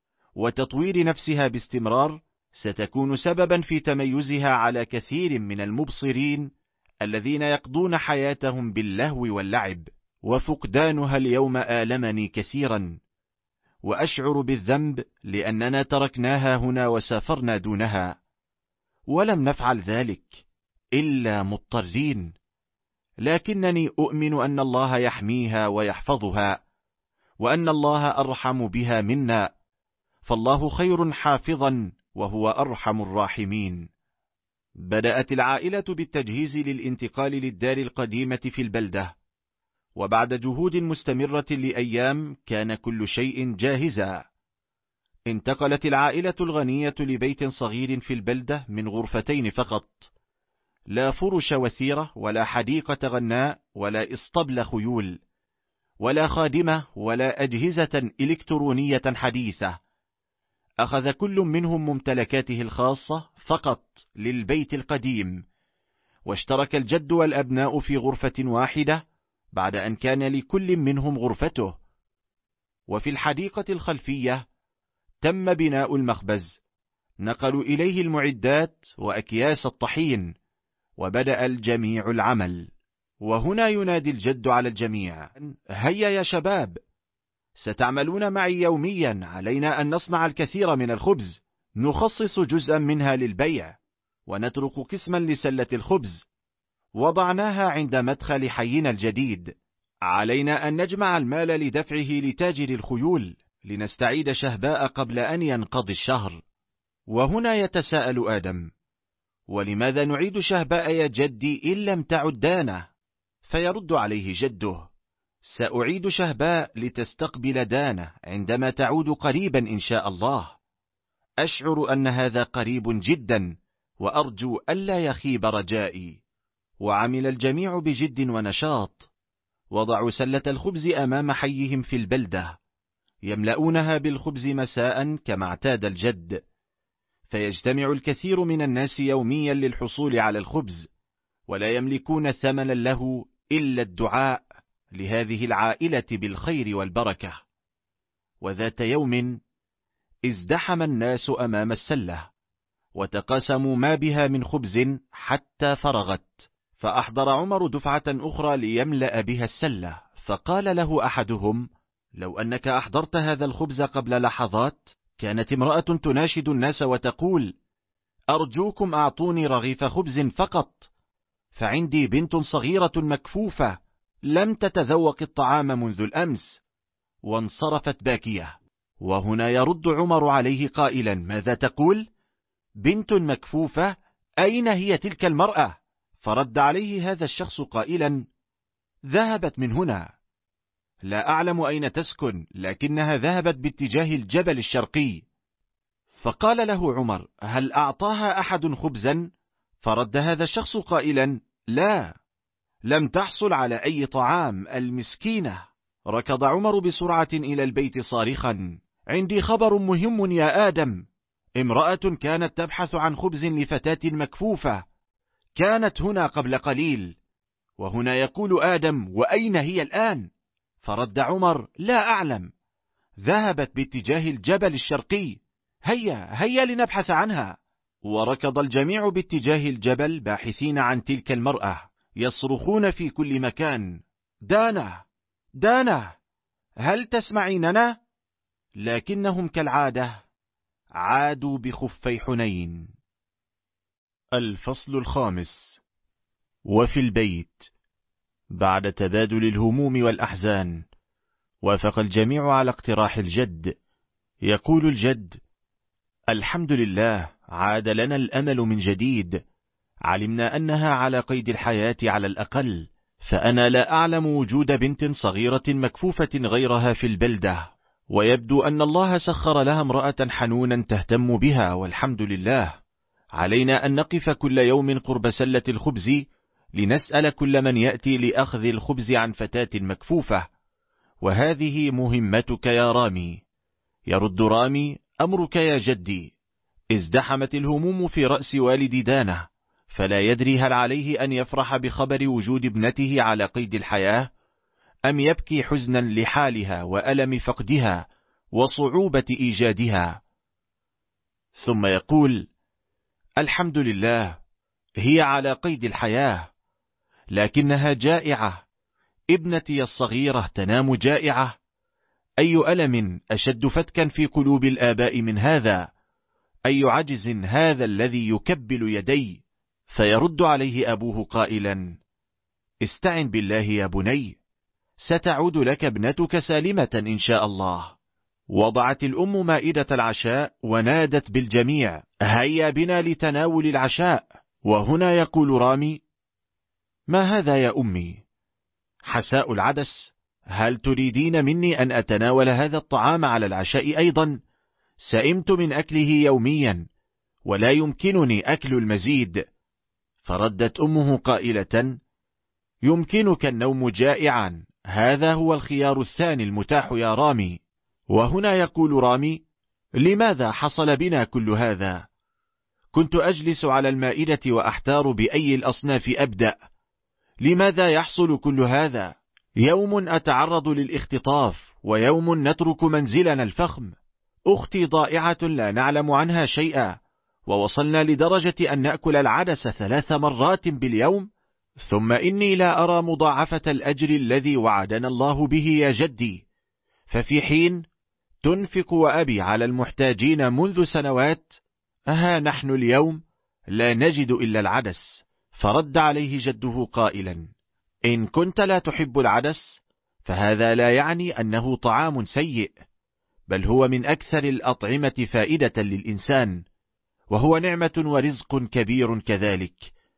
وتطوير نفسها باستمرار ستكون سببا في تميزها على كثير من المبصرين الذين يقضون حياتهم باللهو واللعب. وفقدانها اليوم آلمني كثيرا، وأشعر بالذنب لأننا تركناها هنا وسافرنا دونها، ولم نفعل ذلك إلا مضطرين، لكنني أؤمن أن الله يحميها ويحفظها، وأن الله أرحم بها منا، فالله خير حافظا وهو أرحم الراحمين. بدأت العائلة بالتجهيز للانتقال للدار القديمة في البلدة، وبعد جهود مستمرة لأيام كان كل شيء جاهزا. انتقلت العائلة الغنية لبيت صغير في البلدة من غرفتين فقط، لا فرش وثيرة ولا حديقة غناء ولا اسطبل خيول ولا خادمة ولا أجهزة إلكترونية حديثة. أخذ كل منهم ممتلكاته الخاصة فقط للبيت القديم، واشترك الجد والأبناء في غرفة واحدة بعد أن كان لكل منهم غرفته. وفي الحديقة الخلفية تم بناء المخبز، نقلوا إليه المعدات وأكياس الطحين، وبدأ الجميع العمل. وهنا ينادي الجد على الجميع: هيا يا شباب، ستعملون معي يوميا، علينا أن نصنع الكثير من الخبز، نخصص جزءا منها للبيع، ونترك قسما لسلة الخبز وضعناها عند مدخل حينا الجديد. علينا أن نجمع المال لدفعه لتاجر الخيول لنستعيد شهباء قبل أن ينقضي الشهر. وهنا يتساءل آدم: ولماذا نعيد شهباء يا جدي إن لم تعد دانة؟ فيرد عليه جده: سأعيد شهباء لتستقبل دانة عندما تعود قريبا إن شاء الله. أشعر أن هذا قريب جدا، وأرجو ألا يخيب رجائي. وعمل الجميع بجد ونشاط، وضعوا سلة الخبز أمام حيهم في البلدة، يملؤونها بالخبز مساء كما اعتاد الجد، فيجتمع الكثير من الناس يوميا للحصول على الخبز، ولا يملكون ثمنا له إلا الدعاء لهذه العائلة بالخير والبركة. وذات يوم ازدحم الناس أمام السلة، وتقاسموا ما بها من خبز حتى فرغت، فأحضر عمر دفعة أخرى ليملأ بها السلة، فقال له أحدهم: لو أنك أحضرت هذا الخبز قبل لحظات كانت امرأة تناشد الناس وتقول: أرجوكم أعطوني رغيف خبز فقط، فعندي بنت صغيرة مكفوفة لم تتذوق الطعام منذ الأمس. وانصرفت باكية. وهنا يرد عمر عليه قائلا: ماذا تقول؟ بنت مكفوفة؟ أين هي تلك المرأة؟ فرد عليه هذا الشخص قائلا: ذهبت من هنا، لا أعلم أين تسكن، لكنها ذهبت باتجاه الجبل الشرقي. فقال له عمر: هل أعطاها أحد خبزا؟ فرد هذا الشخص قائلا: لا، لم تحصل على أي طعام، المسكينة. ركض عمر بسرعة إلى البيت صارخا: عندي خبر مهم يا آدم، امرأة كانت تبحث عن خبز لفتاة مكفوفة، كانت هنا قبل قليل. وهنا يقول آدم: وأين هي الآن؟ فرد عمر: لا أعلم، ذهبت باتجاه الجبل الشرقي، هيا هيا لنبحث عنها. وركض الجميع باتجاه الجبل باحثين عن تلك المرأة، يصرخون في كل مكان: دانا دانا، هل تسمعيننا؟ لكنهم كالعادة عادوا بخفي حنين. الفصل الخامس. وفي البيت. بعد تبادل الهموم والأحزان وافق الجميع على اقتراح الجد. يقول الجد: الحمد لله، عاد لنا الأمل من جديد، علمنا أنها على قيد الحياة على الأقل، فأنا لا أعلم وجود بنت صغيرة مكفوفة غيرها في البلدة، ويبدو أن الله سخر لها امرأة حنونا تهتم بها، والحمد لله. علينا أن نقف كل يوم قرب سلة الخبز لنسأل كل من يأتي لأخذ الخبز عن فتاة مكفوفة، وهذه مهمتك يا رامي. يرد رامي: أمرك يا جدي. ازدحمت الهموم في رأس والد دانة، فلا يدري هل عليه أن يفرح بخبر وجود ابنته على قيد الحياة، أم يبكي حزنا لحالها وألم فقدها وصعوبة إيجادها، ثم يقول: الحمد لله، هي على قيد الحياة لكنها جائعة، ابنتي الصغيرة تنام جائعة. أي ألم أشد فتكا في قلوب الآباء من هذا؟ أي عجز هذا الذي يكبل يدي؟ فيرد عليه أبوه قائلا: استعن بالله يا بني، ستعود لك ابنتك سالمة إن شاء الله. وضعت الأم مائدة العشاء ونادت بالجميع: هيا بنا لتناول العشاء. وهنا يقول رامي: ما هذا يا أمي؟ حساء العدس، هل تريدين مني أن أتناول هذا الطعام على العشاء أيضا؟ سئمت من أكله يوميا ولا يمكنني أكل المزيد. فردت أمه قائلة: يمكنك النوم جائعا، هذا هو الخيار الثاني المتاح يا رامي. وهنا يقول رامي: لماذا حصل بنا كل هذا؟ كنت أجلس على المائدة وأحتار بأي الأصناف أبدأ. لماذا يحصل كل هذا؟ يوم أتعرض للاختطاف، ويوم نترك منزلنا الفخم. أختي ضائعة لا نعلم عنها شيئا، ووصلنا لدرجة أن نأكل العدس ثلاث مرات باليوم. ثم إني لا أرى مضاعفة الأجر الذي وعدنا الله به يا جدي. ففي حين تنفق وأبي على المحتاجين منذ سنوات، أها نحن اليوم لا نجد إلا العدس. فرد عليه جده قائلا: إن كنت لا تحب العدس فهذا لا يعني أنه طعام سيء، بل هو من أكثر الأطعمة فائدة للإنسان، وهو نعمة ورزق كبير كذلك.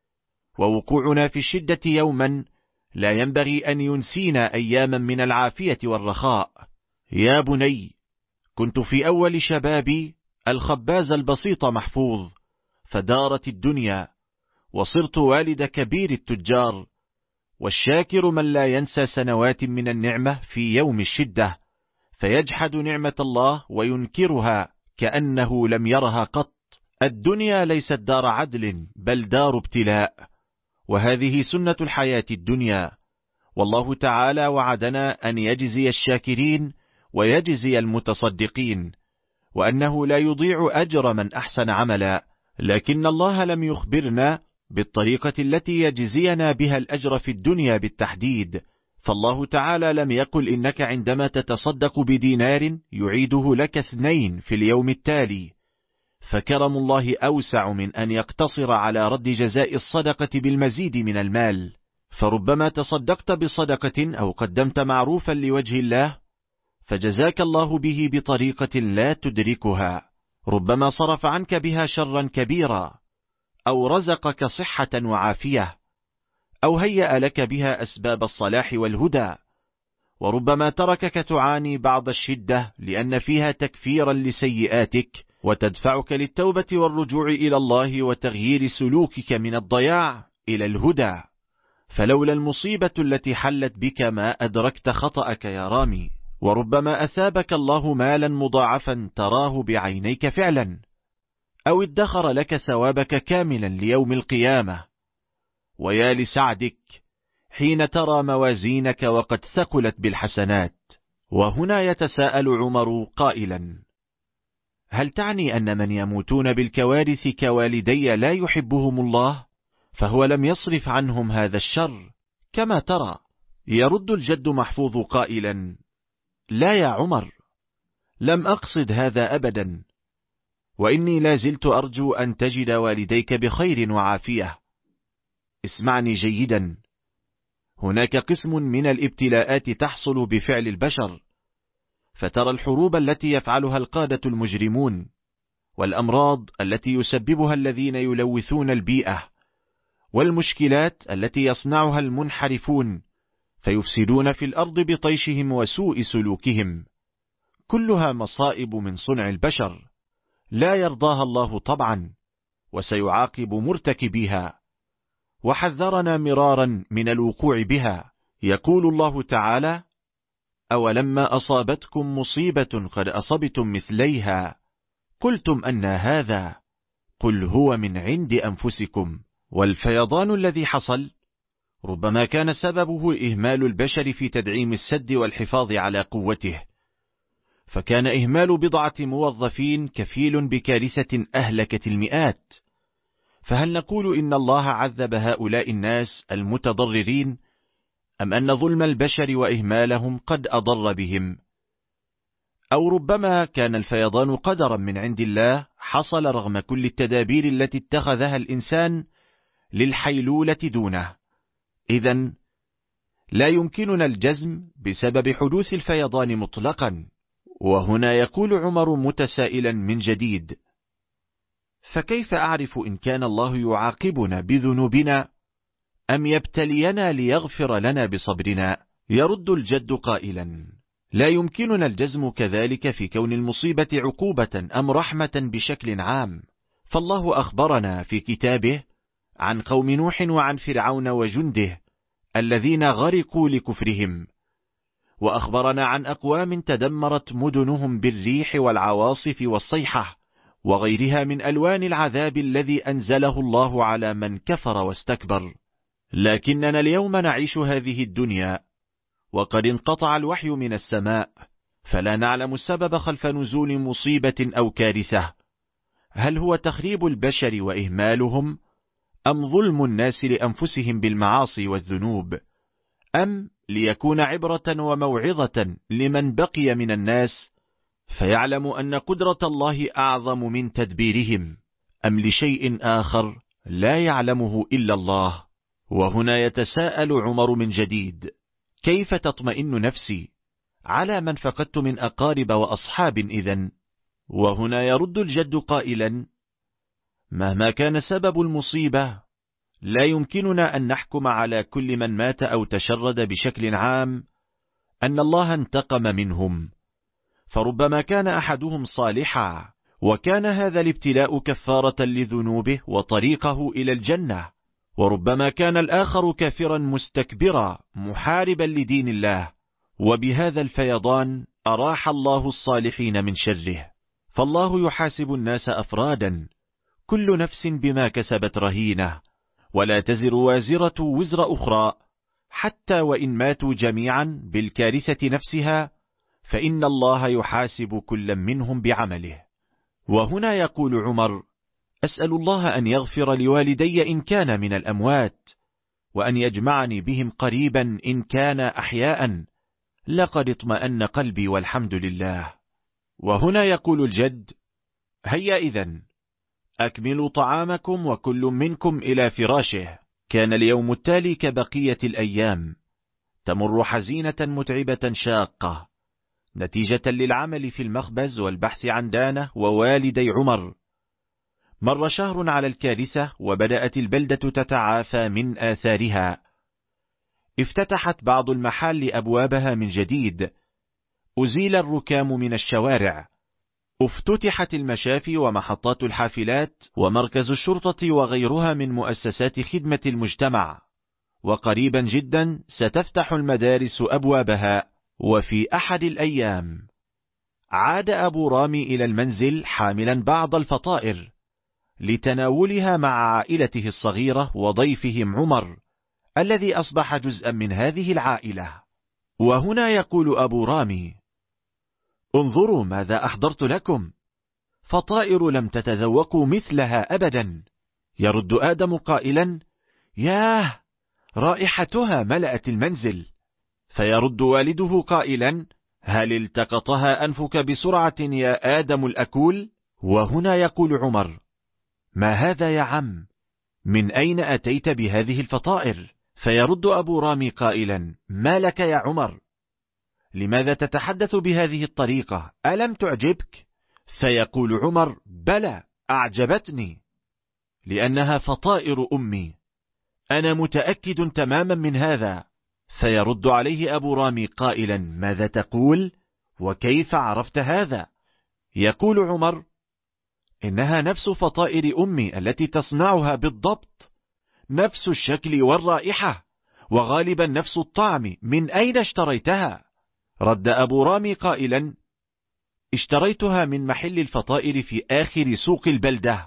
ووقوعنا في الشدة يوما لا ينبغي أن ينسينا أياما من العافية والرخاء. يا بني، كنت في أول شبابي الخباز البسيط محفوظ، فدارت الدنيا وصرت والد كبير التجار. والشاكر من لا ينسى سنوات من النعمة في يوم الشدة، فيجحد نعمة الله وينكرها كأنه لم يرها قط. الدنيا ليست دار عدل، بل دار ابتلاء، وهذه سنة الحياة الدنيا. والله تعالى وعدنا أن يجزي الشاكرين ويجزي المتصدقين، وأنه لا يضيع أجر من أحسن عملا. لكن الله لم يخبرنا بالطريقة التي يجزينا بها الأجر في الدنيا بالتحديد. فالله تعالى لم يقل إنك عندما تتصدق بدينار يعيده لك اثنين في اليوم التالي. فكرم الله أوسع من أن يقتصر على رد جزاء الصدقة بالمزيد من المال. فربما تصدقت بصدقة أو قدمت معروفا لوجه الله فجزاك الله به بطريقة لا تدركها، ربما صرف عنك بها شرا كبيرا، أو رزقك صحة وعافية، أو هيأ لك بها أسباب الصلاح والهدى. وربما تركك تعاني بعض الشدة لأن فيها تكفيرا لسيئاتك، وتدفعك للتوبة والرجوع إلى الله وتغيير سلوكك من الضياع إلى الهدى. فلولا المصيبة التي حلت بك ما أدركت خطأك يا رامي. وربما أثابك الله مالا مضاعفا تراه بعينيك فعلا، أو ادخر لك ثوابك كاملا ليوم القيامة. ويا لسعدك حين ترى موازينك وقد ثقلت بالحسنات. وهنا يتساءل عمر قائلا: هل تعني أن من يموتون بالكوارث كوالدي لا يحبهم الله، فهو لم يصرف عنهم هذا الشر كما ترى؟ يرد الجد محفوظ قائلا: لا يا عمر، لم أقصد هذا أبدا، وإني لا زلت أرجو أن تجد والديك بخير وعافية. اسمعني جيدا، هناك قسم من الابتلاءات تحصل بفعل البشر، فترى الحروب التي يفعلها القادة المجرمون، والأمراض التي يسببها الذين يلوثون البيئة، والمشكلات التي يصنعها المنحرفون فيفسدون في الأرض بطيشهم وسوء سلوكهم، كلها مصائب من صنع البشر لا يرضاها الله طبعا، وسيعاقب مرتكبيها، وحذرنا مرارا من الوقوع بها. يقول الله تعالى: أولما أصابتكم مصيبة قد أصبتم مثليها قلتم أن هذا، قل هو من عند أنفسكم والفيضان الذي حصل ربما كان سببه إهمال البشر في تدعيم السد والحفاظ على قوته، فكان إهمال بضعة موظفين كفيل بكارثة أهلكت المئات. فهل نقول إن الله عذب هؤلاء الناس المتضررين، أم أن ظلم البشر وإهمالهم قد أضر بهم؟ أو ربما كان الفيضان قدرا من عند الله حصل رغم كل التدابير التي اتخذها الإنسان للحيلولة دونه. إذن لا يمكننا الجزم بسبب حدوث الفيضان مطلقا. وهنا يقول عمر متسائلا من جديد: فكيف أعرف إن كان الله يعاقبنا بذنوبنا أم يبتلينا ليغفر لنا بصبرنا؟ يرد الجد قائلا: لا يمكننا الجزم كذلك في كون المصيبة عقوبة أم رحمة بشكل عام، فالله أخبرنا في كتابه عن قوم نوح وعن فرعون وجنده الذين غرقوا لكفرهم، وأخبرنا عن أقوام تدمرت مدنهم بالريح والعواصف والصيحة وغيرها من ألوان العذاب الذي أنزله الله على من كفر واستكبر. لكننا اليوم نعيش هذه الدنيا وقد انقطع الوحي من السماء، فلا نعلم السبب خلف نزول مصيبة أو كارثة. هل هو تخريب البشر وإهمالهم، أم ظلم الناس لأنفسهم بالمعاصي والذنوب، أم ليكون عبرة وموعظة لمن بقي من الناس فيعلم أن قدرة الله أعظم من تدبيرهم، أم لشيء آخر لا يعلمه إلا الله؟ وهنا يتساءل عمر من جديد: كيف تطمئن نفسي على من فقدت من أقارب وأصحاب إذن؟ وهنا يرد الجد قائلا: مهما كان سبب المصيبة لا يمكننا أن نحكم على كل من مات أو تشرد بشكل عام أن الله انتقم منهم، فربما كان أحدهم صالحا وكان هذا الابتلاء كفارة لذنوبه وطريقه إلى الجنة، وربما كان الآخر كافرا مستكبرا محاربا لدين الله، وبهذا الفيضان أراح الله الصالحين من شره. فالله يحاسب الناس أفرادا، كل نفس بما كسبت رهينة، ولا تزر وازرة وزر أخرى، حتى وإن ماتوا جميعا بالكارثة نفسها فإن الله يحاسب كل منهم بعمله. وهنا يقول عمر: أسأل الله أن يغفر لوالدي إن كان من الأموات، وأن يجمعني بهم قريبا إن كان أحياء، لقد اطمأن قلبي والحمد لله. وهنا يقول الجد: هيا إذن أكملوا طعامكم وكل منكم إلى فراشه. كان اليوم التالي كبقية الأيام، تمر حزينة متعبة شاقة نتيجة للعمل في المخبز والبحث عن دانة ووالدي عمر. مر شهر على الكارثة وبدأت البلدة تتعافى من آثارها. افتتحت بعض المحال أبوابها من جديد، أزيل الركام من الشوارع، افتتحت المشافي ومحطات الحافلات ومركز الشرطة وغيرها من مؤسسات خدمة المجتمع، وقريبا جدا ستفتح المدارس أبوابها. وفي أحد الأيام عاد أبو رامي إلى المنزل حاملا بعض الفطائر لتناولها مع عائلته الصغيرة وضيفهم عمر الذي أصبح جزءا من هذه العائلة. وهنا يقول أبو رامي: انظروا ماذا أحضرت لكم، فطائر لم تتذوقوا مثلها أبدا. يرد آدم قائلا: ياه، رائحتها ملأت المنزل. فيرد والده قائلا: هل التقطها أنفك بسرعة يا آدم الأكول؟ وهنا يقول عمر: ما هذا يا عم؟ من أين أتيت بهذه الفطائر؟ فيرد أبو رامي قائلا: ما لك يا عمر؟ لماذا تتحدث بهذه الطريقة؟ ألم تعجبك؟ فيقول عمر: بلى، أعجبتني، لأنها فطائر أمي، أنا متأكد تماما من هذا. فيرد عليه أبو رامي قائلا: ماذا تقول؟ وكيف عرفت هذا؟ يقول عمر: إنها نفس فطائر أمي التي تصنعها بالضبط، نفس الشكل والرائحة، وغالبا نفس الطعم. من أين اشتريتها؟ رد أبو رامي قائلا: اشتريتها من محل الفطائر في آخر سوق البلدة.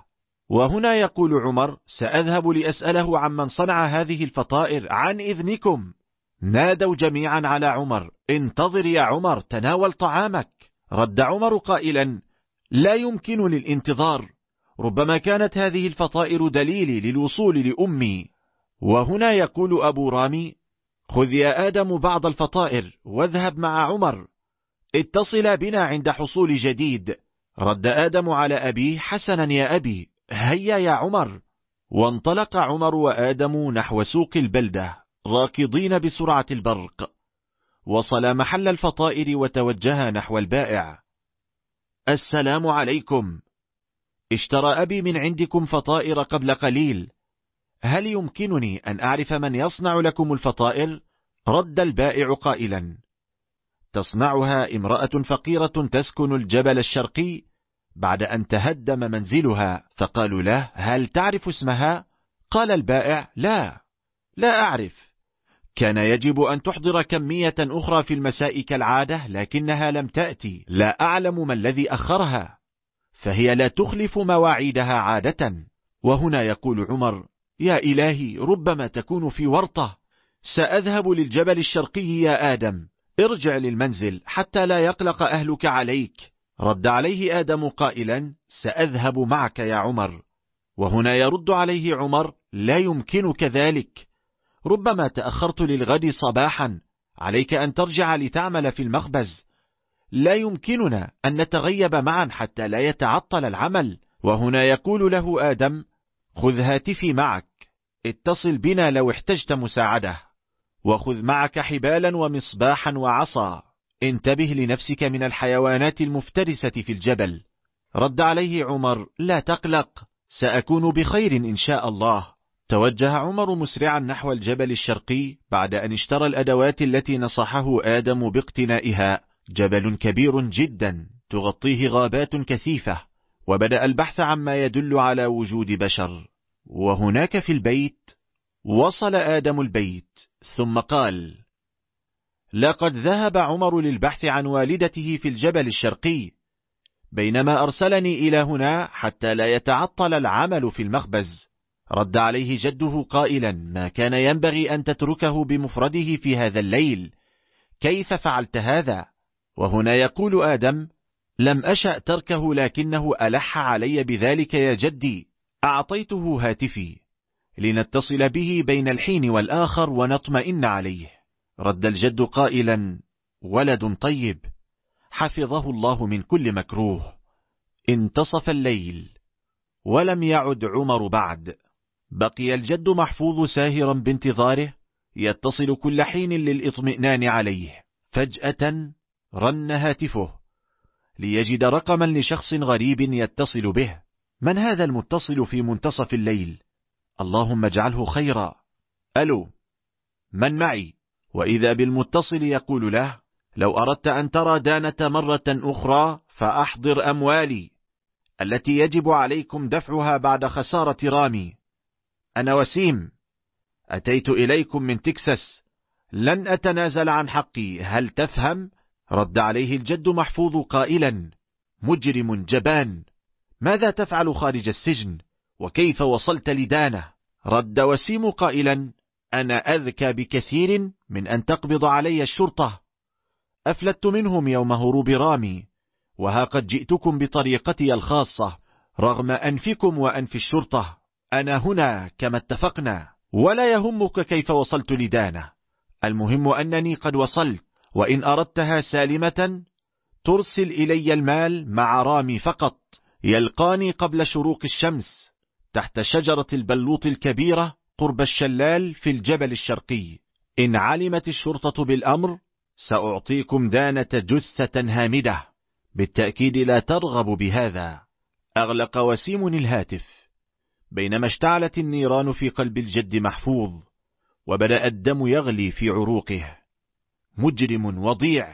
وهنا يقول عمر: سأذهب لأسأله عمن صنع هذه الفطائر عن إذنكم. نادوا جميعا على عمر: انتظر يا عمر، تناول طعامك. رد عمر قائلا: لا يمكن للانتظار، ربما كانت هذه الفطائر دليلي للوصول لأمي. وهنا يقول أبو رامي: خذ يا آدم بعض الفطائر واذهب مع عمر، اتصل بنا عند حصول جديد. رد آدم على أبيه: حسنا يا أبي، هيا يا عمر. وانطلق عمر وآدم نحو سوق البلدة راكضين بسرعة البرق. وصل محل الفطائر وتوجه نحو البائع. السلام عليكم، اشترى أبي من عندكم فطائر قبل قليل، هل يمكنني أن أعرف من يصنع لكم الفطائر؟ رد البائع قائلا: تصنعها امرأة فقيرة تسكن الجبل الشرقي بعد أن تهدم منزلها. فقالوا له: هل تعرف اسمها؟ قال البائع: لا لا أعرف، كان يجب أن تحضر كمية أخرى في المساء كالعادة لكنها لم تأتي، لا أعلم ما الذي أخرها، فهي لا تخلف مواعيدها عادة. وهنا يقول عمر: يا إلهي، ربما تكون في ورطة، سأذهب للجبل الشرقي يا آدم، ارجع للمنزل حتى لا يقلق أهلك عليك. رد عليه آدم قائلا: سأذهب معك يا عمر. وهنا يرد عليه عمر: لا يمكنك ذلك، ربما تأخرت للغد صباحا، عليك أن ترجع لتعمل في المخبز، لا يمكننا أن نتغيب معا حتى لا يتعطل العمل. وهنا يقول له آدم: خذ هاتفي معك، اتصل بنا لو احتجت مساعدة، وخذ معك حبالا ومصباحا وعصا، انتبه لنفسك من الحيوانات المفترسة في الجبل. رد عليه عمر: لا تقلق، سأكون بخير إن شاء الله. توجه عمر مسرعا نحو الجبل الشرقي بعد أن اشترى الأدوات التي نصحه آدم باقتنائها. جبل كبير جدا تغطيه غابات كثيفة، وبدأ البحث عما يدل على وجود بشر. وهناك في البيت وصل آدم البيت ثم قال: لقد ذهب عمر للبحث عن والدته في الجبل الشرقي، بينما أرسلني إلى هنا حتى لا يتعطل العمل في المخبز. رد عليه جده قائلا: ما كان ينبغي أن تتركه بمفرده في هذا الليل، كيف فعلت هذا؟ وهنا يقول آدم: لم أشأ تركه لكنه ألح علي بذلك يا جدي، أعطيته هاتفي لنتصل به بين الحين والآخر ونطمئن عليه. رد الجد قائلا: ولد طيب، حفظه الله من كل مكروه. انتصف الليل ولم يعد عمر بعد. بقي الجد محفوظ ساهرا بانتظاره، يتصل كل حين للإطمئنان عليه. فجأة رن هاتفه ليجد رقما لشخص غريب يتصل به. من هذا المتصل في منتصف الليل؟ اللهم اجعله خيرا. ألو، من معي؟ وإذا بالمتصل يقول له: لو أردت أن ترى دانة مرة أخرى فأحضر أموالي التي يجب عليكم دفعها بعد خسارة رامي. أنا وسيم، أتيت إليكم من تكساس، لن أتنازل عن حقي، هل تفهم؟ رد عليه الجد محفوظ قائلا: مجرم جبان، ماذا تفعل خارج السجن؟ وكيف وصلت لدانة؟ رد وسيم قائلا: أنا أذكى بكثير من أن تقبض علي الشرطة، أفلت منهم يوم هروب رامي، وها قد جئتكم بطريقتي الخاصة رغم أنفكم وأنف الشرطة. أنا هنا كما اتفقنا، ولا يهمك كيف وصلت لدانة، المهم أنني قد وصلت، وإن أردتها سالمة ترسل إلي المال مع رامي فقط. يلقاني قبل شروق الشمس تحت شجرة البلوط الكبيرة قرب الشلال في الجبل الشرقي. إن علمت الشرطة بالأمر سأعطيكم دانة جثة هامدة، بالتأكيد لا ترغب بهذا. أغلق وسيم الهاتف، بينما اشتعلت النيران في قلب الجد محفوظ، وبدأ الدم يغلي في عروقه. مجرم وضيع،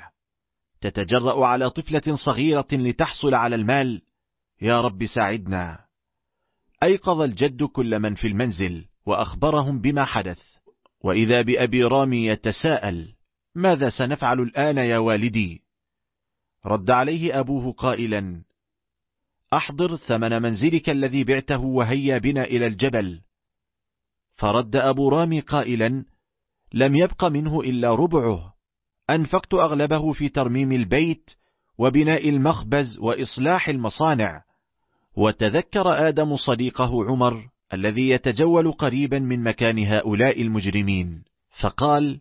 تتجرأ على طفلة صغيرة لتحصل على المال، يا رب ساعدنا. أيقظ الجد كل من في المنزل وأخبرهم بما حدث، وإذا بأبي رامي يتساءل: ماذا سنفعل الآن يا والدي؟ رد عليه أبوه قائلا: أحضر ثمن منزلك الذي بعته وهيا بنا إلى الجبل. فرد أبو رامي قائلا: لم يبق منه إلا ربعه، أنفقت أغلبه في ترميم البيت وبناء المخبز وإصلاح المصانع. وتذكر آدم صديقه عمر الذي يتجول قريبا من مكان هؤلاء المجرمين، فقال: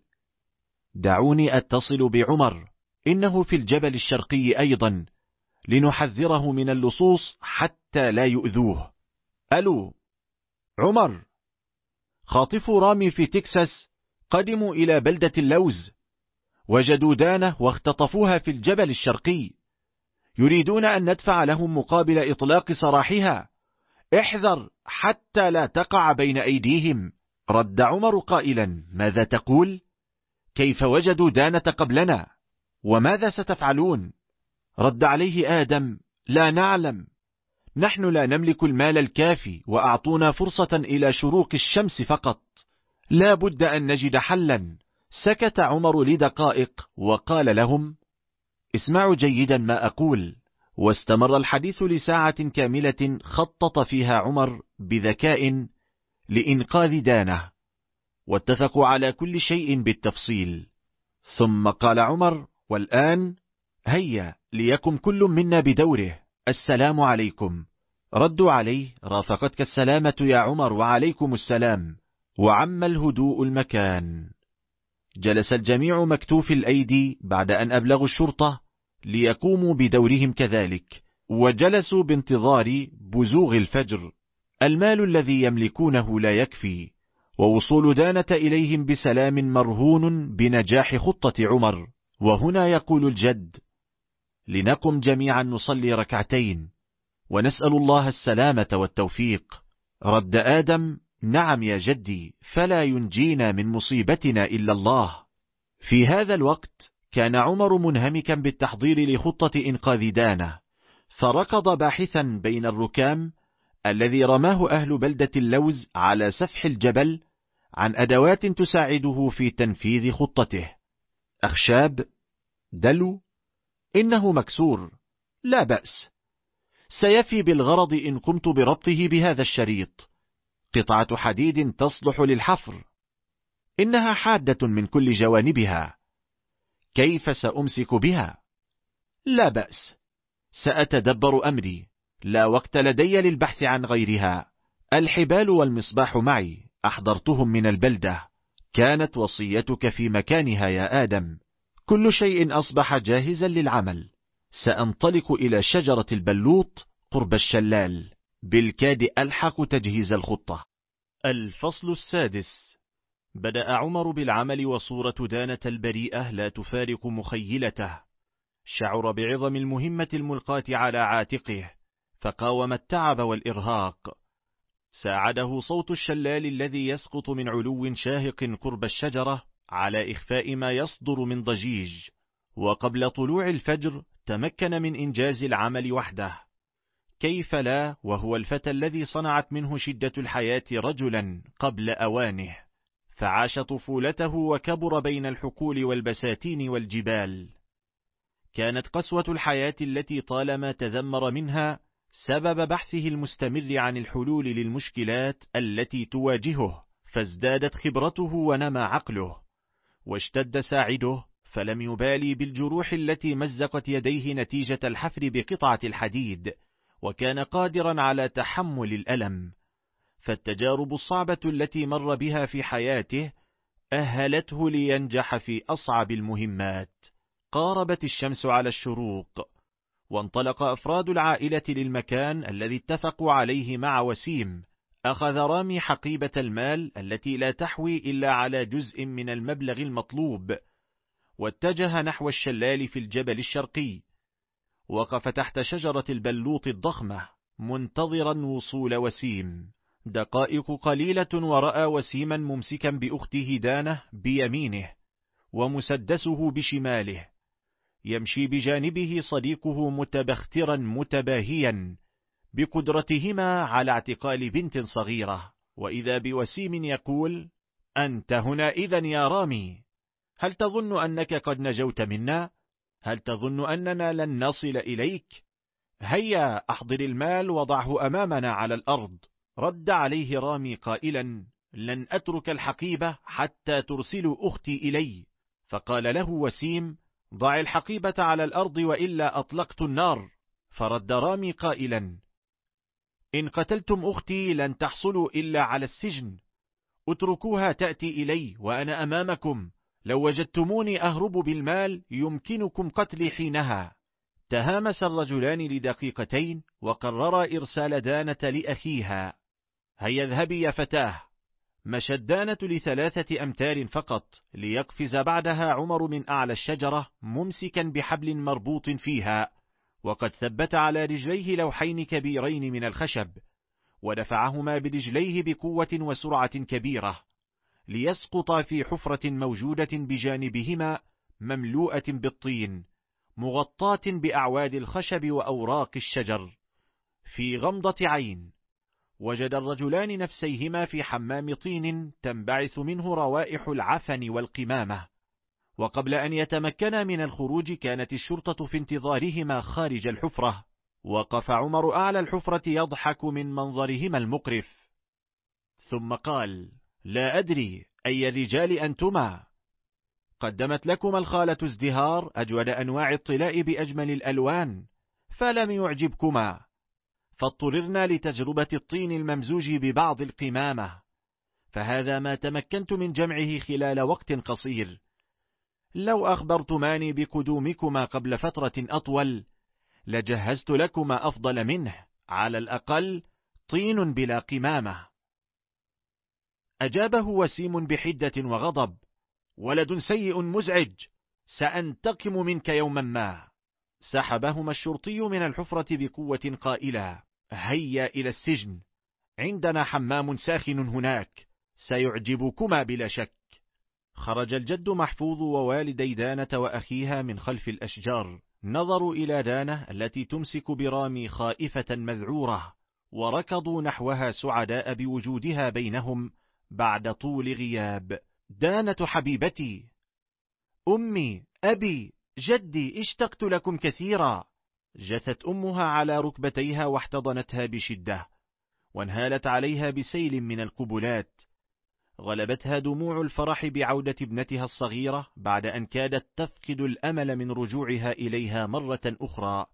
دعوني أتصل بعمر، إنه في الجبل الشرقي أيضا، لنحذره من اللصوص حتى لا يؤذوه. ألو عمر، خاطفو رامي في تكساس قدموا إلى بلدة اللوز، وجدوا دانة واختطفوها في الجبل الشرقي، يريدون أن ندفع لهم مقابل إطلاق سراحها، احذر حتى لا تقع بين أيديهم. رد عمر قائلا: ماذا تقول؟ كيف وجدوا دانة قبلنا؟ وماذا ستفعلون؟ رد عليه آدم: لا نعلم، نحن لا نملك المال الكافي، وأعطونا فرصة إلى شروق الشمس فقط، لا بد أن نجد حلا. سكت عمر لدقائق وقال لهم: اسمعوا جيدا ما أقول. واستمر الحديث لساعة كاملة خطط فيها عمر بذكاء لإنقاذ دانة، واتفقوا على كل شيء بالتفصيل. ثم قال عمر: والآن هيا ليكن كل منا بدوره، السلام عليكم. ردوا عليه: رافقتك السلامة يا عمر، وعليكم السلام. وعم الهدوء المكان. جلس الجميع مكتوف الأيدي بعد أن أبلغوا الشرطة ليقوموا بدورهم كذلك، وجلسوا بانتظار بزوغ الفجر. المال الذي يملكونه لا يكفي، ووصول دانة إليهم بسلام مرهون بنجاح خطة عمر. وهنا يقول الجد: لنقم جميعا نصلي ركعتين ونسأل الله السلامة والتوفيق. رد آدم: نعم يا جدي، فلا ينجينا من مصيبتنا إلا الله. في هذا الوقت كان عمر منهمكا بالتحضير لخطة إنقاذ دانة، فركض باحثا بين الركام الذي رماه أهل بلدة اللوز على سفح الجبل عن أدوات تساعده في تنفيذ خطته. أخشاب، دلو، إنه مكسور، لا بأس، سيفي بالغرض إن قمت بربطه بهذا الشريط. قطعة حديد تصلح للحفر، إنها حادة من كل جوانبها، كيف سأمسك بها؟ لا بأس، سأتدبر أمري، لا وقت لدي للبحث عن غيرها. الحبال والمصباح معي، أحضرتهم من البلدة، كانت وصيتك في مكانها يا آدم، كل شيء أصبح جاهزا للعمل. سأنطلق إلى شجرة البلوط قرب الشلال، بالكاد ألحق تجهيز الخطة. الفصل السادس. بدأ عمر بالعمل، وصورة دانة البريئة لا تفارق مخيلته. شعر بعظم المهمة الملقاة على عاتقه، فقاوم التعب والإرهاق. ساعده صوت الشلال الذي يسقط من علو شاهق قرب الشجرة على إخفاء ما يصدر من ضجيج. وقبل طلوع الفجر تمكن من إنجاز العمل وحده. كيف لا، وهو الفتى الذي صنعت منه شدة الحياة رجلا قبل أوانه، فعاش طفولته وكبر بين الحقول والبساتين والجبال. كانت قسوة الحياة التي طالما تذمر منها سبب بحثه المستمر عن الحلول للمشكلات التي تواجهه، فازدادت خبرته ونمى عقله، واشتد ساعده، فلم يبالي بالجروح التي مزقت يديه نتيجة الحفر بقطعة الحديد، وكان قادرا على تحمل الألم. فالتجارب الصعبة التي مر بها في حياته أهلته لينجح في أصعب المهمات. قاربت الشمس على الشروق، وانطلق أفراد العائلة للمكان الذي اتفقوا عليه مع وسيم. أخذ رامي حقيبة المال التي لا تحوي إلا على جزء من المبلغ المطلوب، واتجه نحو الشلال في الجبل الشرقي. وقف تحت شجرة البلوط الضخمة منتظرا وصول وسيم. دقائق قليلة ورأى وسيما ممسكا بأخته دانة بيمينه ومسدسه بشماله، يمشي بجانبه صديقه متبخترا متباهيا بقدرتهما على اعتقال بنت صغيرة. وإذا بوسيم يقول: أنت هنا إذن يا رامي، هل تظن أنك قد نجوت منا؟ هل تظن أننا لن نصل إليك؟ هيا أحضر المال وضعه أمامنا على الأرض. رد عليه رامي قائلا: لن أترك الحقيبة حتى ترسلوا أختي إلي. فقال له وسيم: ضع الحقيبة على الأرض وإلا أطلقت النار. فرد رامي قائلا: إن قتلتم أختي لن تحصلوا إلا على السجن، اتركوها تأتي إلي وأنا أمامكم، لو وجدتموني أهرب بالمال يمكنكم قتلي حينها. تهامس الرجلان لدقيقتين وقررا إرسال دانة لأخيها. هيا اذهبي يا فتاه. مشت دانة لثلاثة أمتار فقط ليقفز بعدها عمر من أعلى الشجرة ممسكا بحبل مربوط فيها، وقد ثبت على رجليه لوحين كبيرين من الخشب، ودفعهما برجليه بقوة وسرعة كبيرة ليسقطا في حفرة موجودة بجانبهما مملوءة بالطين مغطاة بأعواد الخشب وأوراق الشجر. في غمضة عين وجد الرجلان نفسيهما في حمام طين تنبعث منه روائح العفن والقمامة، وقبل أن يتمكنا من الخروج كانت الشرطة في انتظارهما خارج الحفرة. وقف عمر أعلى الحفرة يضحك من منظرهما المقرف، ثم قال: لا أدري أي الرجال أنتما؟ قدمت لكما الخالة ازدهار أجود أنواع الطلاء بأجمل الألوان فلم يعجبكما، فاضطررنا لتجربة الطين الممزوج ببعض القمامة، فهذا ما تمكنت من جمعه خلال وقت قصير. لو أخبرتماني بقدومكما قبل فترة أطول لجهزت لكما أفضل منه، على الأقل طين بلا قمامة. أجابه وسيم بحدة وغضب: ولد سيء مزعج، سأنتقم منك يوما ما. سحبهما الشرطي من الحفرة بقوة قائلا: هيا إلى السجن، عندنا حمام ساخن هناك سيعجبكما بلا شك. خرج الجد محفوظ ووالدي دانة وأخيها من خلف الأشجار، نظروا إلى دانة التي تمسك برامي خائفة مذعورة، وركضوا نحوها سعداء بوجودها بينهم بعد طول غياب. دانة حبيبتي، أمي، أبي، جدي، اشتقت لكم كثيرا. جثت أمها على ركبتيها واحتضنتها بشدة، وانهالت عليها بسيل من القبلات. غلبتها دموع الفرح بعودة ابنتها الصغيرة بعد أن كادت تفقد الأمل من رجوعها إليها مرة أخرى.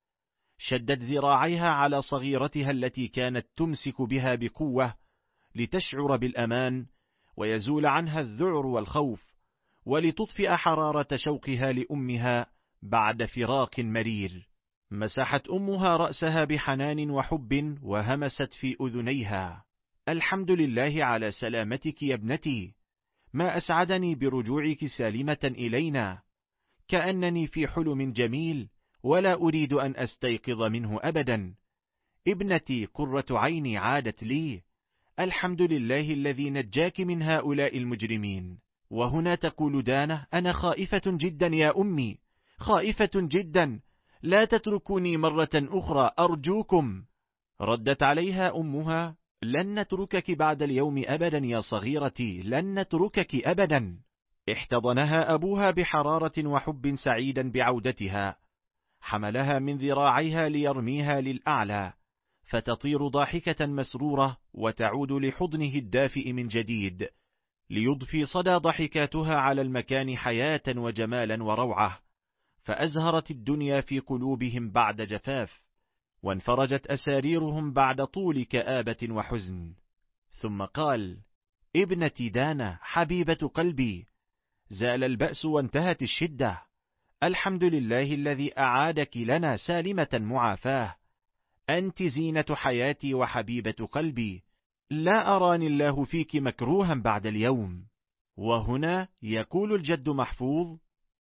شدت ذراعيها على صغيرتها التي كانت تمسك بها بقوة لتشعر بالأمان ويزول عنها الذعر والخوف، ولتطفئ حرارة شوقها لأمها بعد فراق مرير. مسحت أمها رأسها بحنان وحب وهمست في أذنيها: الحمد لله على سلامتك يا ابنتي، ما أسعدني برجوعك سالمة إلينا، كأنني في حلم جميل ولا أريد أن أستيقظ منه أبدا. ابنتي قرة عيني عادت لي، الحمد لله الذي نجاك من هؤلاء المجرمين. وهنا تقول دانة: أنا خائفة جدا يا أمي، خائفة جدا، لا تتركوني مرة أخرى أرجوكم. ردت عليها أمها: لن نتركك بعد اليوم أبدا يا صغيرتي، لن نتركك أبدا. احتضنها أبوها بحرارة وحب سعيدا بعودتها، حملها من ذراعيها ليرميها للأعلى، فتطير ضاحكة مسرورة وتعود لحضنه الدافئ من جديد، ليضفي صدى ضحكاتها على المكان حياة وجمالا وروعة، فأزهرت الدنيا في قلوبهم بعد جفاف، وانفرجت أساريرهم بعد طول كآبة وحزن. ثم قال: ابنتي دانة حبيبة قلبي، زال البأس وانتهت الشدة، الحمد لله الذي أعادك لنا سالمة معافاه، أنت زينة حياتي وحبيبة قلبي، لا أراني الله فيك مكروها بعد اليوم. وهنا يقول الجد محفوظ: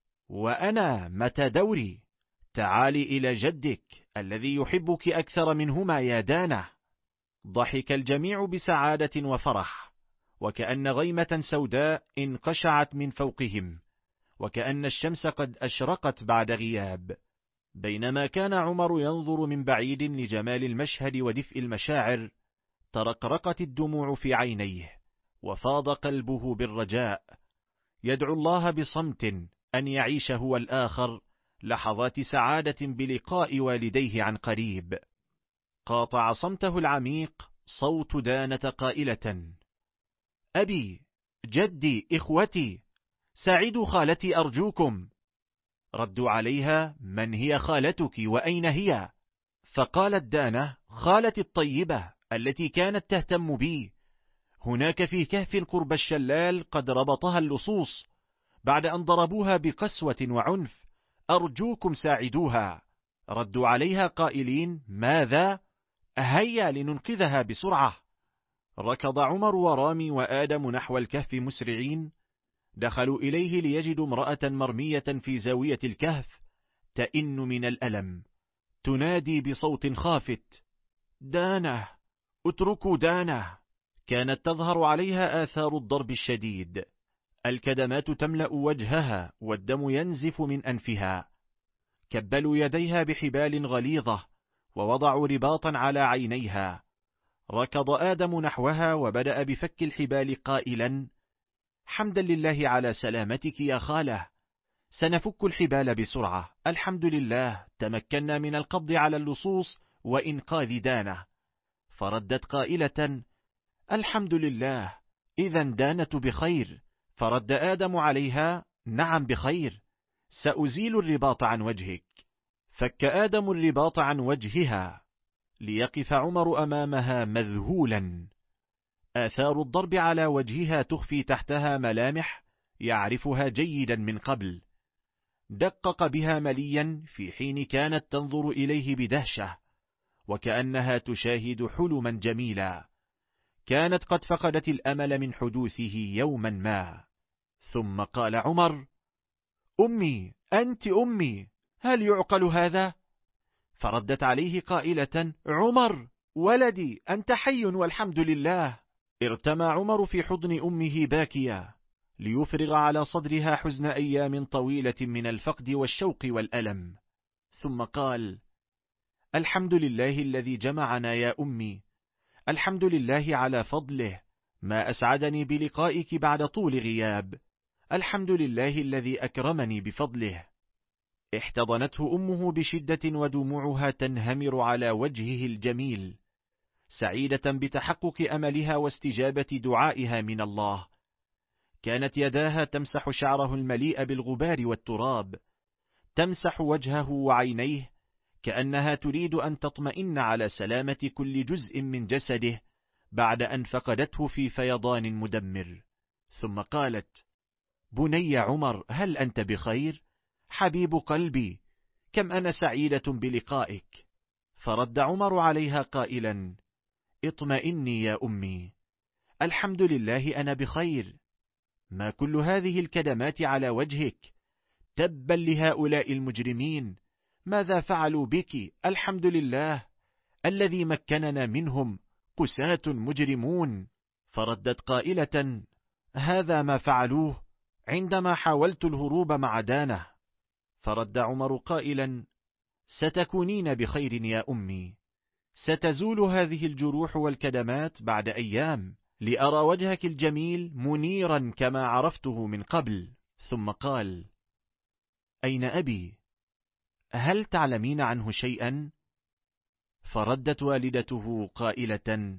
وأنا متى دوري؟ تعالي إلى جدك الذي يحبك أكثر منهما يا دانة. ضحك الجميع بسعادة وفرح، وكأن غيمة سوداء انقشعت من فوقهم، وكأن الشمس قد أشرقت بعد غياب. بينما كان عمر ينظر من بعيد لجمال المشهد ودفء المشاعر، ترقرقت الدموع في عينيه، وفاض قلبه بالرجاء، يدعو الله بصمت أن يعيش هو الآخر لحظات سعادة بلقاء والديه عن قريب. قاطع صمته العميق صوت دانة قائلة: أبي، جدي، إخوتي، ساعدوا خالتي أرجوكم. ردوا عليها: من هي خالتك وأين هي؟ فقالت دانة: خالتي الطيبة التي كانت تهتم بي، هناك في كهف قرب الشلال قد ربطها اللصوص بعد أن ضربوها بقسوة وعنف، أرجوكم ساعدوها. ردوا عليها قائلين: ماذا؟ هيا لننقذها بسرعة. ركض عمر ورامي وآدم نحو الكهف مسرعين. دخلوا إليه ليجدوا امرأة مرمية في زاوية الكهف تئن من الألم، تنادي بصوت خافت: دانة، اتركوا دانة. كانت تظهر عليها آثار الضرب الشديد، الكدمات تملأ وجهها والدم ينزف من أنفها. كبلوا يديها بحبال غليظة ووضعوا رباطا على عينيها. ركض آدم نحوها وبدأ بفك الحبال قائلا: حمدا لله على سلامتك يا خالة، سنفك الحبال بسرعة، الحمد لله تمكنا من القبض على اللصوص وإنقاذ دانة. فردت قائلة: الحمد لله، إذا دانة بخير. فرد آدم عليها: نعم بخير، سأزيل الرباط عن وجهك. فك آدم الرباط عن وجهها ليقف عمر أمامها مذهولا. آثار الضرب على وجهها تخفي تحتها ملامح يعرفها جيدا من قبل. دقق بها مليا في حين كانت تنظر إليه بدهشة وكأنها تشاهد حلما جميلا. كانت قد فقدت الأمل من حدوثه يوما ما. ثم قال عمر: أمي، أنت أمي، هل يعقل هذا؟ فردت عليه قائلة: عمر ولدي، أنت حي والحمد لله. ارتمى عمر في حضن أمه باكيا ليفرغ على صدرها حزن أيام طويلة من الفقد والشوق والألم. ثم قال: الحمد لله الذي جمعنا يا أمي، الحمد لله على فضله، ما أسعدني بلقائك بعد طول غياب، الحمد لله الذي أكرمني بفضله. احتضنته أمه بشدة ودموعها تنهمر على وجهه الجميل، سعيدة بتحقق أملها واستجابة دعائها من الله. كانت يداها تمسح شعره المليء بالغبار والتراب، تمسح وجهه وعينيه كأنها تريد أن تطمئن على سلامة كل جزء من جسده بعد أن فقدته في فيضان مدمر. ثم قالت: بني عمر، هل أنت بخير؟ حبيب قلبي، كم أنا سعيدة بلقائك. فرد عمر عليها قائلا: اطمئني يا أمي، الحمد لله أنا بخير. ما كل هذه الكدمات على وجهك؟ تبا لهؤلاء المجرمين، ماذا فعلوا بك؟ الحمد لله الذي مكننا منهم، قساة مجرمون. فردت قائلة: هذا ما فعلوه عندما حاولت الهروب مع دانة. فرد عمر قائلا: ستكونين بخير يا أمي، ستزول هذه الجروح والكدمات بعد أيام، لأرى وجهك الجميل منيرا كما عرفته من قبل. ثم قال: أين أبي؟ هل تعلمين عنه شيئا؟ فردت والدته قائلة: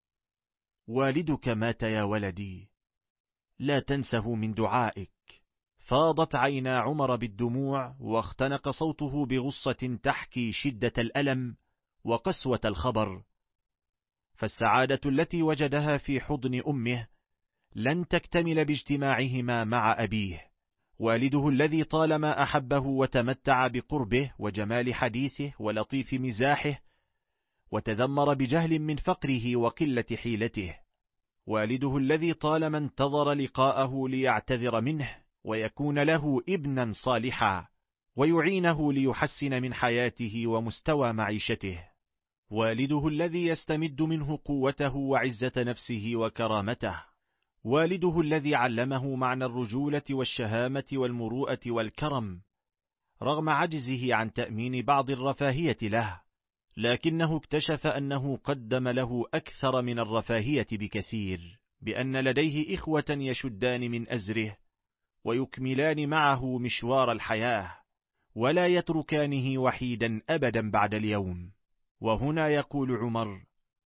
والدك مات يا ولدي، لا تنسه من دعائك. فاضت عينا عمر بالدموع واختنق صوته بغصة تحكي شدة الألم وقسوة الخبر. فالسعادة التي وجدها في حضن أمه لن تكتمل باجتماعهما مع أبيه، والده الذي طالما أحبه وتمتع بقربه وجمال حديثه ولطيف مزاحه، وتذمر بجهل من فقره وقلة حيلته. والده الذي طالما انتظر لقاءه ليعتذر منه ويكون له ابنا صالحا ويعينه ليحسن من حياته ومستوى معيشته. والده الذي يستمد منه قوته وعزة نفسه وكرامته. والده الذي علمه معنى الرجولة والشهامة والمروءة والكرم، رغم عجزه عن تأمين بعض الرفاهية له، لكنه اكتشف أنه قدم له أكثر من الرفاهية بكثير، بأن لديه إخوة يشدان من أزره ويكملان معه مشوار الحياة، ولا يتركانه وحيدا أبدا بعد اليوم. وهنا يقول عمر: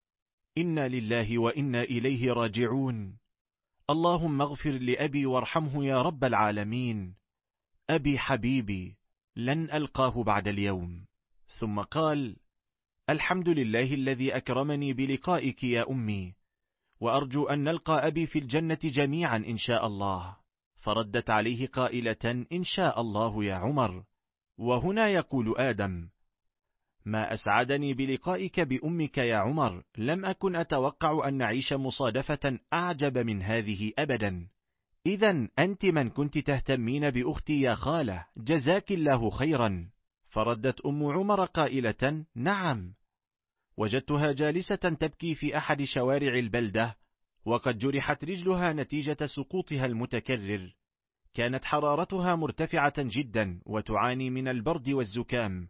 إنا لله وإنا إليه راجعون، اللهم اغفر لأبي وارحمه يا رب العالمين، أبي حبيبي لن ألقاه بعد اليوم. ثم قال: الحمد لله الذي أكرمني بلقائك يا أمي، وأرجو أن نلقى أبي في الجنة جميعا إن شاء الله. فردت عليه قائلة: إن شاء الله يا عمر. وهنا يقول آدم: ما أسعدني بلقائك بأمك يا عمر، لم أكن أتوقع أن نعيش مصادفة أعجب من هذه أبدا. إذن أنت من كنت تهتمين بأختي يا خالة، جزاك الله خيرا. فردت أم عمر قائلة: نعم. وجدتها جالسة تبكي في أحد شوارع البلدة، وقد جرحت رجلها نتيجة سقوطها المتكرر. كانت حرارتها مرتفعة جدا وتعاني من البرد والزكام،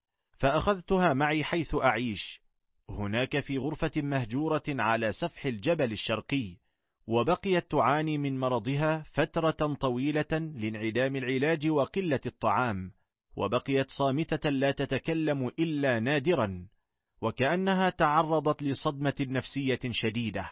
فأخذتها معي حيث أعيش، هناك في غرفة مهجورة على سفح الجبل الشرقي، وبقيت تعاني من مرضها فترة طويلة لانعدام العلاج وقلة الطعام، وبقيت صامتة لا تتكلم إلا نادرا، وكأنها تعرضت لصدمة نفسية شديدة.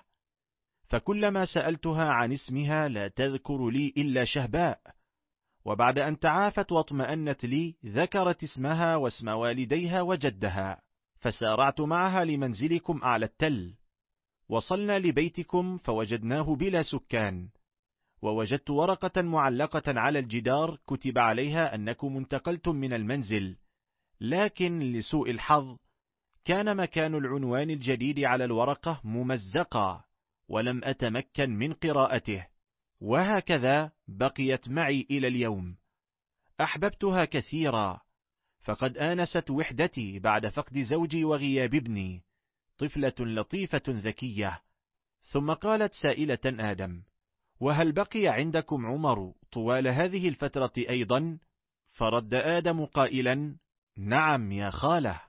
فكلما سألتها عن اسمها لا تذكر لي إلا شهباء، وبعد أن تعافت واطمأنت لي ذكرت اسمها واسم والديها وجدها. فسارعت معها لمنزلكم أعلى التل، وصلنا لبيتكم فوجدناه بلا سكان، ووجدت ورقة معلقة على الجدار كتب عليها أنكم انتقلتم من المنزل، لكن لسوء الحظ كان مكان العنوان الجديد على الورقة ممزقا، ولم أتمكن من قراءته، وهكذا بقيت معي إلى اليوم. أحببتها كثيرا، فقد آنست وحدتي بعد فقد زوجي وغياب ابني، طفلة لطيفة ذكية. ثم قالت سائلة آدم: وهل بقي عندكم عمر طوال هذه الفترة أيضا؟ فرد آدم قائلا: نعم يا خالة،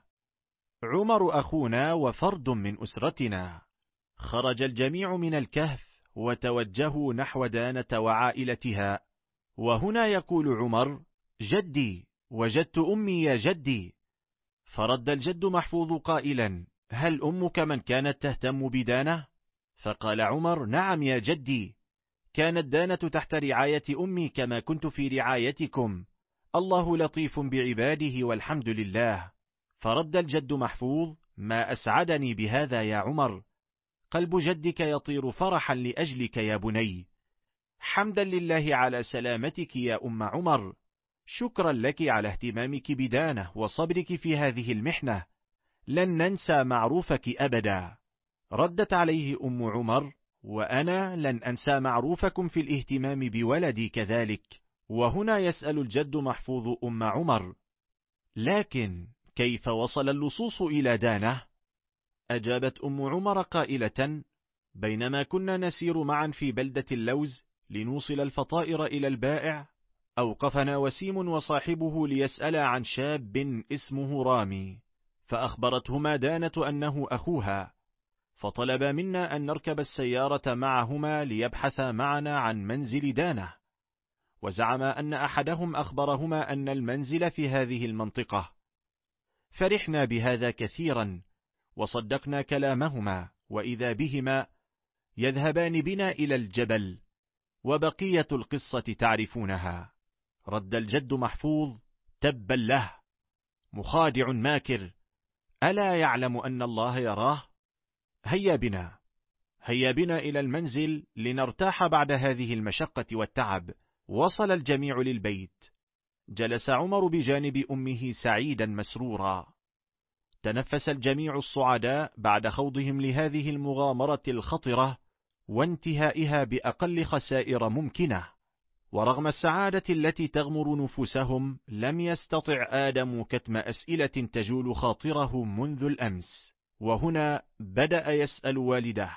عمر أخونا وفرد من أسرتنا. خرج الجميع من الكهف وتوجهوا نحو دانة وعائلتها. وهنا يقول عمر: جدي، وجدت أمي يا جدي. فرد الجد محفوظ قائلا: هل أمك من كانت تهتم بدانة؟ فقال عمر: نعم يا جدي، كانت دانة تحت رعاية أمي كما كنت في رعايتكم، الله لطيف بعباده والحمد لله. فرد الجد محفوظ: ما أسعدني بهذا يا عمر، قلب جدك يطير فرحا لأجلك يا بني، حمدا لله على سلامتك يا أم عمر، شكرا لك على اهتمامك بدانة وصبرك في هذه المحنة، لن ننسى معروفك أبدا. ردت عليه أم عمر: وأنا لن أنسى معروفكم في الاهتمام بولدي كذلك. وهنا يسأل الجد محفوظ أم عمر: لكن كيف وصل اللصوص إلى دانة؟ أجابت أم عمر قائلة: بينما كنا نسير معا في بلدة اللوز لنوصل الفطائر إلى البائع، أوقفنا وسيم وصاحبه ليسأل عن شاب اسمه رامي، فأخبرتهما دانة أنه أخوها، فطلب منا أن نركب السيارة معهما ليبحثا معنا عن منزل دانة، وزعم أن أحدهم أخبرهما أن المنزل في هذه المنطقة. فرحنا بهذا كثيرا وصدقنا كلامهما، وإذا بهما يذهبان بنا إلى الجبل، وبقية القصة تعرفونها. رد الجد محفوظ: تبا له، مخادع ماكر، ألا يعلم أن الله يراه؟ هيا بنا هيا بنا إلى المنزل لنرتاح بعد هذه المشقة والتعب. وصل الجميع للبيت، جلس عمر بجانب أمه سعيدا مسرورا. تنفس الجميع الصعداء بعد خوضهم لهذه المغامرة الخطرة وانتهائها بأقل خسائر ممكنة. ورغم السعادة التي تغمر نفوسهم، لم يستطع آدم كتم أسئلة تجول خاطره منذ الأمس. وهنا بدأ يسأل والده: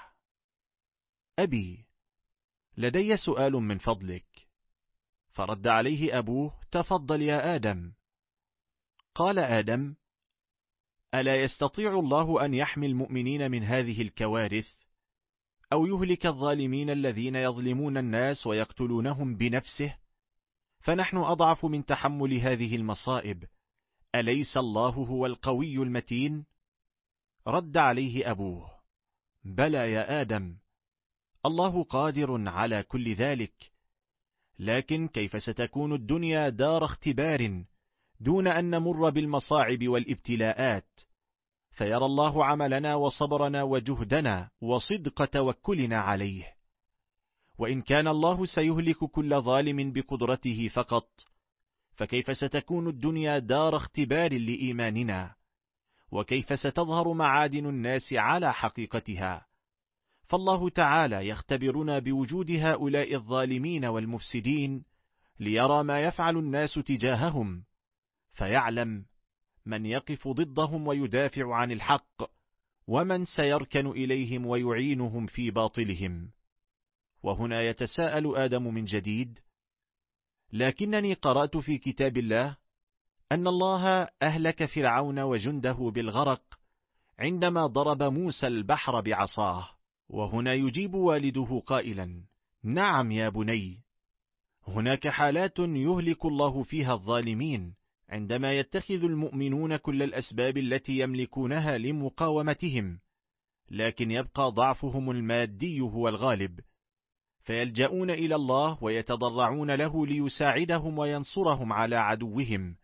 أبي، لدي سؤال من فضلك. فرد عليه أبوه: تفضل يا آدم. قال آدم: ألا يستطيع الله أن يحمي المؤمنين من هذه الكوارث، أو يهلك الظالمين الذين يظلمون الناس ويقتلونهم بنفسه؟ فنحن أضعف من تحمل هذه المصائب، أليس الله هو القوي المتين؟ رد عليه أبوه: بلى يا آدم، الله قادر على كل ذلك، لكن كيف ستكون الدنيا دار اختبار دون أن نمر بالمصاعب والابتلاءات، فيرى الله عملنا وصبرنا وجهدنا وصدق توكلنا عليه. وإن كان الله سيهلك كل ظالم بقدرته فقط، فكيف ستكون الدنيا دار اختبار لإيماننا؟ وكيف ستظهر معادن الناس على حقيقتها؟ فالله تعالى يختبرنا بوجود هؤلاء الظالمين والمفسدين ليرى ما يفعل الناس تجاههم، فيعلم من يقف ضدهم ويدافع عن الحق، ومن سيركن إليهم ويعينهم في باطلهم. وهنا يتساءل آدم من جديد: لكنني قرأت في كتاب الله أن الله أهلك فرعون وجنده بالغرق عندما ضرب موسى البحر بعصاه. وهنا يجيب والده قائلا: نعم يا بني، هناك حالات يهلك الله فيها الظالمين عندما يتخذ المؤمنون كل الأسباب التي يملكونها لمقاومتهم، لكن يبقى ضعفهم المادي هو الغالب، فيلجؤون إلى الله ويتضرعون له ليساعدهم وينصرهم على عدوهم،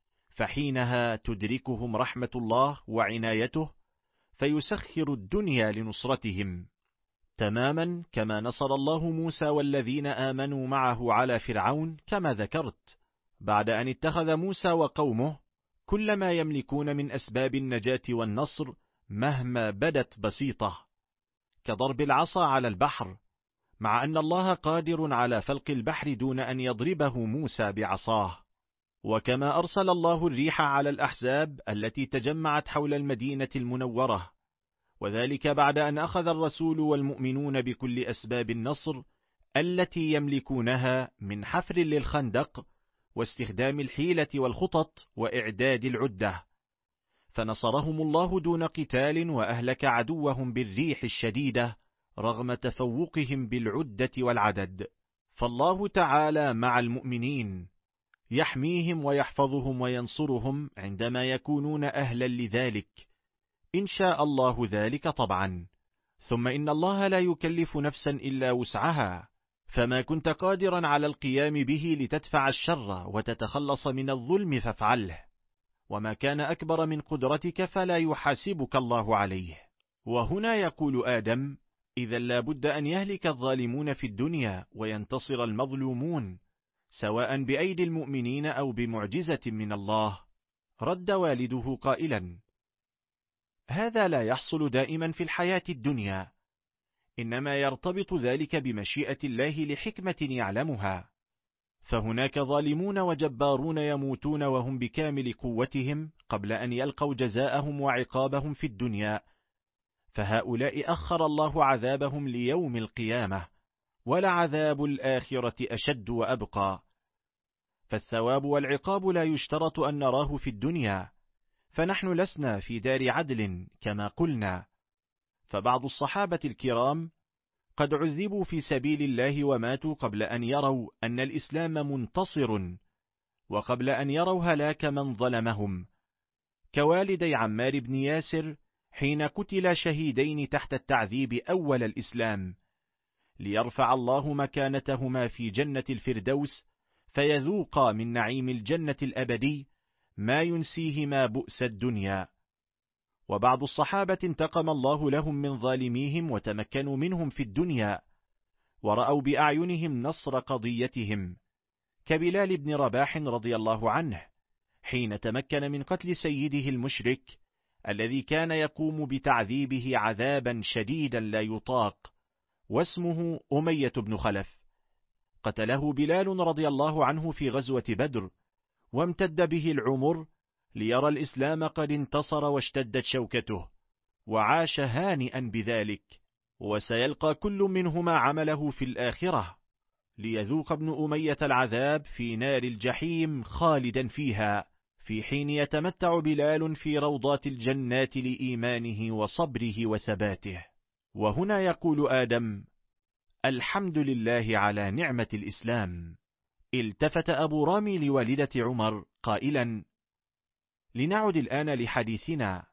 فحينها تدركهم رحمة الله وعنايته، فيسخر الدنيا لنصرتهم، تماما كما نصر الله موسى والذين آمنوا معه على فرعون كما ذكرت، بعد أن اتخذ موسى وقومه كل ما يملكون من أسباب النجاة والنصر مهما بدت بسيطة، كضرب العصا على البحر، مع أن الله قادر على فلق البحر دون أن يضربه موسى بعصاه. وكما أرسل الله الريح على الأحزاب التي تجمعت حول المدينة المنورة، وذلك بعد أن أخذ الرسول والمؤمنون بكل أسباب النصر التي يملكونها من حفر للخندق واستخدام الحيلة والخطط وإعداد العدة، فنصرهم الله دون قتال وأهلك عدوهم بالريح الشديدة رغم تفوقهم بالعدة والعدد. فالله تعالى مع المؤمنين، يحميهم ويحفظهم وينصرهم عندما يكونون أهلا لذلك، إن شاء الله ذلك طبعا. ثم إن الله لا يكلف نفسا إلا وسعها، فما كنت قادرا على القيام به لتدفع الشر وتتخلص من الظلم فافعله، وما كان أكبر من قدرتك فلا يحاسبك الله عليه. وهنا يقول آدم: إذا لا بد أن يهلك الظالمون في الدنيا وينتصر المظلومون، سواء بأيدي المؤمنين أو بمعجزة من الله. رد والده قائلا: هذا لا يحصل دائما في الحياة الدنيا، إنما يرتبط ذلك بمشيئة الله لحكمة يعلمها، فهناك ظالمون وجبارون يموتون وهم بكامل قوتهم قبل أن يلقوا جزاءهم وعقابهم في الدنيا، فهؤلاء أخر الله عذابهم ليوم القيامة، ولعذاب الآخرة أشد وأبقى. فالثواب والعقاب لا يشترط أن نراه في الدنيا، فنحن لسنا في دار عدل كما قلنا، فبعض الصحابة الكرام قد عذبوا في سبيل الله وماتوا قبل أن يروا أن الإسلام منتصر، وقبل أن يروا هلاك من ظلمهم، كوالدي عمار بن ياسر حين قتل شهيدين تحت التعذيب أول الإسلام، ليرفع الله مكانتهما في جنة الفردوس، فيذوقا من نعيم الجنة الأبدي ما ينسيهما بؤس الدنيا. وبعض الصحابة انتقم الله لهم من ظالميهم وتمكنوا منهم في الدنيا، ورأوا بأعينهم نصر قضيتهم، كبلال بن رباح رضي الله عنه حين تمكن من قتل سيده المشرك الذي كان يقوم بتعذيبه عذابا شديدا لا يطاق، واسمه أمية بن خلف. قتله بلال رضي الله عنه في غزوة بدر، وامتد به العمر ليرى الإسلام قد انتصر واشتدت شوكته، وعاش هانئا بذلك، وسيلقى كل منهما عمله في الآخرة، ليذوق ابن أمية العذاب في نار الجحيم خالدا فيها، في حين يتمتع بلال في روضات الجنات لإيمانه وصبره وثباته. وهنا يقول آدم: الحمد لله على نعمة الإسلام، التفت أبو رامي لوالدة عمر قائلا: لنعد الآن لحديثنا.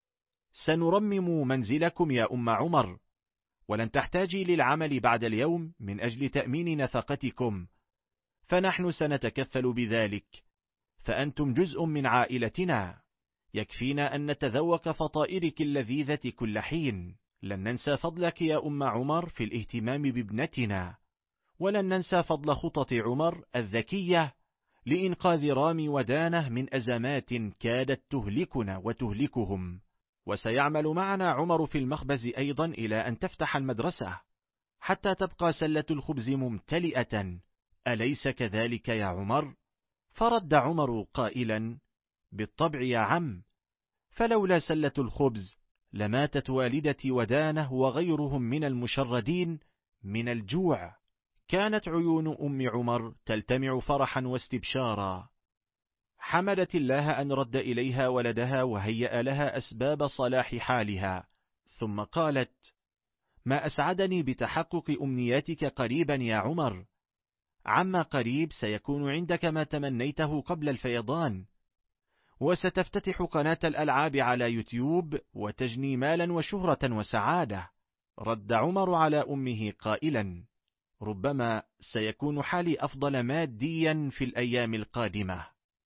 سنرمم منزلكم يا أم عمر، ولن تحتاجي للعمل بعد اليوم من أجل تأمين نفقتكم، فنحن سنتكفل بذلك، فأنتم جزء من عائلتنا، يكفينا أن نتذوق فطائرك اللذيذة كل حين. لن ننسى فضلك يا أم عمر في الاهتمام بابنتنا، ولن ننسى فضل خطط عمر الذكية لإنقاذ رامي ودانه من أزمات كادت تهلكنا وتهلكهم. وسيعمل معنا عمر في المخبز أيضا إلى أن تفتح المدرسة، حتى تبقى سلة الخبز ممتلئة، أليس كذلك يا عمر؟ فرد عمر قائلا: بالطبع يا عم، فلولا سلة الخبز لماتت والدتي ودانه وغيرهم من المشردين من الجوع. كانت عيون أم عمر تلتمع فرحا واستبشارا، حمدت الله أن رد إليها ولدها وهيأ لها أسباب صلاح حالها، ثم قالت: ما أسعدني بتحقق أمنياتك قريبا يا عمر، عما قريب سيكون عندك ما تمنيته قبل الفيضان، وستفتتح قناة الألعاب على يوتيوب وتجني مالا وشهرة وسعادة. رد عمر على أمه قائلا: ربما سيكون حالي أفضل ماديا في الأيام القادمة،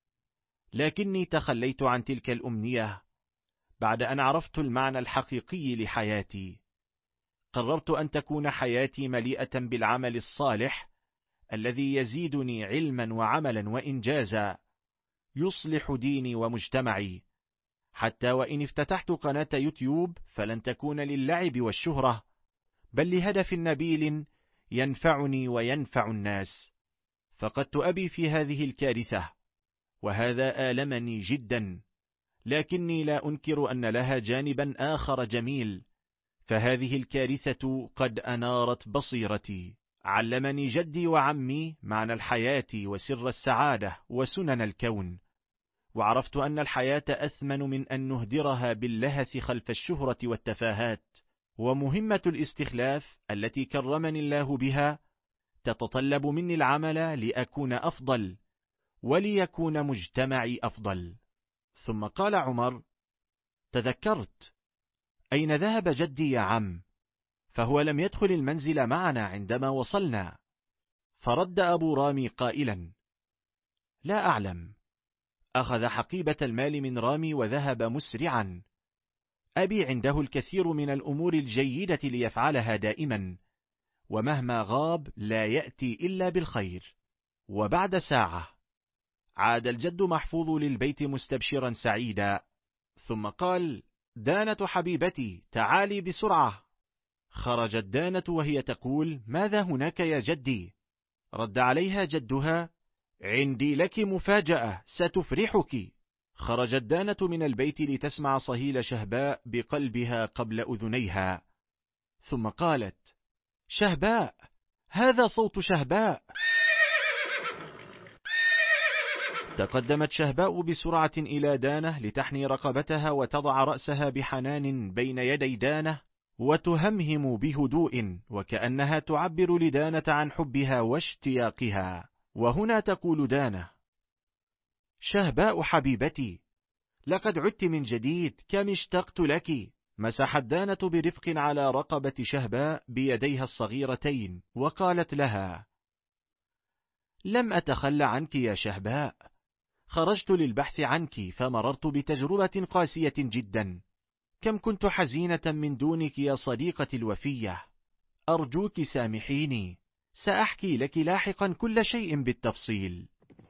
لكني تخليت عن تلك الأمنية بعد أن عرفت المعنى الحقيقي لحياتي. قررت أن تكون حياتي مليئة بالعمل الصالح الذي يزيدني علما وعملا وإنجازا، يصلح ديني ومجتمعي، حتى وإن افتتحت قناة يوتيوب فلن تكون للعب والشهرة، بل لهدف نبيل ينفعني وينفع الناس. فقدت أبي في هذه الكارثة، وهذا آلمني جدا، لكني لا أنكر أن لها جانبا آخر جميل، فهذه الكارثة قد أنارت بصيرتي. علمني جدي وعمي معنى الحياة وسر السعادة وسنن الكون، وعرفت أن الحياة أثمن من أن نهدرها باللهث خلف الشهرة والتفاهات. ومهمة الاستخلاف التي كرمني الله بها تتطلب مني العمل لأكون أفضل، وليكون مجتمعي أفضل. ثم قال عمر: تذكرت، أين ذهب جدي يا عم؟ فهو لم يدخل المنزل معنا عندما وصلنا. فرد أبو رامي قائلا: لا أعلم، أخذ حقيبة المال من رامي وذهب مسرعا. أبي عنده الكثير من الأمور الجيدة ليفعلها دائما، ومهما غاب لا يأتي إلا بالخير. وبعد ساعة عاد الجد محفوظ للبيت مستبشرا سعيدا، ثم قال: دانة حبيبتي تعالي بسرعة. خرجت دانة وهي تقول: ماذا هناك يا جدي؟ رد عليها جدها: عندي لك مفاجأة ستفرحك. خرجت دانة من البيت لتسمع صهيل شهباء بقلبها قبل أذنيها، ثم قالت: شهباء، هذا صوت شهباء. تقدمت شهباء بسرعة إلى دانة لتحني رقبتها وتضع رأسها بحنان بين يدي دانة، وتهمهم بهدوء وكأنها تعبر لدانة عن حبها واشتياقها. وهنا تقول دانة: شهباء حبيبتي، لقد عدت من جديد، كم اشتقت لك. مسحت دانة برفق على رقبة شهباء بيديها الصغيرتين وقالت لها: لم أتخل عنك يا شهباء، خرجت للبحث عنك فمررت بتجربة قاسية جدا، كم كنت حزينة من دونك يا صديقتي الوفية، أرجوك سامحيني، سأحكي لك لاحقا كل شيء بالتفصيل.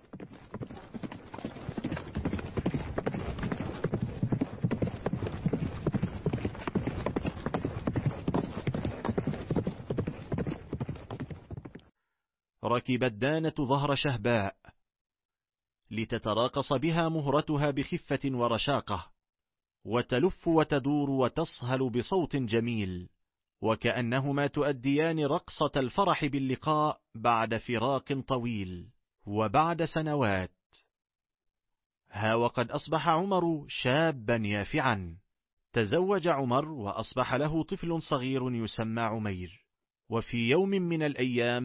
ركبت دانة ظهر شهباء لتتراقص بها مهرتها بخفة ورشاقة، وتلف وتدور وتصهل بصوت جميل، وكأنهما تؤديان رقصة الفرح باللقاء بعد فراق طويل وبعد سنوات. ها وقد أصبح عمر شابا يافعا، تزوج عمر وأصبح له طفل صغير يسمى عمير. وفي يوم من الأيام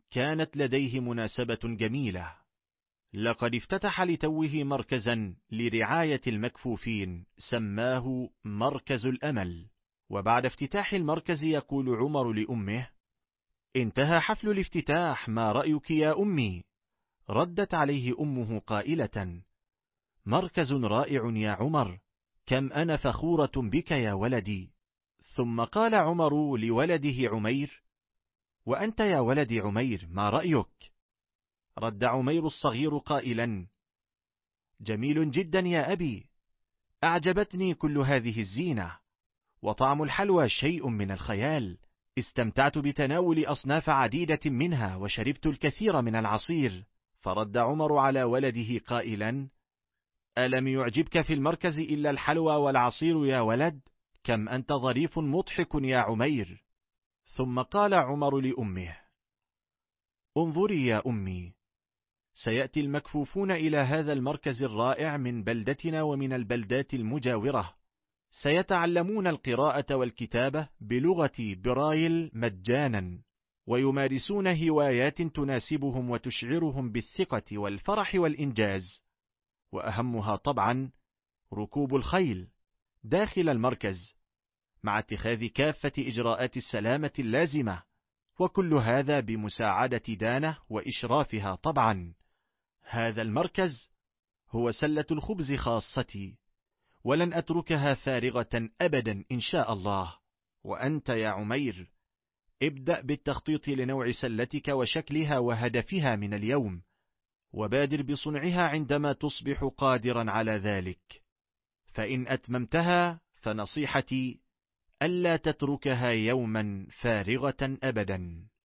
كانت لديه مناسبة جميلة. لقد افتتح لتوه مركزا لرعاية المكفوفين سماه مركز الأمل. وبعد افتتاح المركز يقول عمر لأمه: انتهى حفل الافتتاح، ما رأيك يا أمي؟ ردت عليه أمه قائلة: مركز رائع يا عمر، كم أنا فخورة بك يا ولدي. ثم قال عمر لولده عمير: وأنت يا ولدي عمير ما رأيك؟ رد عمير الصغير قائلا: جميل جدا يا أبي، أعجبتني كل هذه الزينة، وطعم الحلوى شيء من الخيال، استمتعت بتناول أصناف عديدة منها وشربت الكثير من العصير. فرد عمر على ولده قائلا: ألم يعجبك في المركز إلا الحلوى والعصير يا ولد؟ كم أنت ظريف مضحك يا عمير. ثم قال عمر لأمه: انظري يا أمي، سيأتي المكفوفون إلى هذا المركز الرائع من بلدتنا ومن البلدات المجاورة، سيتعلمون القراءة والكتابة بلغة برايل مجانا، ويمارسون هوايات تناسبهم وتشعرهم بالثقة والفرح والإنجاز، وأهمها طبعا ركوب الخيل داخل المركز، مع اتخاذ كافة إجراءات السلامة اللازمة، وكل هذا بمساعدة دانة وإشرافها طبعا. هذا المركز هو سلة الخبز خاصتي، ولن أتركها فارغة أبدا إن شاء الله. وأنت يا عمير ابدأ بالتخطيط لنوع سلتك وشكلها وهدفها من اليوم، وبادر بصنعها عندما تصبح قادرا على ذلك، فإن أتممتها فنصيحتي ألا تتركها يوما فارغة أبدا.